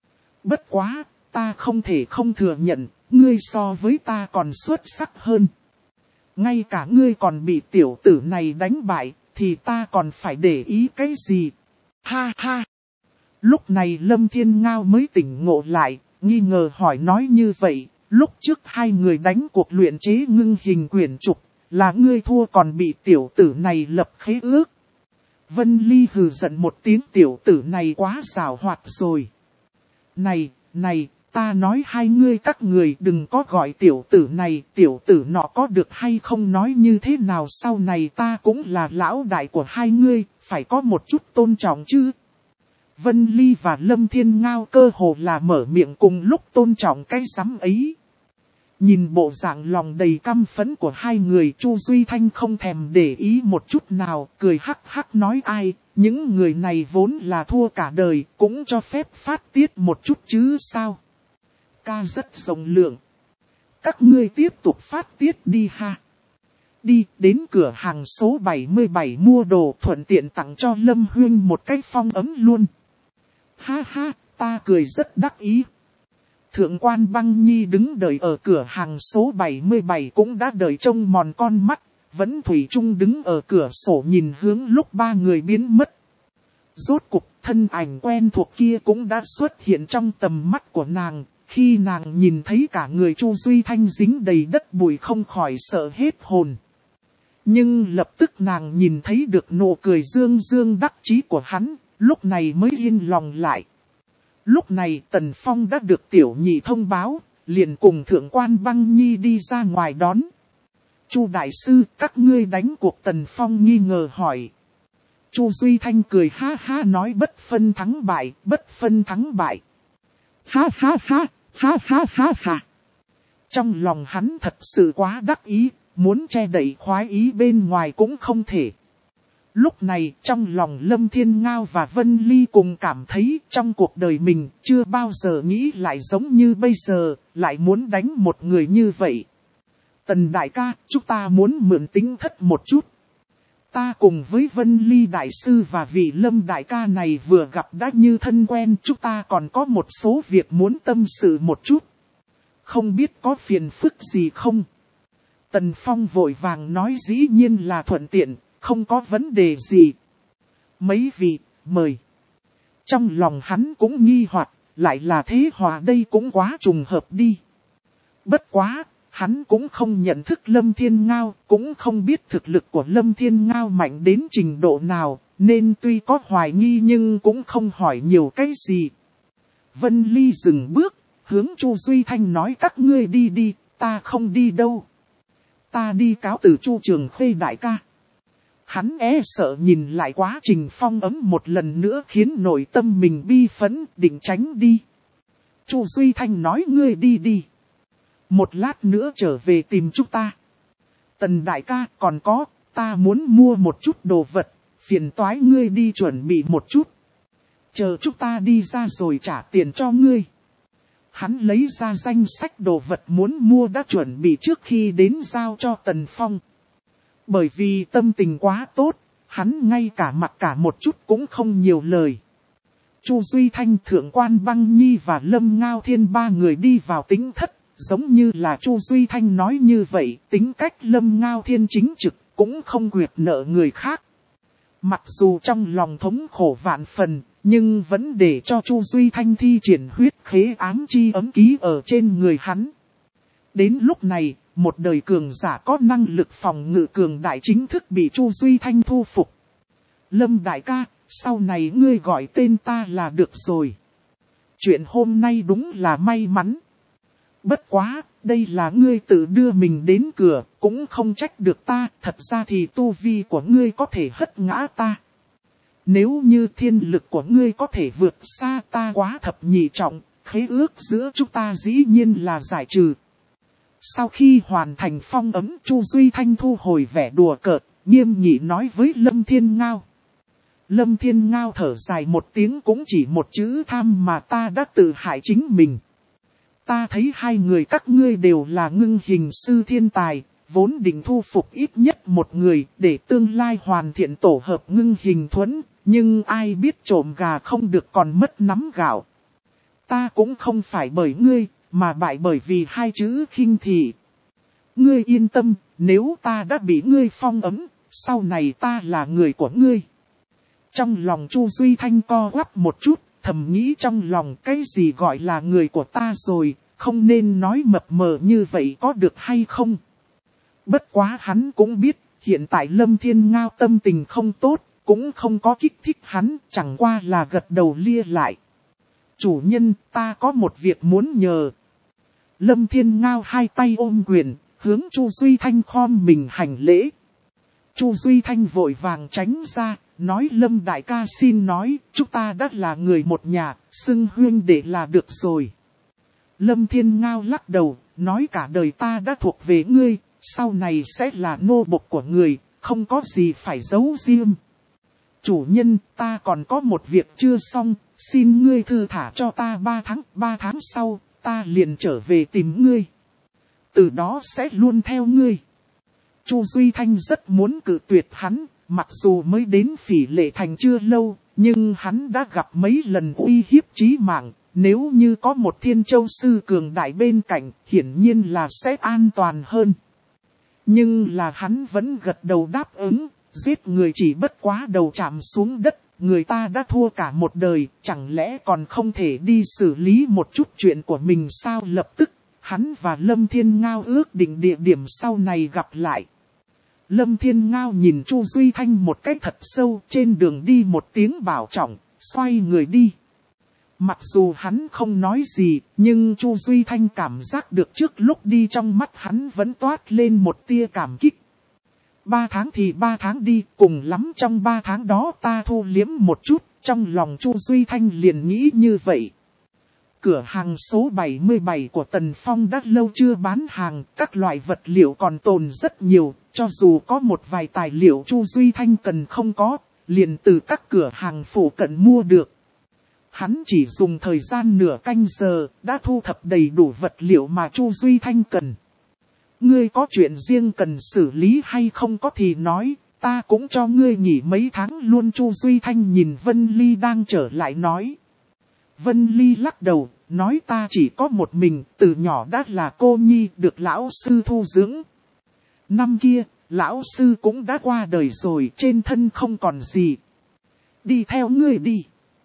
Bất quá, ta không thể không thừa nhận, ngươi so với ta còn xuất sắc hơn. Ngay cả ngươi còn bị tiểu tử này đánh bại, thì ta còn phải để ý cái gì? Ha ha! Lúc này Lâm Thiên Ngao mới tỉnh ngộ lại, nghi ngờ hỏi nói như vậy, lúc trước 2 người đánh cuộc luyện chế ngưng hình quyển trục, là ngươi thua còn bị tiểu tử này lập khế ước. Vân Ly hừ giận một tiếng, tiểu tử này quá giàu hoạt rồi. Này, ta nói hai ngươi các người đừng có gọi tiểu tử này, tiểu tử nọ có được hay không nói như thế nào, sau này ta cũng là lão đại của hai ngươi, phải có một chút tôn trọng chứ. Vân Ly và Lâm Thiên Ngao cơ hồ là mở miệng cùng lúc tôn trọng cái sắm ấy. Nhìn bộ dạng lòng đầy căm phẫn của hai người, Chu Duy Thanh không thèm để ý một chút nào, cười hắc hắc nói ai, những người này vốn là thua cả đời, cũng cho phép phát tiết một chút chứ sao. Ca rất rộng lượng. Các ngươi tiếp tục phát tiết đi ha. Đi đến cửa hàng số 77 mua đồ, thuận tiện tặng cho Lâm Huyên một cái phong ấm luôn. Ha ha, ta cười rất đắc ý. Thượng quan Băng Nhi đứng đợi ở cửa hàng số 77 cũng đã đợi trông mòn con mắt, vẫn thủy chung đứng ở cửa sổ nhìn hướng lúc ba người biến mất. Rốt cục thân ảnh quen thuộc kia cũng đã xuất hiện trong tầm mắt của nàng, khi nàng nhìn thấy cả người Chu Duy Thanh dính đầy đất bụi không khỏi sợ hết hồn. Nhưng lập tức nàng nhìn thấy được nụ cười dương dương đắc chí của hắn, lúc này mới yên lòng lại. Lúc này Tần Phong đã được tiểu nhị thông báo, liền cùng Thượng quan Băng Nhi đi ra ngoài đón. Chu đại sư, các ngươi đánh cuộc? Tần Phong nghi ngờ hỏi. Chu Duy Thanh cười ha ha nói bất phân thắng bại, bất phân thắng bại. Ha ha ha, ha ha ha ha. Trong lòng hắn thật sự quá đắc ý, muốn che đậy khoái ý bên ngoài cũng không thể. Lúc này trong lòng Lâm Thiên Ngao và Vân Ly cùng cảm thấy trong cuộc đời mình chưa bao giờ nghĩ lại giống như bây giờ, lại muốn đánh một người như vậy. Tần đại ca, chúng ta muốn mượn tính thất một chút. Ta cùng với Vân Ly đại sư và vị Lâm đại ca này vừa gặp đã như thân quen, chúng ta còn có một số việc muốn tâm sự một chút. Không biết có phiền phức gì không? Tần Phong vội vàng nói dĩ nhiên là thuận tiện. Không có vấn đề gì. Mấy vị, mời. Trong lòng hắn cũng nghi hoặc, lại là thế hòa đây cũng quá trùng hợp đi. Bất quá, hắn cũng không nhận thức Lâm Thiên Ngao, cũng không biết thực lực của Lâm Thiên Ngao mạnh đến trình độ nào, nên tuy có hoài nghi nhưng cũng không hỏi nhiều cái gì. Vân Ly dừng bước, hướng Chu Duy Thanh nói các ngươi đi đi, ta không đi đâu. Ta đi cáo từ Chu Trường Khuê đại ca. Hắn sợ nhìn lại quá trình phong ấm một lần nữa khiến nội tâm mình bi phẫn, định tránh đi. Chu Duy Thanh nói ngươi đi đi. Một lát nữa trở về tìm chúng ta. Tần đại ca còn có, ta muốn mua một chút đồ vật, phiền toái ngươi đi chuẩn bị một chút. Chờ chúng ta đi ra rồi trả tiền cho ngươi. Hắn lấy ra danh sách đồ vật muốn mua đã chuẩn bị trước khi đến giao cho Tần Phong. Bởi vì tâm tình quá tốt, hắn ngay cả mặc cả một chút cũng không nhiều lời. Chu Duy Thanh, Thượng quan Băng Nhi và Lâm Ngao Thiên ba người đi vào tính thất, giống như là Chu Duy Thanh nói như vậy, tính cách Lâm Ngao Thiên chính trực, cũng không quyệt nợ người khác. Mặc dù trong lòng thống khổ vạn phần, nhưng vẫn để cho Chu Duy Thanh thi triển huyết khế ám chi ấm ký ở trên người hắn. Đến lúc này, một đời cường giả có năng lực phòng ngự cường đại chính thức bị Chu Duy Thanh thu phục. Lâm đại ca, sau này ngươi gọi tên ta là được rồi. Chuyện hôm nay đúng là may mắn. Bất quá, đây là ngươi tự đưa mình đến cửa, cũng không trách được ta, thật ra thì tu vi của ngươi có thể hất ngã ta. Nếu như thiên lực của ngươi có thể vượt xa ta quá thập nhị trọng, khế ước giữa chúng ta dĩ nhiên là giải trừ. Sau khi hoàn thành phong ấm, Chu Duy Thanh thu hồi vẻ đùa cợt, nghiêm nghị nói với Lâm Thiên Ngao. Lâm Thiên Ngao thở dài một tiếng, cũng chỉ một chữ tham mà ta đã tự hại chính mình. Ta thấy hai người các ngươi đều là ngưng hình sư thiên tài, vốn định thu phục ít nhất một người để tương lai hoàn thiện tổ hợp ngưng hình thuẫn, nhưng ai biết trộm gà không được còn mất nắm gạo. Ta cũng không phải bởi ngươi, mà bại bởi vì hai chữ khinh thị. Ngươi yên tâm, nếu ta đã bị ngươi phong ấm, sau này ta là người của ngươi. Trong lòng Chu Duy Thanh co quắp một chút, thầm nghĩ trong lòng cái gì gọi là người của ta rồi, không nên nói mập mờ như vậy có được hay không. Bất quá hắn cũng biết, hiện tại Lâm Thiên Ngao tâm tình không tốt, cũng không có kích thích hắn, chẳng qua là gật đầu lia lại. Chủ nhân, ta có một việc muốn nhờ. Lâm Thiên Ngao hai tay ôm quyền, hướng Chu Duy Thanh khom mình hành lễ. Chu Duy Thanh vội vàng tránh ra, nói Lâm đại ca xin nói, chúng ta đã là người một nhà, xưng huynh đệ là được rồi. Lâm Thiên Ngao lắc đầu, nói cả đời ta đã thuộc về ngươi, sau này sẽ là nô bộc của người, không có gì phải giấu riêng. Chủ nhân, ta còn có một việc chưa xong, xin ngươi thư thả cho ta 3 tháng sau, ta liền trở về tìm ngươi. Từ đó sẽ luôn theo ngươi. Chu Duy Thanh rất muốn cự tuyệt hắn, mặc dù mới đến Phỉ Lệ Thành chưa lâu, nhưng hắn đã gặp mấy lần uy hiếp chí mạng. Nếu như có một Thiên Châu Sư cường đại bên cạnh, hiển nhiên là sẽ an toàn hơn. Nhưng là hắn vẫn gật đầu đáp ứng, giết người chỉ bất quá đầu chạm xuống đất, người ta đã thua cả một đời, chẳng lẽ còn không thể đi xử lý một chút chuyện của mình sao? Lập tức, hắn và Lâm Thiên Ngao ước định địa điểm sau này gặp lại. Lâm Thiên Ngao nhìn Chu Duy Thanh một cách thật sâu, trên đường đi một tiếng bảo trọng, xoay người đi. Mặc dù hắn không nói gì, nhưng Chu Duy Thanh cảm giác được trước lúc đi trong mắt hắn vẫn toát lên một tia cảm kích. 3 tháng thì 3 tháng đi, cùng lắm trong 3 tháng đó ta thu liếm một chút, trong lòng Chu Duy Thanh liền nghĩ như vậy. Cửa hàng số 77 của Tần Phong đã lâu chưa bán hàng, các loại vật liệu còn tồn rất nhiều, cho dù có một vài tài liệu Chu Duy Thanh cần không có, liền từ các cửa hàng phụ cận mua được. Hắn chỉ dùng thời gian nửa canh giờ, đã thu thập đầy đủ vật liệu mà Chu Duy Thanh cần. Ngươi có chuyện riêng cần xử lý hay không có thì nói, ta cũng cho ngươi nghỉ mấy tháng luôn. Chu Duy Thanh nhìn Vân Ly đang trở lại nói. Vân Ly lắc đầu, nói ta chỉ có một mình, từ nhỏ đã là cô nhi, được lão sư thu dưỡng. Năm kia, lão sư cũng đã qua đời rồi, trên thân không còn gì. Đi theo ngươi đi.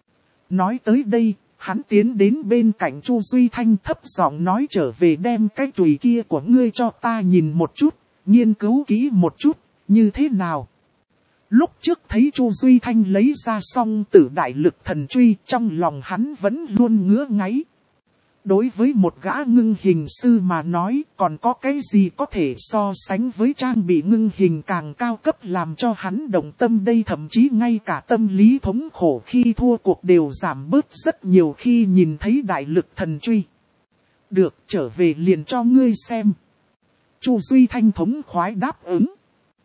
Nói tới đây, hắn tiến đến bên cạnh Chu Duy Thanh thấp giọng nói trở về đem cái chùy kia của ngươi cho ta nhìn một chút, nghiên cứu kỹ một chút, như thế nào. Lúc trước thấy Chu Duy Thanh lấy ra song tử đại lực thần truy, trong lòng hắn vẫn luôn ngứa ngáy. Đối với một gã ngưng hình sư mà nói, còn có cái gì có thể so sánh với trang bị ngưng hình càng cao cấp làm cho hắn động tâm đây. Thậm chí ngay cả tâm lý thống khổ khi thua cuộc đều giảm bớt rất nhiều khi nhìn thấy đại lực thần truy. Được, trở về liền cho ngươi xem. Chu Duy Thanh thống khoái đáp ứng.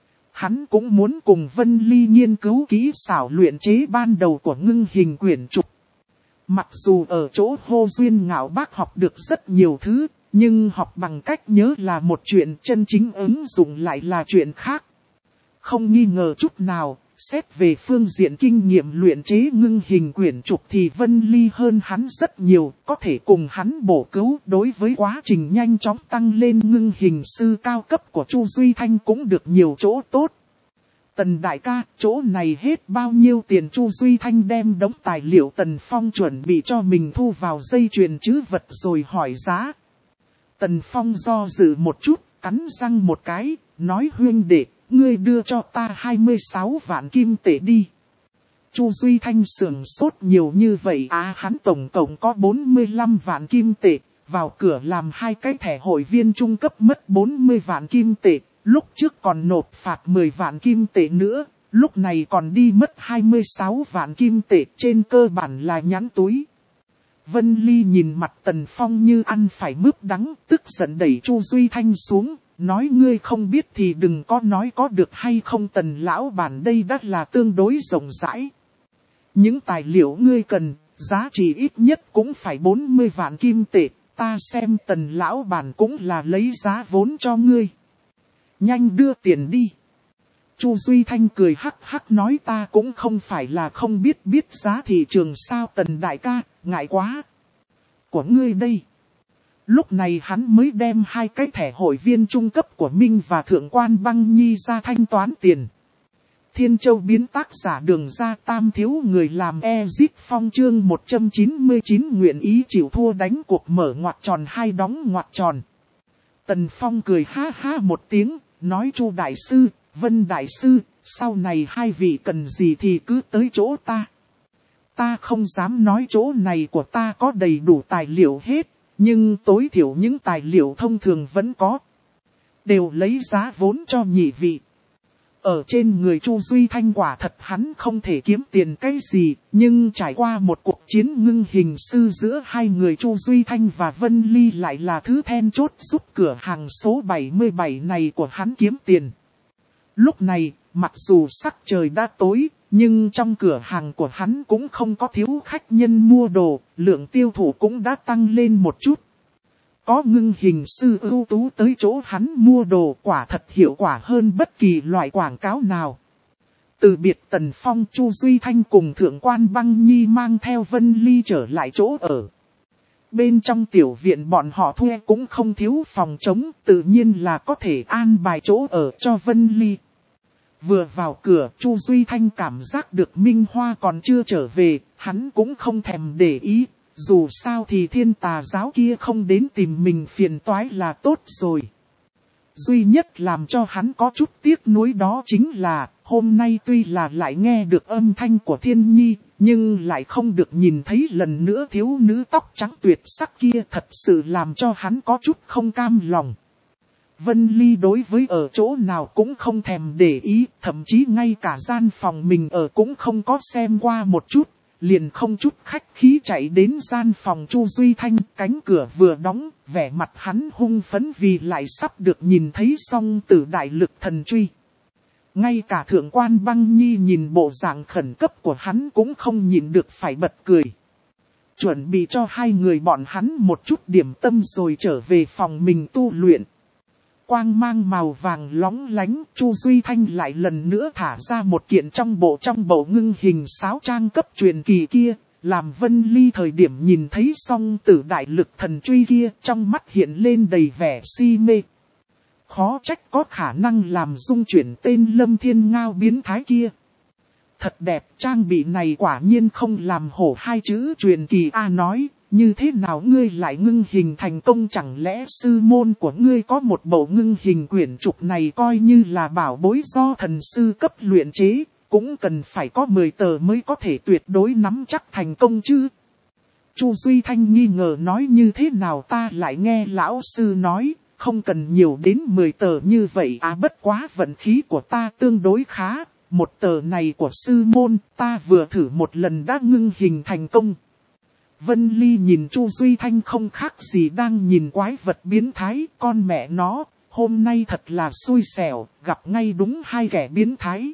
Hắn cũng muốn cùng Vân Ly nghiên cứu kỹ xảo luyện chế ban đầu của ngưng hình quyển trục. Mặc dù ở chỗ Hô Duyên Ngạo Bác học được rất nhiều thứ, nhưng học bằng cách nhớ là một chuyện, chân chính ứng dụng lại là chuyện khác. Không nghi ngờ chút nào, xét về phương diện kinh nghiệm luyện chế ngưng hình quyển trục thì Vân Ly hơn hắn rất nhiều, có thể cùng hắn bổ cứu. Đối với quá trình nhanh chóng tăng lên ngưng hình sư cao cấp của Chu Duy Thanh cũng được nhiều chỗ tốt. Tần đại ca, chỗ này hết bao nhiêu tiền? Chu Duy Thanh đem đống tài liệu Tần Phong chuẩn bị cho mình thu vào dây chuyền trữ vật rồi hỏi giá. Tần Phong do dự một chút, cắn răng một cái, nói huynh đệ, ngươi đưa cho ta 26 vạn kim tệ đi. Chu Duy Thanh sửng sốt nhiều như vậy hắn tổng cộng có 45 vạn kim tệ, vào cửa làm 2 cái thẻ hội viên trung cấp mất 40 vạn kim tệ. Lúc trước còn nộp phạt 10 vạn kim tệ nữa, lúc này còn đi mất 26 vạn kim tệ, trên cơ bản là nhắn túi. Vân Ly nhìn mặt Tần Phong như ăn phải mướp đắng, tức giận đẩy Chu Duy Thanh xuống, nói ngươi không biết thì đừng có nói có được hay không. Tần lão bản đây đã là tương đối rộng rãi. Những tài liệu ngươi cần, giá trị ít nhất cũng phải 40 vạn kim tệ, ta xem Tần lão bản cũng là lấy giá vốn cho ngươi. Nhanh đưa tiền đi. Chu Duy Thanh cười hắc hắc nói ta cũng không phải là không biết giá thị trường sao. Tần đại ca, ngại quá. Của ngươi đây. Lúc này hắn mới đem 2 cái thẻ hội viên trung cấp của Minh và Thượng Quan Băng Nhi ra thanh toán tiền. Thiên Châu biến tác giả Đường Ra Tam thiếu người làm Ezip Phong chương 199 nguyện ý chịu thua đánh cuộc mở ngoặc tròn 2 đóng ngoặc tròn. Tần Phong cười ha ha một tiếng, nói Chu đại sư, Vân đại sư, sau này 2 vị cần gì thì cứ tới chỗ ta. Ta không dám nói chỗ này của ta có đầy đủ tài liệu hết, nhưng tối thiểu những tài liệu thông thường vẫn có. Đều lấy giá vốn cho nhị vị. Ở trên người Chu Duy Thanh quả thật hắn không thể kiếm tiền cái gì, nhưng trải qua một cuộc chiến ngưng hình sư giữa hai người Chu Duy Thanh và Vân Ly lại là thứ then chốt giúp cửa hàng số 77 này của hắn kiếm tiền. Lúc này, mặc dù sắc trời đã tối, nhưng trong cửa hàng của hắn cũng không có thiếu khách nhân mua đồ, lượng tiêu thụ cũng đã tăng lên một chút. Có ngưng hình sư ưu tú tới chỗ hắn mua đồ quả thật hiệu quả hơn bất kỳ loại quảng cáo nào. Từ biệt Tần Phong, Chu Duy Thanh cùng Thượng quan Băng Nhi mang theo Vân Ly trở lại chỗ ở. Bên trong tiểu viện bọn họ thuê cũng không thiếu phòng trống, tự nhiên là có thể an bài chỗ ở cho Vân Ly. Vừa vào cửa, Chu Duy Thanh cảm giác được Minh Hoa còn chưa trở về, hắn cũng không thèm để ý. Dù sao thì thiên tà giáo kia không đến tìm mình phiền toái là tốt rồi. Duy nhất làm cho hắn có chút tiếc nuối đó chính là, hôm nay tuy là lại nghe được âm thanh của Thiên Nhi, nhưng lại không được nhìn thấy lần nữa thiếu nữ tóc trắng tuyệt sắc kia, thật sự làm cho hắn có chút không cam lòng. Vân Ly đối với ở chỗ nào cũng không thèm để ý, thậm chí ngay cả gian phòng mình ở cũng không có xem qua một chút. Liền không chút khách khí chạy đến gian phòng Chu Duy Thanh, cánh cửa vừa đóng, vẻ mặt hắn hung phấn vì lại sắp được nhìn thấy song tử đại lực thần truy. Ngay cả Thượng quan Băng Nhi nhìn bộ dạng khẩn cấp của hắn cũng không nhịn được phải bật cười. Chuẩn bị cho hai người bọn hắn một chút điểm tâm rồi trở về phòng mình tu luyện. Quang mang màu vàng lóng lánh, Chu Duy Thanh lại lần nữa thả ra một kiện trong bộ ngưng hình sáo trang cấp truyền kỳ kia, làm Vân Ly thời điểm nhìn thấy song tử đại lực thần truy kia trong mắt hiện lên đầy vẻ si mê. Khó trách có khả năng làm dung chuyển tên Lâm Thiên Ngao biến thái kia. Thật đẹp, trang bị này quả nhiên không làm hổ hai chữ truyền kỳ A nói. Như thế nào ngươi lại ngưng hình thành công, chẳng lẽ sư môn của ngươi có một bộ ngưng hình quyển trục này coi như là bảo bối do thần sư cấp luyện chế, cũng cần phải có 10 tờ mới có thể tuyệt đối nắm chắc thành công chứ. Chu Duy Thanh nghi ngờ nói như thế nào ta lại nghe lão sư nói, không cần nhiều đến 10 tờ như vậy à, bất quá vận khí của ta tương đối khá, một tờ này của sư môn ta vừa thử một lần đã ngưng hình thành công. Vân Ly nhìn Chu Duy Thanh không khác gì đang nhìn quái vật biến thái, con mẹ nó, hôm nay thật là xui xẻo, gặp ngay đúng hai kẻ biến thái.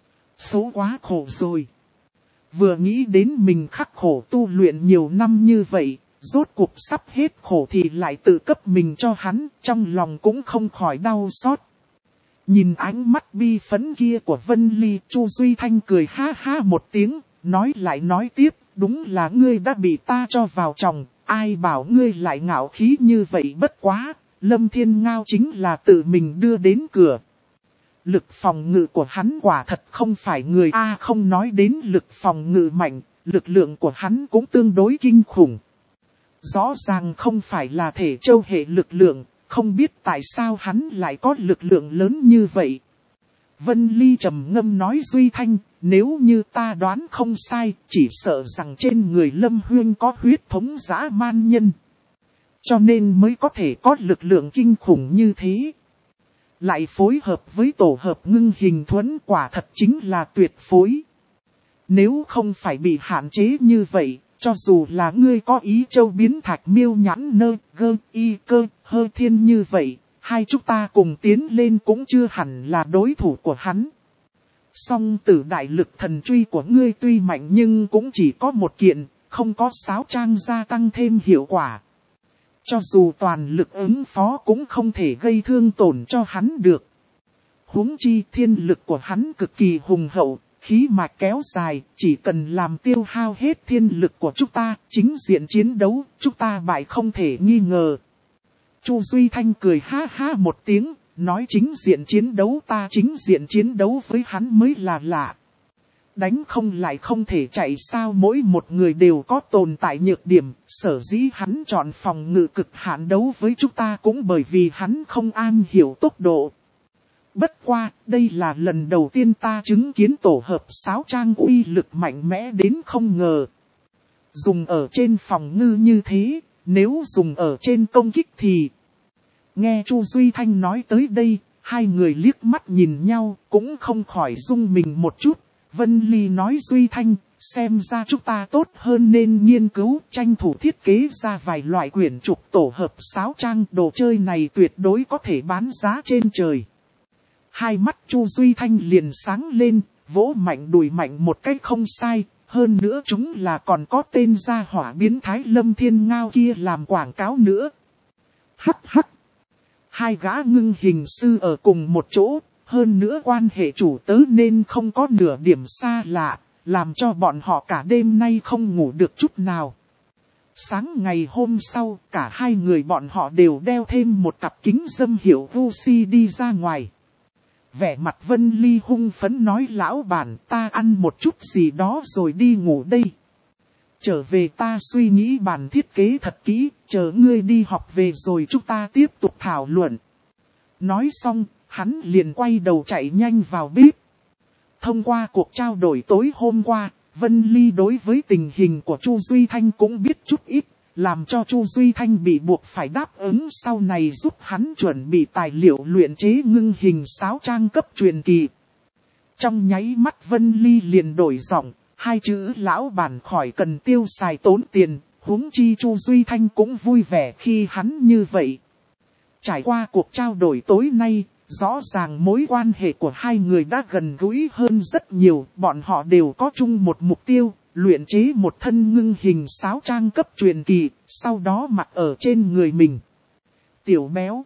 Số quá khổ rồi. Vừa nghĩ đến mình khắc khổ tu luyện nhiều năm như vậy, rốt cuộc sắp hết khổ thì lại tự cấp mình cho hắn, trong lòng cũng không khỏi đau xót. Nhìn ánh mắt bi phấn kia của Vân Ly, Chu Duy Thanh cười ha ha một tiếng, nói lại nói tiếp. Đúng là ngươi đã bị ta cho vào chồng, ai bảo ngươi lại ngạo khí như vậy, bất quá, Lâm Thiên Ngao chính là tự mình đưa đến cửa. Lực phòng ngự của hắn quả thật không phải người A, không nói đến lực phòng ngự mạnh, lực lượng của hắn cũng tương đối kinh khủng. Rõ ràng không phải là thể châu hệ lực lượng, không biết tại sao hắn lại có lực lượng lớn như vậy. Vân Ly trầm ngâm nói Duy Thanh, nếu như ta đoán không sai, chỉ sợ rằng trên người Lâm Huyên có huyết thống dã man nhân. Cho nên mới có thể có lực lượng kinh khủng như thế. Lại phối hợp với tổ hợp ngưng hình thuẫn, quả thật chính là tuyệt phối. Nếu không phải bị hạn chế như vậy, cho dù là ngươi có ý châu biến thạch miêu nhãn nơ gơ y cơ hơ thiên như vậy, hai chúng ta cùng tiến lên cũng chưa hẳn là đối thủ của hắn. Song tử đại lực thần truy của ngươi tuy mạnh nhưng cũng chỉ có một kiện, không có sáo trang gia tăng thêm hiệu quả. Cho dù toàn lực ứng phó cũng không thể gây thương tổn cho hắn được. Huống chi thiên lực của hắn cực kỳ hùng hậu, khí mạch kéo dài, chỉ cần làm tiêu hao hết thiên lực của chúng ta, chính diện chiến đấu, chúng ta bại không thể nghi ngờ. Chu Duy Thanh cười ha ha một tiếng, nói chính diện chiến đấu, ta chính diện chiến đấu với hắn mới là lạ. Đánh không lại không thể chạy sao, mỗi một người đều có tồn tại nhược điểm, sở dĩ hắn chọn phòng ngự cực hạn đấu với chúng ta cũng bởi vì hắn không am hiểu tốc độ. Bất qua, đây là lần đầu tiên ta chứng kiến tổ hợp sáo trang uy lực mạnh mẽ đến không ngờ. Dùng ở trên phòng ngự như thế, nếu dùng ở trên công kích thì... Nghe Chu Duy Thanh nói tới đây, hai người liếc mắt nhìn nhau, cũng không khỏi rung mình một chút. Vân Ly nói Duy Thanh, xem ra chúng ta tốt hơn nên nghiên cứu, tranh thủ thiết kế ra vài loại quyển trục tổ hợp sáo trang. Đồ chơi này tuyệt đối có thể bán giá trên trời. Hai mắt Chu Duy Thanh liền sáng lên, vỗ mạnh đùi mạnh một cách không sai. Hơn nữa chúng là còn có tên gia hỏa biến thái Lâm Thiên Ngao kia làm quảng cáo nữa. Hắc hắc. Hai gã ngưng hình sư ở cùng một chỗ, hơn nữa quan hệ chủ tớ nên không có nửa điểm xa lạ, làm cho bọn họ cả đêm nay không ngủ được chút nào. Sáng ngày hôm sau, cả hai người bọn họ đều đeo thêm một cặp kính râm hiệu Gucci đi ra ngoài. Vẻ mặt Vân Ly hung phấn nói lão bản, ta ăn một chút gì đó rồi đi ngủ đây. Trở về ta suy nghĩ bản thiết kế thật kỹ, chờ ngươi đi học về rồi chúng ta tiếp tục thảo luận. Nói xong, hắn liền quay đầu chạy nhanh vào bếp. Thông qua cuộc trao đổi tối hôm qua, Vân Ly đối với tình hình của Chu Duy Thanh cũng biết chút ít, làm cho Chu Duy Thanh bị buộc phải đáp ứng sau này giúp hắn chuẩn bị tài liệu luyện chế ngưng hình sáo trang cấp truyền kỳ. Trong nháy mắt Vân Ly liền đổi giọng, hai chữ lão bản khỏi cần tiêu xài tốn tiền, huống chi Chu Duy Thanh cũng vui vẻ khi hắn như vậy. Trải qua cuộc trao đổi tối nay, rõ ràng mối quan hệ của hai người đã gần gũi hơn rất nhiều, bọn họ đều có chung một mục tiêu, luyện chế một thân ngưng hình sáo trang cấp truyền kỳ, sau đó mặc ở trên người mình. Tiểu béo,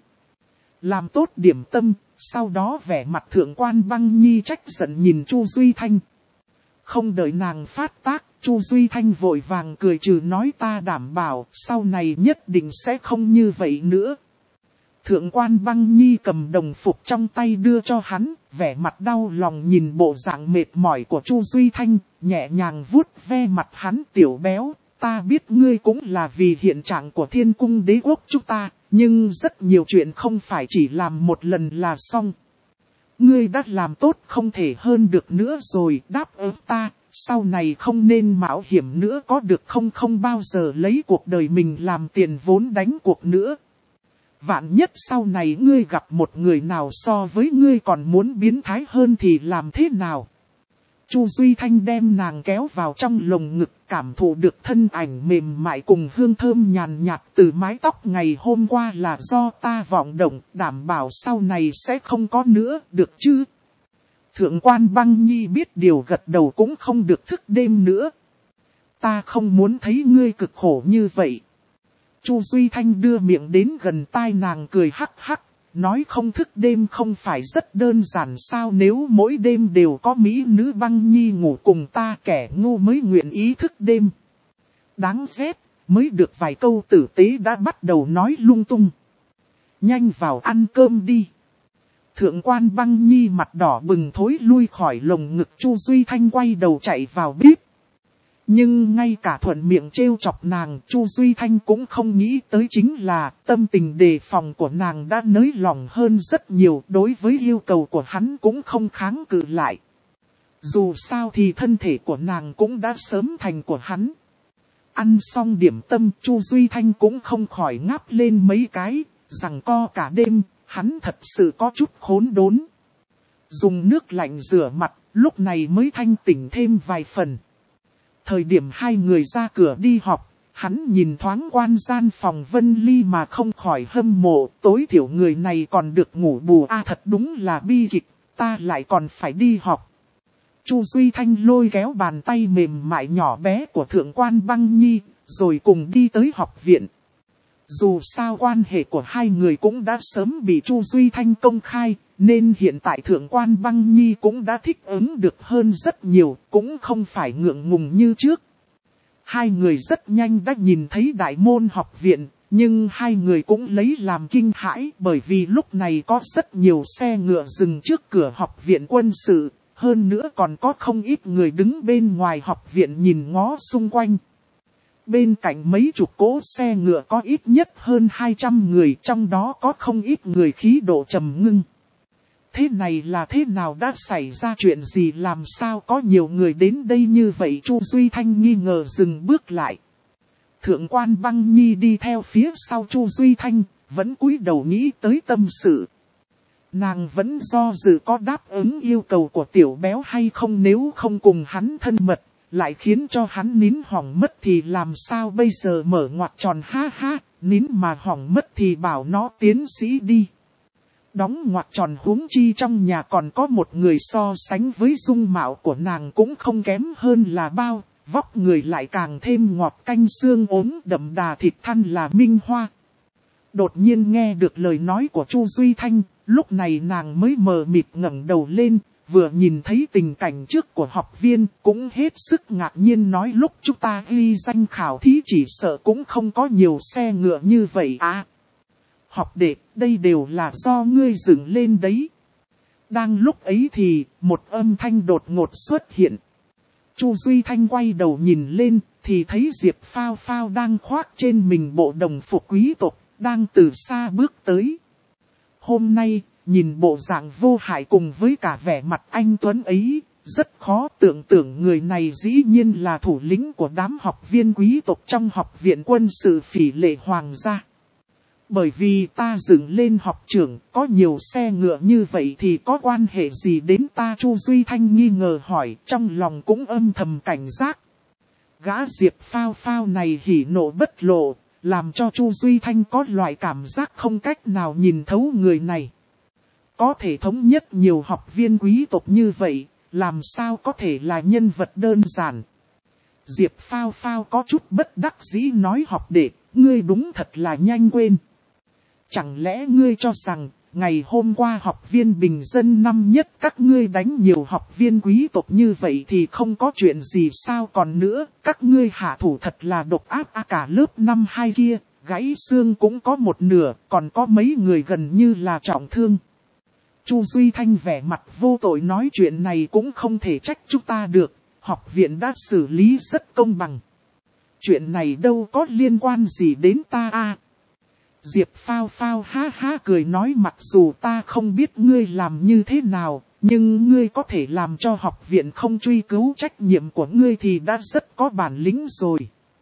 làm tốt điểm tâm, sau đó vẻ mặt thượng quan Băng Nhi trách giận nhìn Chu Duy Thanh. Không đợi nàng phát tác, Chu Duy Thanh vội vàng cười trừ nói ta đảm bảo, sau này nhất định sẽ không như vậy nữa. Thượng quan Băng Nhi cầm đồng phục trong tay đưa cho hắn, vẻ mặt đau lòng nhìn bộ dạng mệt mỏi của Chu Duy Thanh, nhẹ nhàng vuốt ve mặt hắn tiểu béo. Ta biết ngươi cũng là vì hiện trạng của Thiên Cung Đế Quốc chúng ta, nhưng rất nhiều chuyện không phải chỉ làm một lần là xong. Ngươi đã làm tốt không thể hơn được nữa rồi, đáp ứng ta, sau này không nên mạo hiểm nữa có được không bao giờ lấy cuộc đời mình làm tiền vốn đánh cuộc nữa. Vạn nhất sau này ngươi gặp một người nào so với ngươi còn muốn biến thái hơn thì làm thế nào? Chu Duy Thanh đem nàng kéo vào trong lồng ngực, cảm thụ được thân ảnh mềm mại cùng hương thơm nhàn nhạt từ mái tóc ngày hôm qua là do ta vọng động, đảm bảo sau này sẽ không có nữa, được chứ? Thượng quan Băng Nhi biết điều gật đầu cũng không được thức đêm nữa. Ta không muốn thấy ngươi cực khổ như vậy. Chu Duy Thanh đưa miệng đến gần tai nàng cười hắc hắc, nói không thức đêm không phải rất đơn giản sao, nếu mỗi đêm đều có mỹ nữ Băng Nhi ngủ cùng ta, kẻ ngu mới nguyện ý thức đêm. Đáng ghét, mới được vài câu tử tế đã bắt đầu nói lung tung. Nhanh vào ăn cơm đi. Thượng quan Băng Nhi mặt đỏ bừng thối lui khỏi lồng ngực Chu Duy Thanh, quay đầu chạy vào bếp. Nhưng ngay cả thuận miệng trêu chọc nàng, Chu Duy Thanh cũng không nghĩ tới chính là tâm tình đề phòng của nàng đã nới lỏng hơn rất nhiều, đối với yêu cầu của hắn cũng không kháng cự lại. Dù sao thì thân thể của nàng cũng đã sớm thành của hắn. Ăn xong điểm tâm, Chu Duy Thanh cũng không khỏi ngáp lên mấy cái, giằng co cả đêm, hắn thật sự có chút khốn đốn. Dùng nước lạnh rửa mặt, lúc này mới thanh tỉnh thêm vài phần. Thời điểm hai người ra cửa đi học, hắn nhìn thoáng quan gian phòng Vân Ly mà không khỏi hâm mộ, tối thiểu người này còn được ngủ bù thật đúng là bi kịch, ta lại còn phải đi học. Chu Duy Thanh lôi kéo bàn tay mềm mại nhỏ bé của thượng quan Băng Nhi, rồi cùng đi tới học viện. Dù sao quan hệ của hai người cũng đã sớm bị Chu Duy Thanh công khai, nên hiện tại thượng quan Băng Nhi cũng đã thích ứng được hơn rất nhiều, cũng không phải ngượng ngùng như trước. Hai người rất nhanh đã nhìn thấy đại môn học viện, nhưng hai người cũng lấy làm kinh hãi bởi vì lúc này có rất nhiều xe ngựa dừng trước cửa học viện quân sự, hơn nữa còn có không ít người đứng bên ngoài học viện nhìn ngó xung quanh. Bên cạnh mấy chục cỗ xe ngựa có ít nhất hơn 200 người, trong đó có không ít người khí độ trầm ngưng. Thế này là thế nào, đã xảy ra chuyện gì, làm sao có nhiều người đến đây như vậy? Chu Duy Thanh nghi ngờ dừng bước lại. Thượng quan Băng Nhi đi theo phía sau Chu Duy Thanh, vẫn cúi đầu nghĩ tới tâm sự. Nàng vẫn do dự có đáp ứng yêu cầu của tiểu béo hay không, nếu không cùng hắn thân mật, lại khiến cho hắn nín hỏng mất thì làm sao bây giờ? Mở ngoặc tròn ha ha, nín mà hỏng mất thì bảo nó tiến sĩ đi. Đóng ngoặc tròn, huống chi trong nhà còn có một người so sánh với dung mạo của nàng cũng không kém hơn là bao, vóc người lại càng thêm ngọt canh xương ốm đậm đà thịt thăn là Minh Hoa. Đột nhiên nghe được lời nói của Chu Duy Thanh, lúc này nàng mới mờ mịt ngẩng đầu lên, vừa nhìn thấy tình cảnh trước của học viên cũng hết sức ngạc nhiên, nói lúc chúng ta ghi danh khảo thí chỉ sợ cũng không có nhiều xe ngựa như vậy à. Học đệ, đây đều là do ngươi dựng lên đấy. Đang lúc ấy thì một âm thanh đột ngột xuất hiện. Chu Duy Thanh quay đầu nhìn lên thì thấy Diệp Phao Phao đang khoác trên mình bộ đồng phục quý tộc, đang từ xa bước tới. Hôm nay, nhìn bộ dạng vô hại cùng với cả vẻ mặt anh tuấn ấy, rất khó tưởng tượng người này dĩ nhiên là thủ lĩnh của đám học viên quý tộc trong học viện quân sự Phỉ Lệ Hoàng gia. Bởi vì ta dựng lên học trưởng, có nhiều xe ngựa như vậy thì có quan hệ gì đến ta? Chu Duy Thanh nghi ngờ hỏi, trong lòng cũng âm thầm cảnh giác. Gã Diệp Phao Phao này hỉ nộ bất lộ, làm cho Chu Duy Thanh có loại cảm giác không cách nào nhìn thấu người này. Có thể thống nhất nhiều học viên quý tộc như vậy, làm sao có thể là nhân vật đơn giản? Diệp Phao Phao có chút bất đắc dĩ nói, học đệ, ngươi đúng thật là nhanh quên. Chẳng lẽ ngươi cho rằng, ngày hôm qua học viên bình dân năm nhất các ngươi đánh nhiều học viên quý tộc như vậy thì không có chuyện gì sao? Còn nữa, các ngươi hạ thủ thật là độc ác cả lớp năm 2 kia, gãy xương cũng có một nửa, còn có mấy người gần như là trọng thương. Chu Duy Thanh vẻ mặt vô tội nói, chuyện này cũng không thể trách chúng ta được, học viện đã xử lý rất công bằng. Chuyện này đâu có liên quan gì đến ta à? Diệp Phao Phao ha ha cười nói, mặc dù ta không biết ngươi làm như thế nào, nhưng ngươi có thể làm cho học viện không truy cứu trách nhiệm của ngươi thì đã rất có bản lĩnh rồi.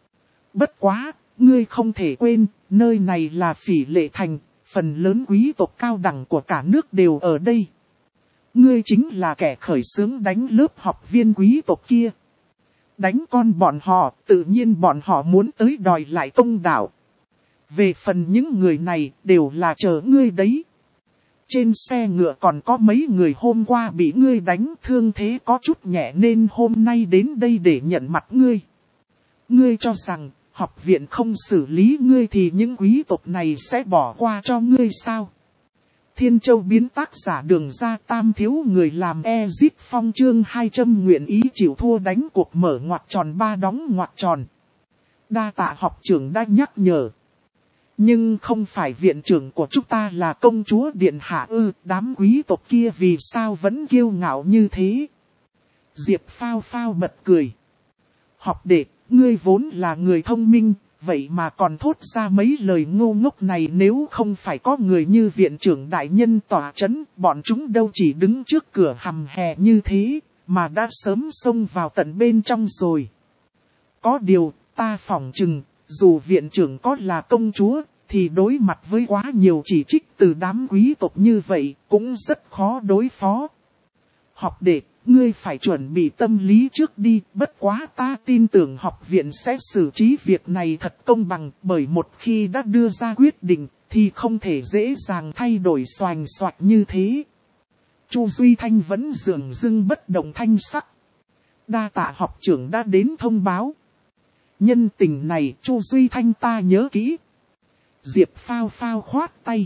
Bất quá, ngươi không thể quên, nơi này là Phỉ Lệ Thành, phần lớn quý tộc cao đẳng của cả nước đều ở đây. Ngươi chính là kẻ khởi xướng đánh lớp học viên quý tộc kia. Đánh con bọn họ, tự nhiên bọn họ muốn tới đòi lại công đạo. Về phần những người này, đều là chờ ngươi đấy. Trên xe ngựa còn có mấy người hôm qua bị ngươi đánh thương thế có chút nhẹ nên hôm nay đến đây để nhận mặt ngươi. Ngươi cho rằng, học viện không xử lý ngươi thì những quý tộc này sẽ bỏ qua cho ngươi sao? Thiên Châu biến tác giả Đường Ra Tam thiếu người làm Ezit Phong chương 200 nguyện ý chịu thua đánh cuộc mở ngoặc tròn 3 đóng ngoặc tròn. Đa tạ học trưởng đã nhắc nhở. Nhưng không phải viện trưởng của chúng ta là công chúa điện hạ ư? Đám quý tộc kia vì sao vẫn kiêu ngạo như thế? Diệp Phao Phao bật cười. Học đệ, ngươi vốn là người thông minh, vậy mà còn thốt ra mấy lời ngu ngốc này. Nếu không phải có người như viện trưởng đại nhân tỏa chấn, bọn chúng đâu chỉ đứng trước cửa hầm hè như thế, mà đã sớm xông vào tận bên trong rồi. Có điều, ta phỏng chừng, dù viện trưởng có là công chúa, thì đối mặt với quá nhiều chỉ trích từ đám quý tộc như vậy, cũng rất khó đối phó. Học đệ, ngươi phải chuẩn bị tâm lý trước đi, bất quá ta tin tưởng học viện sẽ xử trí việc này thật công bằng, bởi một khi đã đưa ra quyết định, thì không thể dễ dàng thay đổi xoành xoạch như thế. Chu Duy Thanh vẫn dửng dưng bất động thanh sắc. Đa tạ học trưởng đã đến thông báo. Nhân tình này Chu Duy Thanh ta nhớ kỹ. Diệp Phao Phao khoát tay.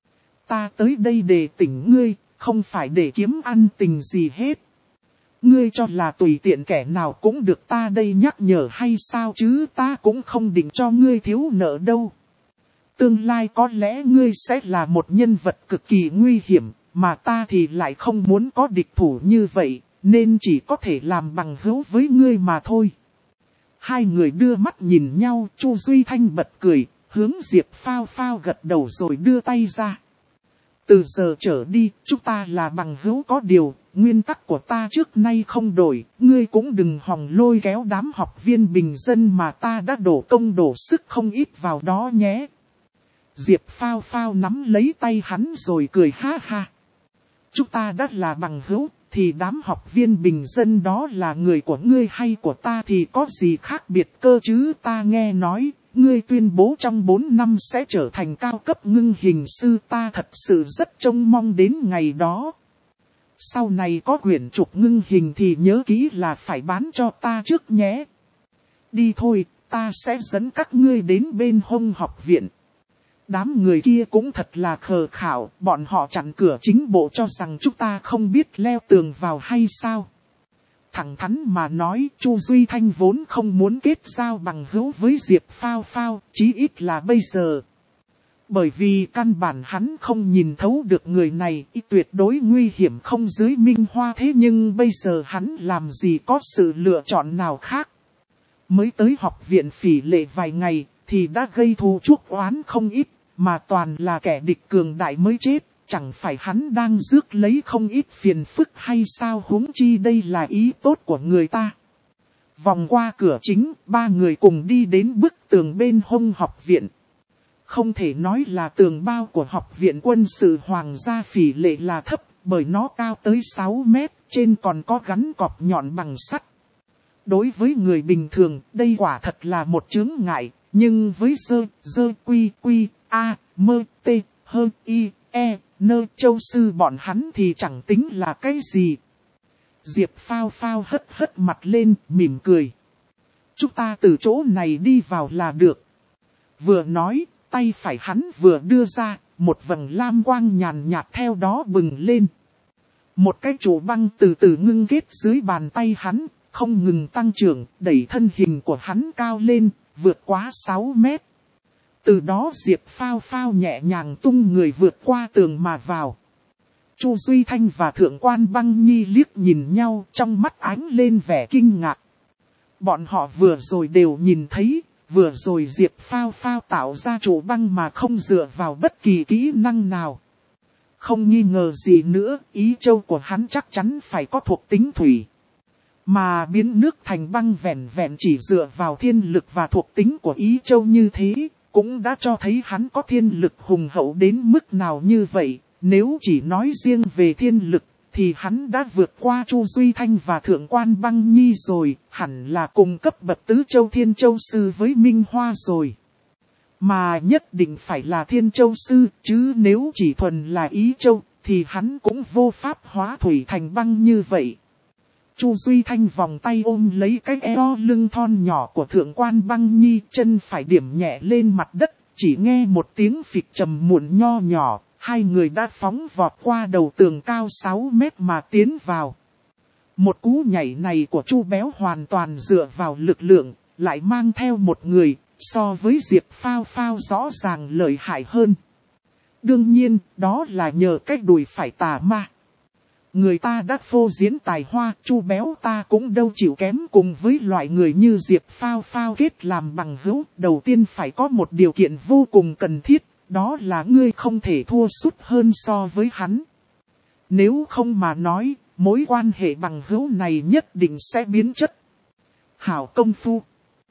Ta tới đây để tỉnh ngươi, không phải để kiếm ăn tình gì hết. Ngươi cho là tùy tiện kẻ nào cũng được ta đây nhắc nhở hay sao chứ? Ta cũng không định cho ngươi thiếu nợ đâu. Tương lai có lẽ ngươi sẽ là một nhân vật cực kỳ nguy hiểm, mà ta thì lại không muốn có địch thủ như vậy, nên chỉ có thể làm bằng hữu với ngươi mà thôi. Hai người đưa mắt nhìn nhau, Chu Duy Thanh bật cười, hướng Diệp Phao Phao gật đầu rồi đưa tay ra. Từ giờ trở đi, chúng ta là bằng hữu có điều, nguyên tắc của ta trước nay không đổi, ngươi cũng đừng hòng lôi kéo đám học viên bình dân mà ta đã đổ công đổ sức không ít vào đó nhé. Diệp Phao Phao nắm lấy tay hắn rồi cười ha ha. Chúng ta đã là bằng hữu, thì đám học viên bình dân đó là người của ngươi hay của ta thì có gì khác biệt cơ chứ. Ta nghe nói, ngươi tuyên bố trong 4 năm sẽ trở thành cao cấp ngưng hình sư, ta thật sự rất trông mong đến ngày đó. Sau này có quyển trục ngưng hình thì nhớ kỹ là phải bán cho ta trước nhé. Đi thôi, ta sẽ dẫn các ngươi đến bên Hông học viện. Đám người kia cũng thật là khờ khảo, bọn họ chặn cửa chính bộ cho rằng chúng ta không biết leo tường vào hay sao. Thẳng thắn mà nói, Chu Duy Thanh vốn không muốn kết giao bằng hữu với Diệp Phao Phao, chí ít là bây giờ. Bởi vì căn bản hắn không nhìn thấu được người này, tuyệt đối nguy hiểm không dưới Minh Hoa, thế nhưng bây giờ hắn làm gì có sự lựa chọn nào khác. Mới tới học viện Phỉ Lệ vài ngày, thì đã gây thù chuốc oán không ít, mà toàn là kẻ địch cường đại mới chết. Chẳng phải hắn đang rước lấy không ít phiền phức hay sao, huống chi đây là ý tốt của người ta. Vòng qua cửa chính, ba người cùng đi đến bức tường bên Hông học viện. Không thể nói là tường bao của học viện quân sự Hoàng gia Phỉ Lệ là thấp, bởi nó cao tới 6 mét, trên còn có gắn cọp nhọn bằng sắt. Đối với người bình thường, đây quả thật là một chướng ngại, nhưng với dơ quy a mơ tê hơ y e nơ châu sư bọn hắn thì chẳng tính là cái gì. Diệp Phao Phao hất mặt lên, mỉm cười. Chúng ta từ chỗ này đi vào là được. Vừa nói, tay phải hắn vừa đưa ra, một vầng lam quang nhàn nhạt theo đó bừng lên. Một cái trụ băng từ từ ngưng kết dưới bàn tay hắn, không ngừng tăng trưởng, đẩy thân hình của hắn cao lên, vượt quá 6 mét. Từ đó Diệp Phao Phao nhẹ nhàng tung người vượt qua tường mà vào. Chu Duy Thanh và Thượng quan Băng Nhi liếc nhìn nhau, trong mắt ánh lên vẻ kinh ngạc. Bọn họ vừa rồi đều nhìn thấy, vừa rồi Diệp Phao Phao tạo ra trụ băng mà không dựa vào bất kỳ kỹ năng nào. Không nghi ngờ gì nữa, ý châu của hắn chắc chắn phải có thuộc tính thủy. Mà biến nước thành băng vẹn vẹn chỉ dựa vào thiên lực và thuộc tính của ý châu như thế, cũng đã cho thấy hắn có thiên lực hùng hậu đến mức nào như vậy. Nếu chỉ nói riêng về thiên lực, thì hắn đã vượt qua Chu Duy Thanh và Thượng quan Băng Nhi rồi, hẳn là cùng cấp bậc tứ châu Thiên Châu Sư với Minh Hoa rồi. Mà nhất định phải là Thiên Châu Sư, chứ nếu chỉ thuần là ý châu, thì hắn cũng vô pháp hóa thủy thành băng như vậy. Chu Duy Thanh vòng tay ôm lấy cái eo lưng thon nhỏ của Thượng quan Băng Nhi, chân phải điểm nhẹ lên mặt đất, chỉ nghe một tiếng phịch trầm muộn nho nhỏ. Hai người đã phóng vọt qua đầu tường cao 6 mét mà tiến vào. Một cú nhảy này của Chu Béo hoàn toàn dựa vào lực lượng, lại mang theo một người, so với Diệp Phao Phao rõ ràng lợi hại hơn. Đương nhiên, đó là nhờ cách đùi phải tà ma. Người ta đã phô diễn tài hoa, Chu Béo ta cũng đâu chịu kém cùng với loại người như Diệp Phao Phao kết làm bằng hữu. Đầu tiên phải có một điều kiện vô cùng cần thiết. Đó là ngươi không thể thua sút hơn so với hắn. Nếu không mà nói, mối quan hệ bằng hữu này nhất định sẽ biến chất. Hảo công phu.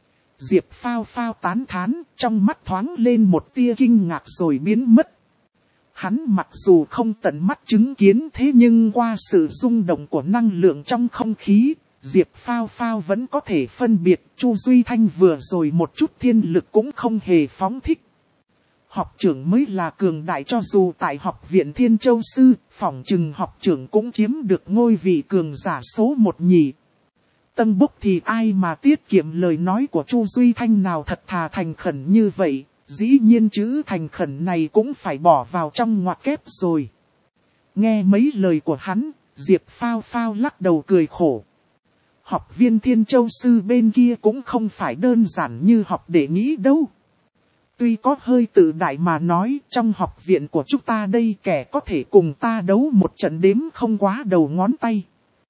Diệp Phao Phao tán thán, trong mắt thoáng lên một tia kinh ngạc rồi biến mất. Hắn mặc dù không tận mắt chứng kiến thế nhưng qua sự rung động của năng lượng trong không khí, Diệp Phao Phao vẫn có thể phân biệt Chu Duy Thanh vừa rồi một chút thiên lực cũng không hề phóng thích. Học trưởng mới là cường đại, cho dù tại học viện Thiên Châu Sư, phỏng chừng học trưởng cũng chiếm được ngôi vị cường giả số 1 nhỉ. Tân Búc thì ai mà tiết kiệm lời nói của Chu Duy Thanh nào thật thà thành khẩn như vậy, dĩ nhiên chữ thành khẩn này cũng phải bỏ vào trong ngoặc kép rồi. Nghe mấy lời của hắn, Diệp Phao Phao lắc đầu cười khổ. Học viên Thiên Châu Sư bên kia cũng không phải đơn giản như học để nghĩ đâu. Tuy có hơi tự đại mà nói, trong học viện của chúng ta đây kẻ có thể cùng ta đấu một trận đếm không quá đầu ngón tay.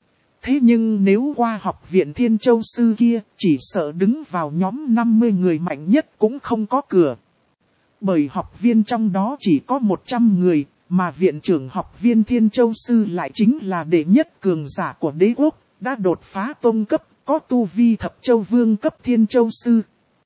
Thế nhưng nếu qua học viện Thiên Châu Sư kia, chỉ sợ đứng vào nhóm 50 người mạnh nhất cũng không có cửa. Bởi học viên trong đó chỉ có 100 người, mà viện trưởng học viên Thiên Châu Sư lại chính là đệ nhất cường giả của đế quốc, đã đột phá tông cấp, có tu vi thập châu vương cấp Thiên Châu Sư.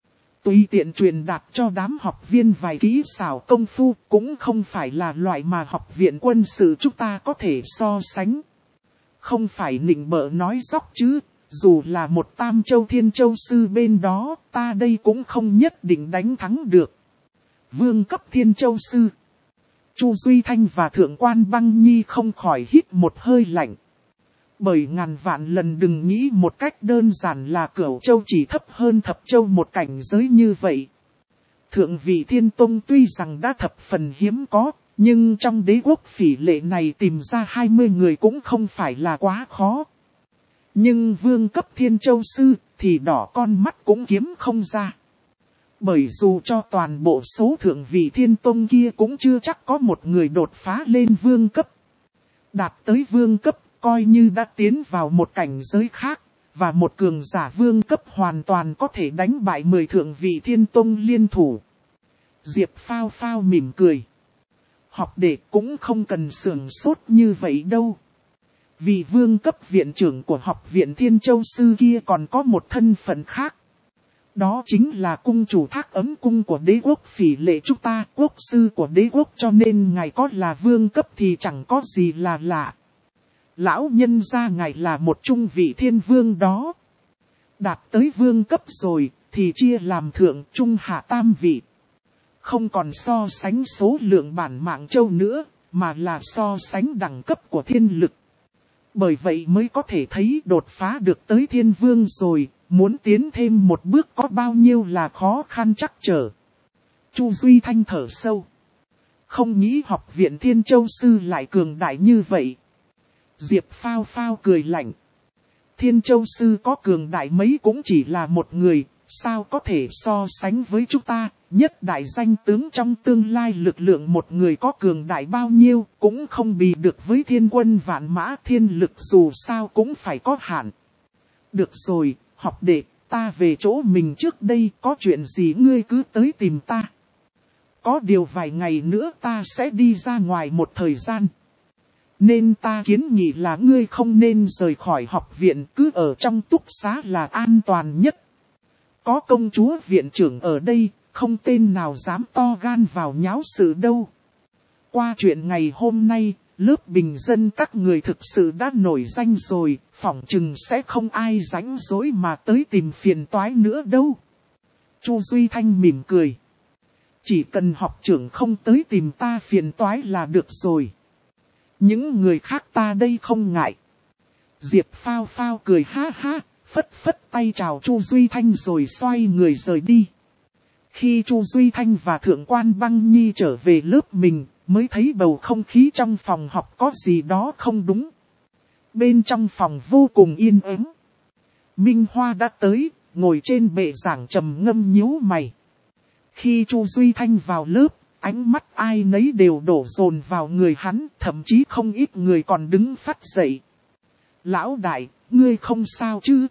Tùy tiện truyền đạt cho đám học viên vài kỹ xảo công phu cũng không phải là loại mà học viện quân sự chúng ta có thể so sánh. Không phải nịnh bợ nói dóc chứ, dù là một tam châu Thiên Châu Sư bên đó, ta đây cũng không nhất định đánh thắng được. Vương cấp Thiên Châu Sư. Chu Duy Thanh và Thượng quan Băng Nhi không khỏi hít một hơi lạnh. Bởi ngàn vạn lần đừng nghĩ một cách đơn giản là Cửu Châu chỉ thấp hơn Thập Châu một cảnh giới như vậy. Thượng vị Thiên Tông tuy rằng đã thập phần hiếm có, nhưng trong đế quốc phỉ lệ này tìm ra 20 người cũng không phải là quá khó. Nhưng vương cấp Thiên Châu Sư thì đỏ con mắt cũng kiếm không ra. Bởi dù cho toàn bộ số thượng vị Thiên Tông kia cũng chưa chắc có một người đột phá lên vương cấp. Đạt tới vương cấp coi như đã tiến vào một cảnh giới khác, và một cường giả vương cấp hoàn toàn có thể đánh bại 10 thượng vị Thiên Tông liên thủ. Diệp Phao Phao mỉm cười. Học đệ cũng không cần sưởng sốt như vậy đâu. Vì vương cấp viện trưởng của học viện Thiên Châu Sư kia còn có một thân phận khác. Đó chính là cung chủ Thác Ấm Cung của đế quốc phỉ lệ chúng ta, quốc sư của đế quốc, cho nên ngài có là vương cấp thì chẳng có gì là lạ. Lão nhân gia ngài là một trung vị thiên vương đó. Đạt tới vương cấp rồi thì chia làm thượng trung hạ tam vị. Không còn so sánh số lượng bản mạng châu nữa, mà là so sánh đẳng cấp của thiên lực. Bởi vậy mới có thể thấy đột phá được tới thiên vương rồi, muốn tiến thêm một bước có bao nhiêu là khó khăn chắc trở. Chu Duy Thanh thở sâu. Không nghĩ học viện Thiên Châu Sư lại cường đại như vậy. Diệp Phao Phao cười lạnh. Thiên Châu Sư có cường đại mấy cũng chỉ là một người, sao có thể so sánh với chúng ta, nhất đại danh tướng trong tương lai lực lượng một người có cường đại bao nhiêu, cũng không bì được với thiên quân vạn mã, thiên lực dù sao cũng phải có hạn. Được rồi, học đệ, ta về chỗ mình trước đây, có chuyện gì ngươi cứ tới tìm ta. Có điều vài ngày nữa ta sẽ đi ra ngoài một thời gian. Nên ta kiến nghị là ngươi không nên rời khỏi học viện, cứ ở trong túc xá là an toàn nhất. Có công chúa viện trưởng ở đây, không tên nào dám to gan vào nháo sự đâu. Qua chuyện ngày hôm nay, lớp bình dân các người thực sự đã nổi danh rồi, phỏng chừng sẽ không ai rảnh rỗi mà tới tìm phiền toái nữa đâu. Chu Duy Thanh mỉm cười. Chỉ cần học trưởng không tới tìm ta phiền toái là được rồi. Những người khác ta đây không ngại. Diệp Phao Phao cười ha ha, phất phất tay chào Chu Duy Thanh rồi xoay người rời đi. Khi Chu Duy Thanh và Thượng quan Băng Nhi trở về lớp mình, mới thấy bầu không khí trong phòng học có gì đó không đúng. Bên trong phòng vô cùng yên ắng. Minh Hoa đã tới, ngồi trên bệ giảng trầm ngâm nhíu mày. Khi Chu Duy Thanh vào lớp, ánh mắt ai nấy đều đổ dồn vào người hắn, thậm chí không ít người còn đứng phát dậy. Lão đại, ngươi không sao chứ?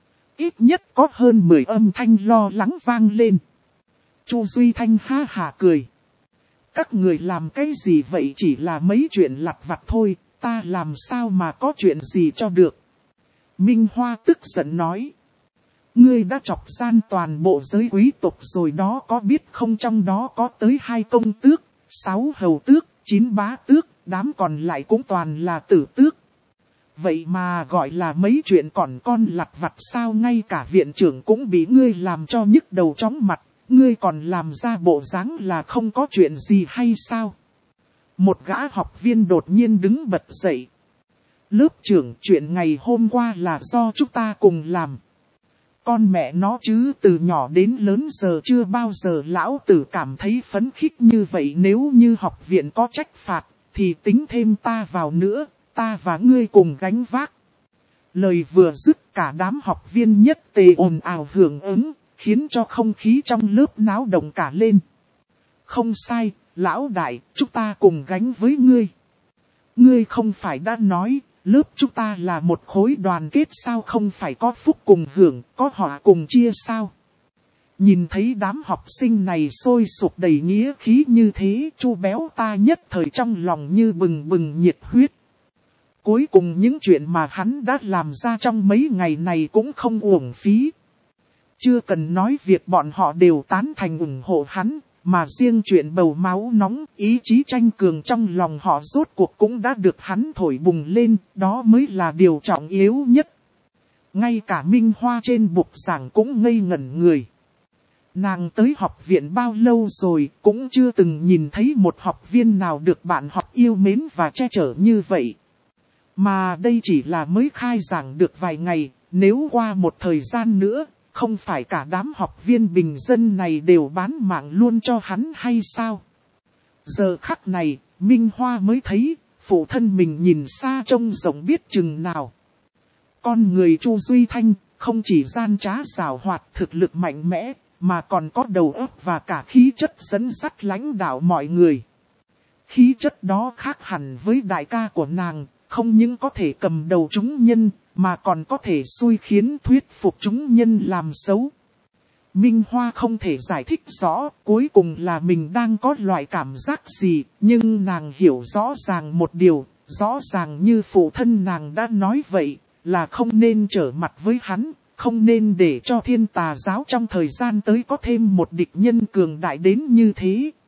Ít nhất có hơn 10 âm thanh lo lắng vang lên. Chu Duy Thanh ha hả cười. Các người làm cái gì vậy, chỉ là mấy chuyện lặt vặt thôi, ta làm sao mà có chuyện gì cho được. Minh Hoa tức giận nói. Ngươi đã chọc gian toàn bộ giới quý tộc rồi đó, có biết không, trong đó có tới 2 công tước, 6 hầu tước, 9 bá tước, đám còn lại cũng toàn là tử tước. Vậy mà gọi là mấy chuyện còn con lặt vặt sao, ngay cả viện trưởng cũng bị ngươi làm cho nhức đầu chóng mặt, ngươi còn làm ra bộ dáng là không có chuyện gì hay sao? Một gã học viên đột nhiên đứng bật dậy. Lớp trưởng, chuyện ngày hôm qua là do chúng ta cùng làm. Con mẹ nó chứ, từ nhỏ đến lớn giờ chưa bao giờ lão tử cảm thấy phấn khích như vậy. Nếu như học viện có trách phạt, thì tính thêm ta vào nữa, ta và ngươi cùng gánh vác. Lời vừa dứt, cả đám học viên nhất tề ồn ào hưởng ứng, khiến cho không khí trong lớp náo động cả lên. Không sai, lão đại, chúng ta cùng gánh với ngươi. Ngươi không phải đã nói, lớp chúng ta là một khối đoàn kết sao, không phải có phúc cùng hưởng, có họa cùng chia sao? Nhìn thấy đám học sinh này sôi sục đầy nghĩa khí như thế, Chu Béo ta nhất thời trong lòng như bừng bừng nhiệt huyết. Cuối cùng những chuyện mà hắn đã làm ra trong mấy ngày này cũng không uổng phí. Chưa cần nói việc bọn họ đều tán thành ủng hộ hắn, mà riêng chuyện bầu máu nóng, ý chí tranh cường trong lòng họ rốt cuộc cũng đã được hắn thổi bùng lên, đó mới là điều trọng yếu nhất. Ngay cả Minh Hoa trên bục giảng cũng ngây ngẩn người. Nàng tới học viện bao lâu rồi, cũng chưa từng nhìn thấy một học viên nào được bạn học yêu mến và che chở như vậy. Mà đây chỉ là mới khai giảng được vài ngày, nếu qua một thời gian nữa, không phải cả đám học viên bình dân này đều bán mạng luôn cho hắn hay sao? Giờ khắc này, Minh Hoa mới thấy, phụ thân mình nhìn xa trông rộng biết chừng nào. Con người Chu Duy Thanh, không chỉ gian trá xảo hoạt thực lực mạnh mẽ, mà còn có đầu óc và cả khí chất dẫn dắt lãnh đạo mọi người. Khí chất đó khác hẳn với đại ca của nàng, không những có thể cầm đầu chúng nhân, mà còn có thể xui khiến thuyết phục chúng nhân làm xấu. Minh Hoa không thể giải thích rõ cuối cùng là mình đang có loại cảm giác gì, nhưng nàng hiểu rõ ràng một điều, rõ ràng như phụ thân nàng đã nói vậy, là không nên trở mặt với hắn, không nên để cho Thiên Tà giáo trong thời gian tới có thêm một địch nhân cường đại đến như thế.